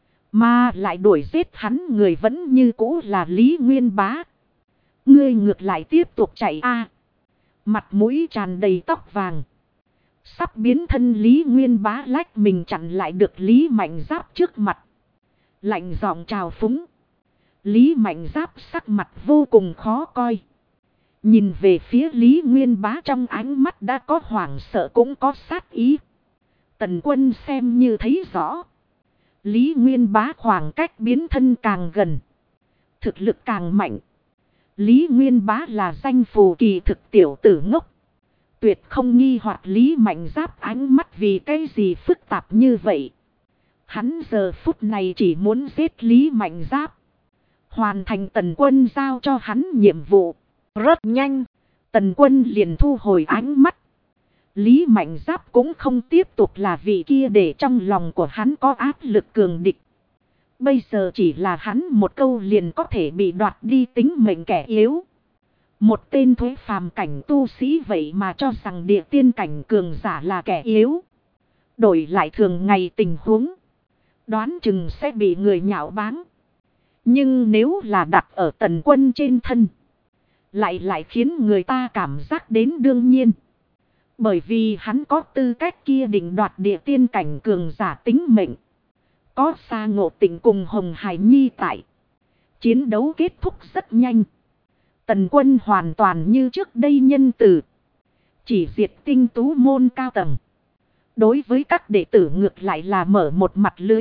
Mà lại đuổi giết hắn người vẫn như cũ là Lý Nguyên Bá. Ngươi ngược lại tiếp tục chạy a. Mặt mũi tràn đầy tóc vàng, sắp biến thân Lý Nguyên Bá lách mình chặn lại được Lý Mạnh Giáp trước mặt. Lạnh giọng trào phúng. Lý Mạnh Giáp sắc mặt vô cùng khó coi. Nhìn về phía Lý Nguyên Bá trong ánh mắt đã có hoảng sợ cũng có sát ý. Tần Quân xem như thấy rõ. Lý Nguyên Bá khoảng cách biến thân càng gần, thực lực càng mạnh. Lý Nguyên Bá là danh phù kỳ thực tiểu tử ngốc. Tuyệt không nghi hoặc Lý Mạnh Giáp ánh mắt vì cái gì phức tạp như vậy. Hắn giờ phút này chỉ muốn giết Lý Mạnh Giáp, hoàn thành Tần Quân giao cho hắn nhiệm vụ. Rất nhanh, Tần Quân liền thu hồi ánh mắt. Lý Mạnh Giáp cũng không tiếp tục là vị kia để trong lòng của hắn có áp lực cường địch. Bây giờ chỉ là hắn một câu liền có thể bị đoạt đi tính mệnh kẻ yếu. Một tên thuế phàm cảnh tu sĩ vậy mà cho rằng địa tiên cảnh cường giả là kẻ yếu. Đổi lại thường ngày tình huống, đoán chừng sẽ bị người nhạo báng. Nhưng nếu là đặt ở Tần Quân trên thân, lại khiến người ta cảm giác đến đương nhiên. Bởi vì hắn có tư cách kia định đoạt địa tiên cảnh cường giả tính mệnh. Có Sa Ngộ Tịnh cùng Hồng Hải Nhi tại. Chiến đấu kết thúc rất nhanh. Tần Quân hoàn toàn như trước đây nhân từ. Chỉ diệt tinh tú môn cao tầng. Đối với các đệ tử ngược lại là mở một mặt lưới.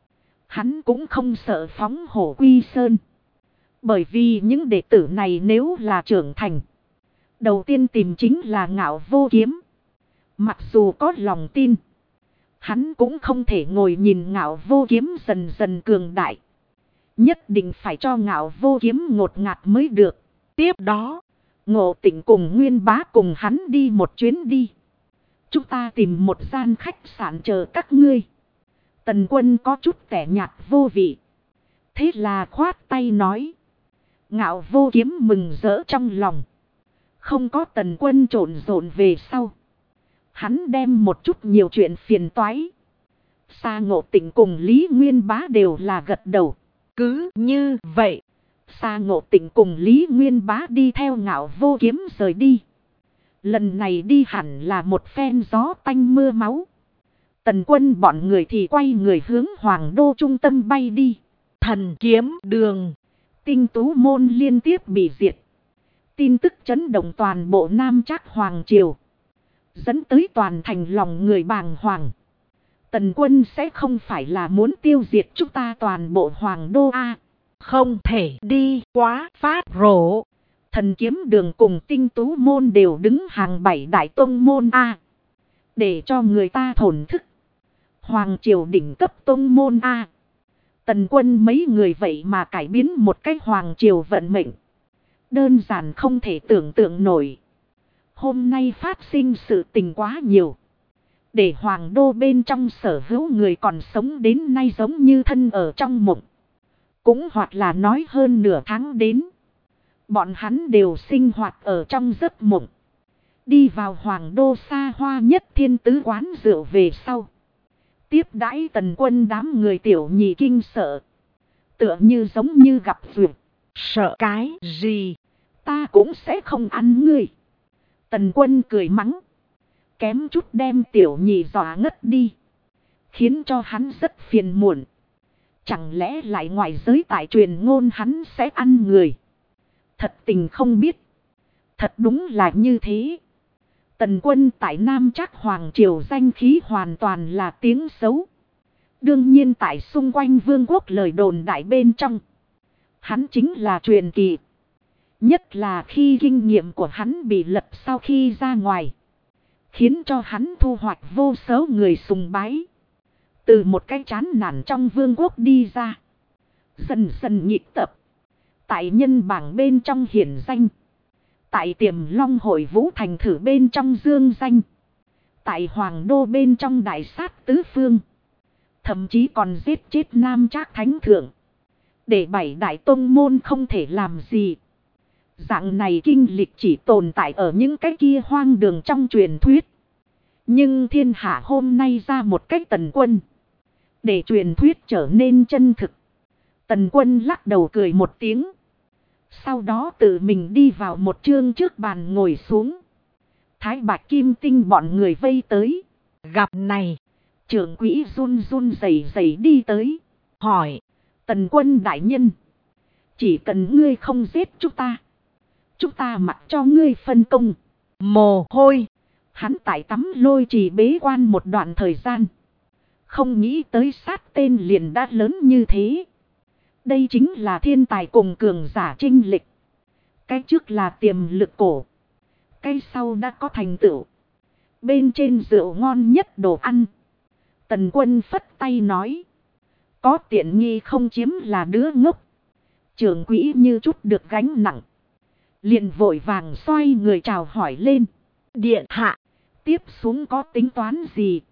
Hắn cũng không sợ phóng hổ quy sơn. Bởi vì những đệ tử này nếu là trưởng thành. Đầu tiên tìm chính là Ngạo Vô Kiếm. Mặc dù có lòng tin. Hắn cũng không thể ngồi nhìn Ngạo Vô Kiếm dần dần cường đại. Nhất định phải cho Ngạo Vô Kiếm ngột ngạt mới được. Tiếp đó, Ngộ Tịnh cùng Nguyên Bá cùng hắn đi một chuyến đi. Chúng ta tìm một gian khách sạn chờ các ngươi. Tần Quân có chút tẻ nhạt vô vị. Thế là khoát tay nói. Ngạo Vô Kiếm mừng rỡ trong lòng. Không có Tần Quân trộn rộn về sau. Hắn đem một chút nhiều chuyện phiền toái. Sa Ngộ Tịnh cùng Lý Nguyên Bá đều là gật đầu. Cứ như vậy. Sa Ngộ Tịnh cùng Lý Nguyên Bá đi theo Ngạo Vô Kiếm rời đi. Lần này đi hẳn là một phen gió tanh mưa máu. Tần Quân bọn người thì quay người hướng Hoàng Đô trung tâm bay đi. Thần Kiếm Đường. Tinh tú môn liên tiếp bị diệt. Tin tức chấn động toàn bộ Nam Trác Hoàng Triều. Dẫn tới toàn thành lòng người bàng hoàng. Tần Quân sẽ không phải là muốn tiêu diệt chúng ta toàn bộ Hoàng Đô A. Không thể đi quá phát rổ. Thần Kiếm Đường cùng Tinh tú môn đều đứng hàng 7 đại tông môn A. Để cho người ta thổn thức. Hoàng Triều đỉnh cấp tông môn A. Tần Quân mấy người vậy mà cải biến một cái Hoàng Triều vận mệnh. Đơn giản không thể tưởng tượng nổi. Hôm nay phát sinh sự tình quá nhiều. Để Hoàng Đô bên trong sở hữu người còn sống đến nay giống như thân ở trong mộng. Cũng hoặc là nói hơn nửa tháng đến. Bọn hắn đều sinh hoạt ở trong giấc mộng. Đi vào Hoàng Đô xa hoa nhất Thiên Tứ quán rượu về sau. Tiếp đãi Tần Quân đám người tiểu nhị kinh sợ. Tựa như giống như gặp vượt. Sợ cái gì? Ta cũng sẽ không ăn ngươi. Tần Quân cười mắng. Kém chút đem tiểu nhị dọa ngất đi. Khiến cho hắn rất phiền muộn. Chẳng lẽ lại ngoài giới tại truyền ngôn hắn sẽ ăn người. Thật tình không biết. Thật đúng là như thế. Tần Quân tại Nam Trác Hoàng Triều danh khí hoàn toàn là tiếng xấu. Đương nhiên tại xung quanh vương quốc lời đồn đại bên trong. Hắn chính là truyền kỳ. Nhất là khi kinh nghiệm của hắn bị lật sau khi ra ngoài. Khiến cho hắn thu hoạch vô số người sùng bái. Từ một cái chán nản trong vương quốc đi ra. Dần dần nhịp tập. Tại nhân bảng bên trong hiển danh. Tại Tiềm Long hội vũ thành thử bên trong dương danh. Tại Hoàng Đô bên trong đại sát tứ phương. Thậm chí còn giết chết Nam Trác Thánh Thượng. Để 7 đại tông môn không thể làm gì. Dạng này kinh lịch chỉ tồn tại ở những cái kia hoang đường trong truyền thuyết. Nhưng thiên hạ hôm nay ra một cách Tần Quân. Để truyền thuyết trở nên chân thực. Tần Quân lắc đầu cười một tiếng. Sau đó tự mình đi vào một chương trước bàn ngồi xuống. Thái Bạch Kim Tinh bọn người vây tới. Gặp này. Trưởng quỹ run run rẩy rẩy đi tới. Hỏi. Tần Quân đại nhân. Chỉ cần ngươi không giết chúng ta. Chúng ta mặc cho ngươi phân công. Mồ hôi. Hắn tại tắm Lôi Trì bế quan một đoạn thời gian. Không nghĩ tới sát tên liền đã lớn như thế. Đây chính là thiên tài cùng cường giả chênh lịch. Cái trước là tiềm lực cổ. Cái sau đã có thành tựu. Bên trên rượu ngon nhất đồ ăn. Tần Quân phất tay nói. Có tiện nghi không chiếm là đứa ngốc. Trưởng quỹ như chút được gánh nặng. Liền vội vàng xoay người chào hỏi lên. Điện hạ. Tiếp xuống có tính toán gì?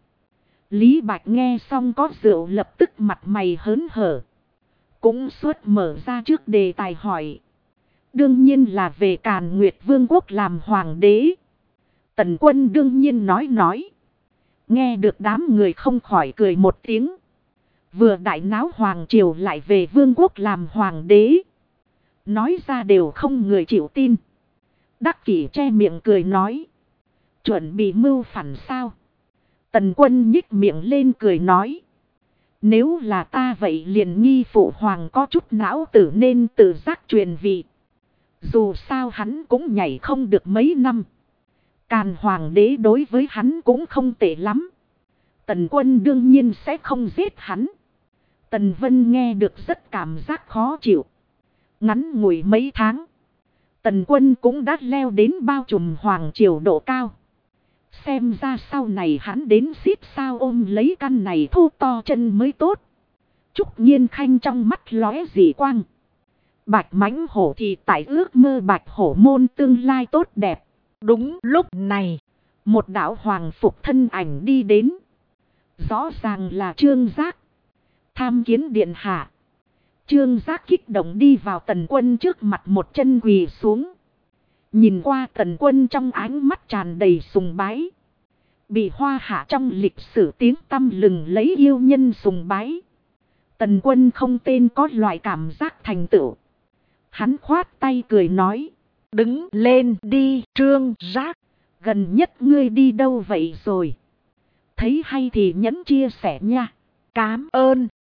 Lý Bạch nghe xong có rượu lập tức mặt mày hớn hở. Cũng suốt mở ra trước đề tài hỏi. Đương nhiên là về Càn Nguyệt Vương quốc làm hoàng đế. Tần Quân đương nhiên nói. Nghe được đám người không khỏi cười một tiếng. Vừa đại náo hoàng triều lại về vương quốc làm hoàng đế. Nói ra đều không người chịu tin. Đắc Kỷ che miệng cười nói. Chuẩn bị mưu phản sao? Tần Quân nhích miệng lên cười nói. Nếu là ta vậy liền nghi phụ hoàng có chút não tử nên tự giác truyền vị. Dù sao hắn cũng nhảy không được mấy năm. Càn hoàng đế đối với hắn cũng không tệ lắm. Tần Quân đương nhiên sẽ không giết hắn. Tần Vân nghe được rất cảm giác khó chịu. Ngắn ngủi mấy tháng. Tần Quân cũng đã leo đến bao trùm hoàng triều độ cao. Xem ra sau này hắn đến xít sao ôm lấy căn này thô to chân mới tốt. Trúc Nhiên Khanh trong mắt lóe dị quang. Bạch mãnh hổ thì tại ước mơ bạch hổ môn tương lai tốt đẹp. Đúng lúc này, một đạo hoàng phục thân ảnh đi đến. Rõ ràng là Trương Giác. Tham kiến điện hạ. Trương Giác kích động đi vào Tần Quân trước mặt một chân quỳ xuống. Nhìn qua Tần Quân trong ánh mắt tràn đầy sùng bái. Bị Hoa Hạ trong lịch sử tiếng tăm lừng lấy yêu nhân sùng bái. Tần Quân không tên có loại cảm giác thành tựu. Hắn khoát tay cười nói. đứng lên đi Trương Giác. Gần nhất ngươi đi đâu vậy rồi? Thấy hay thì nhẫn chia sẻ nha. Cám ơn.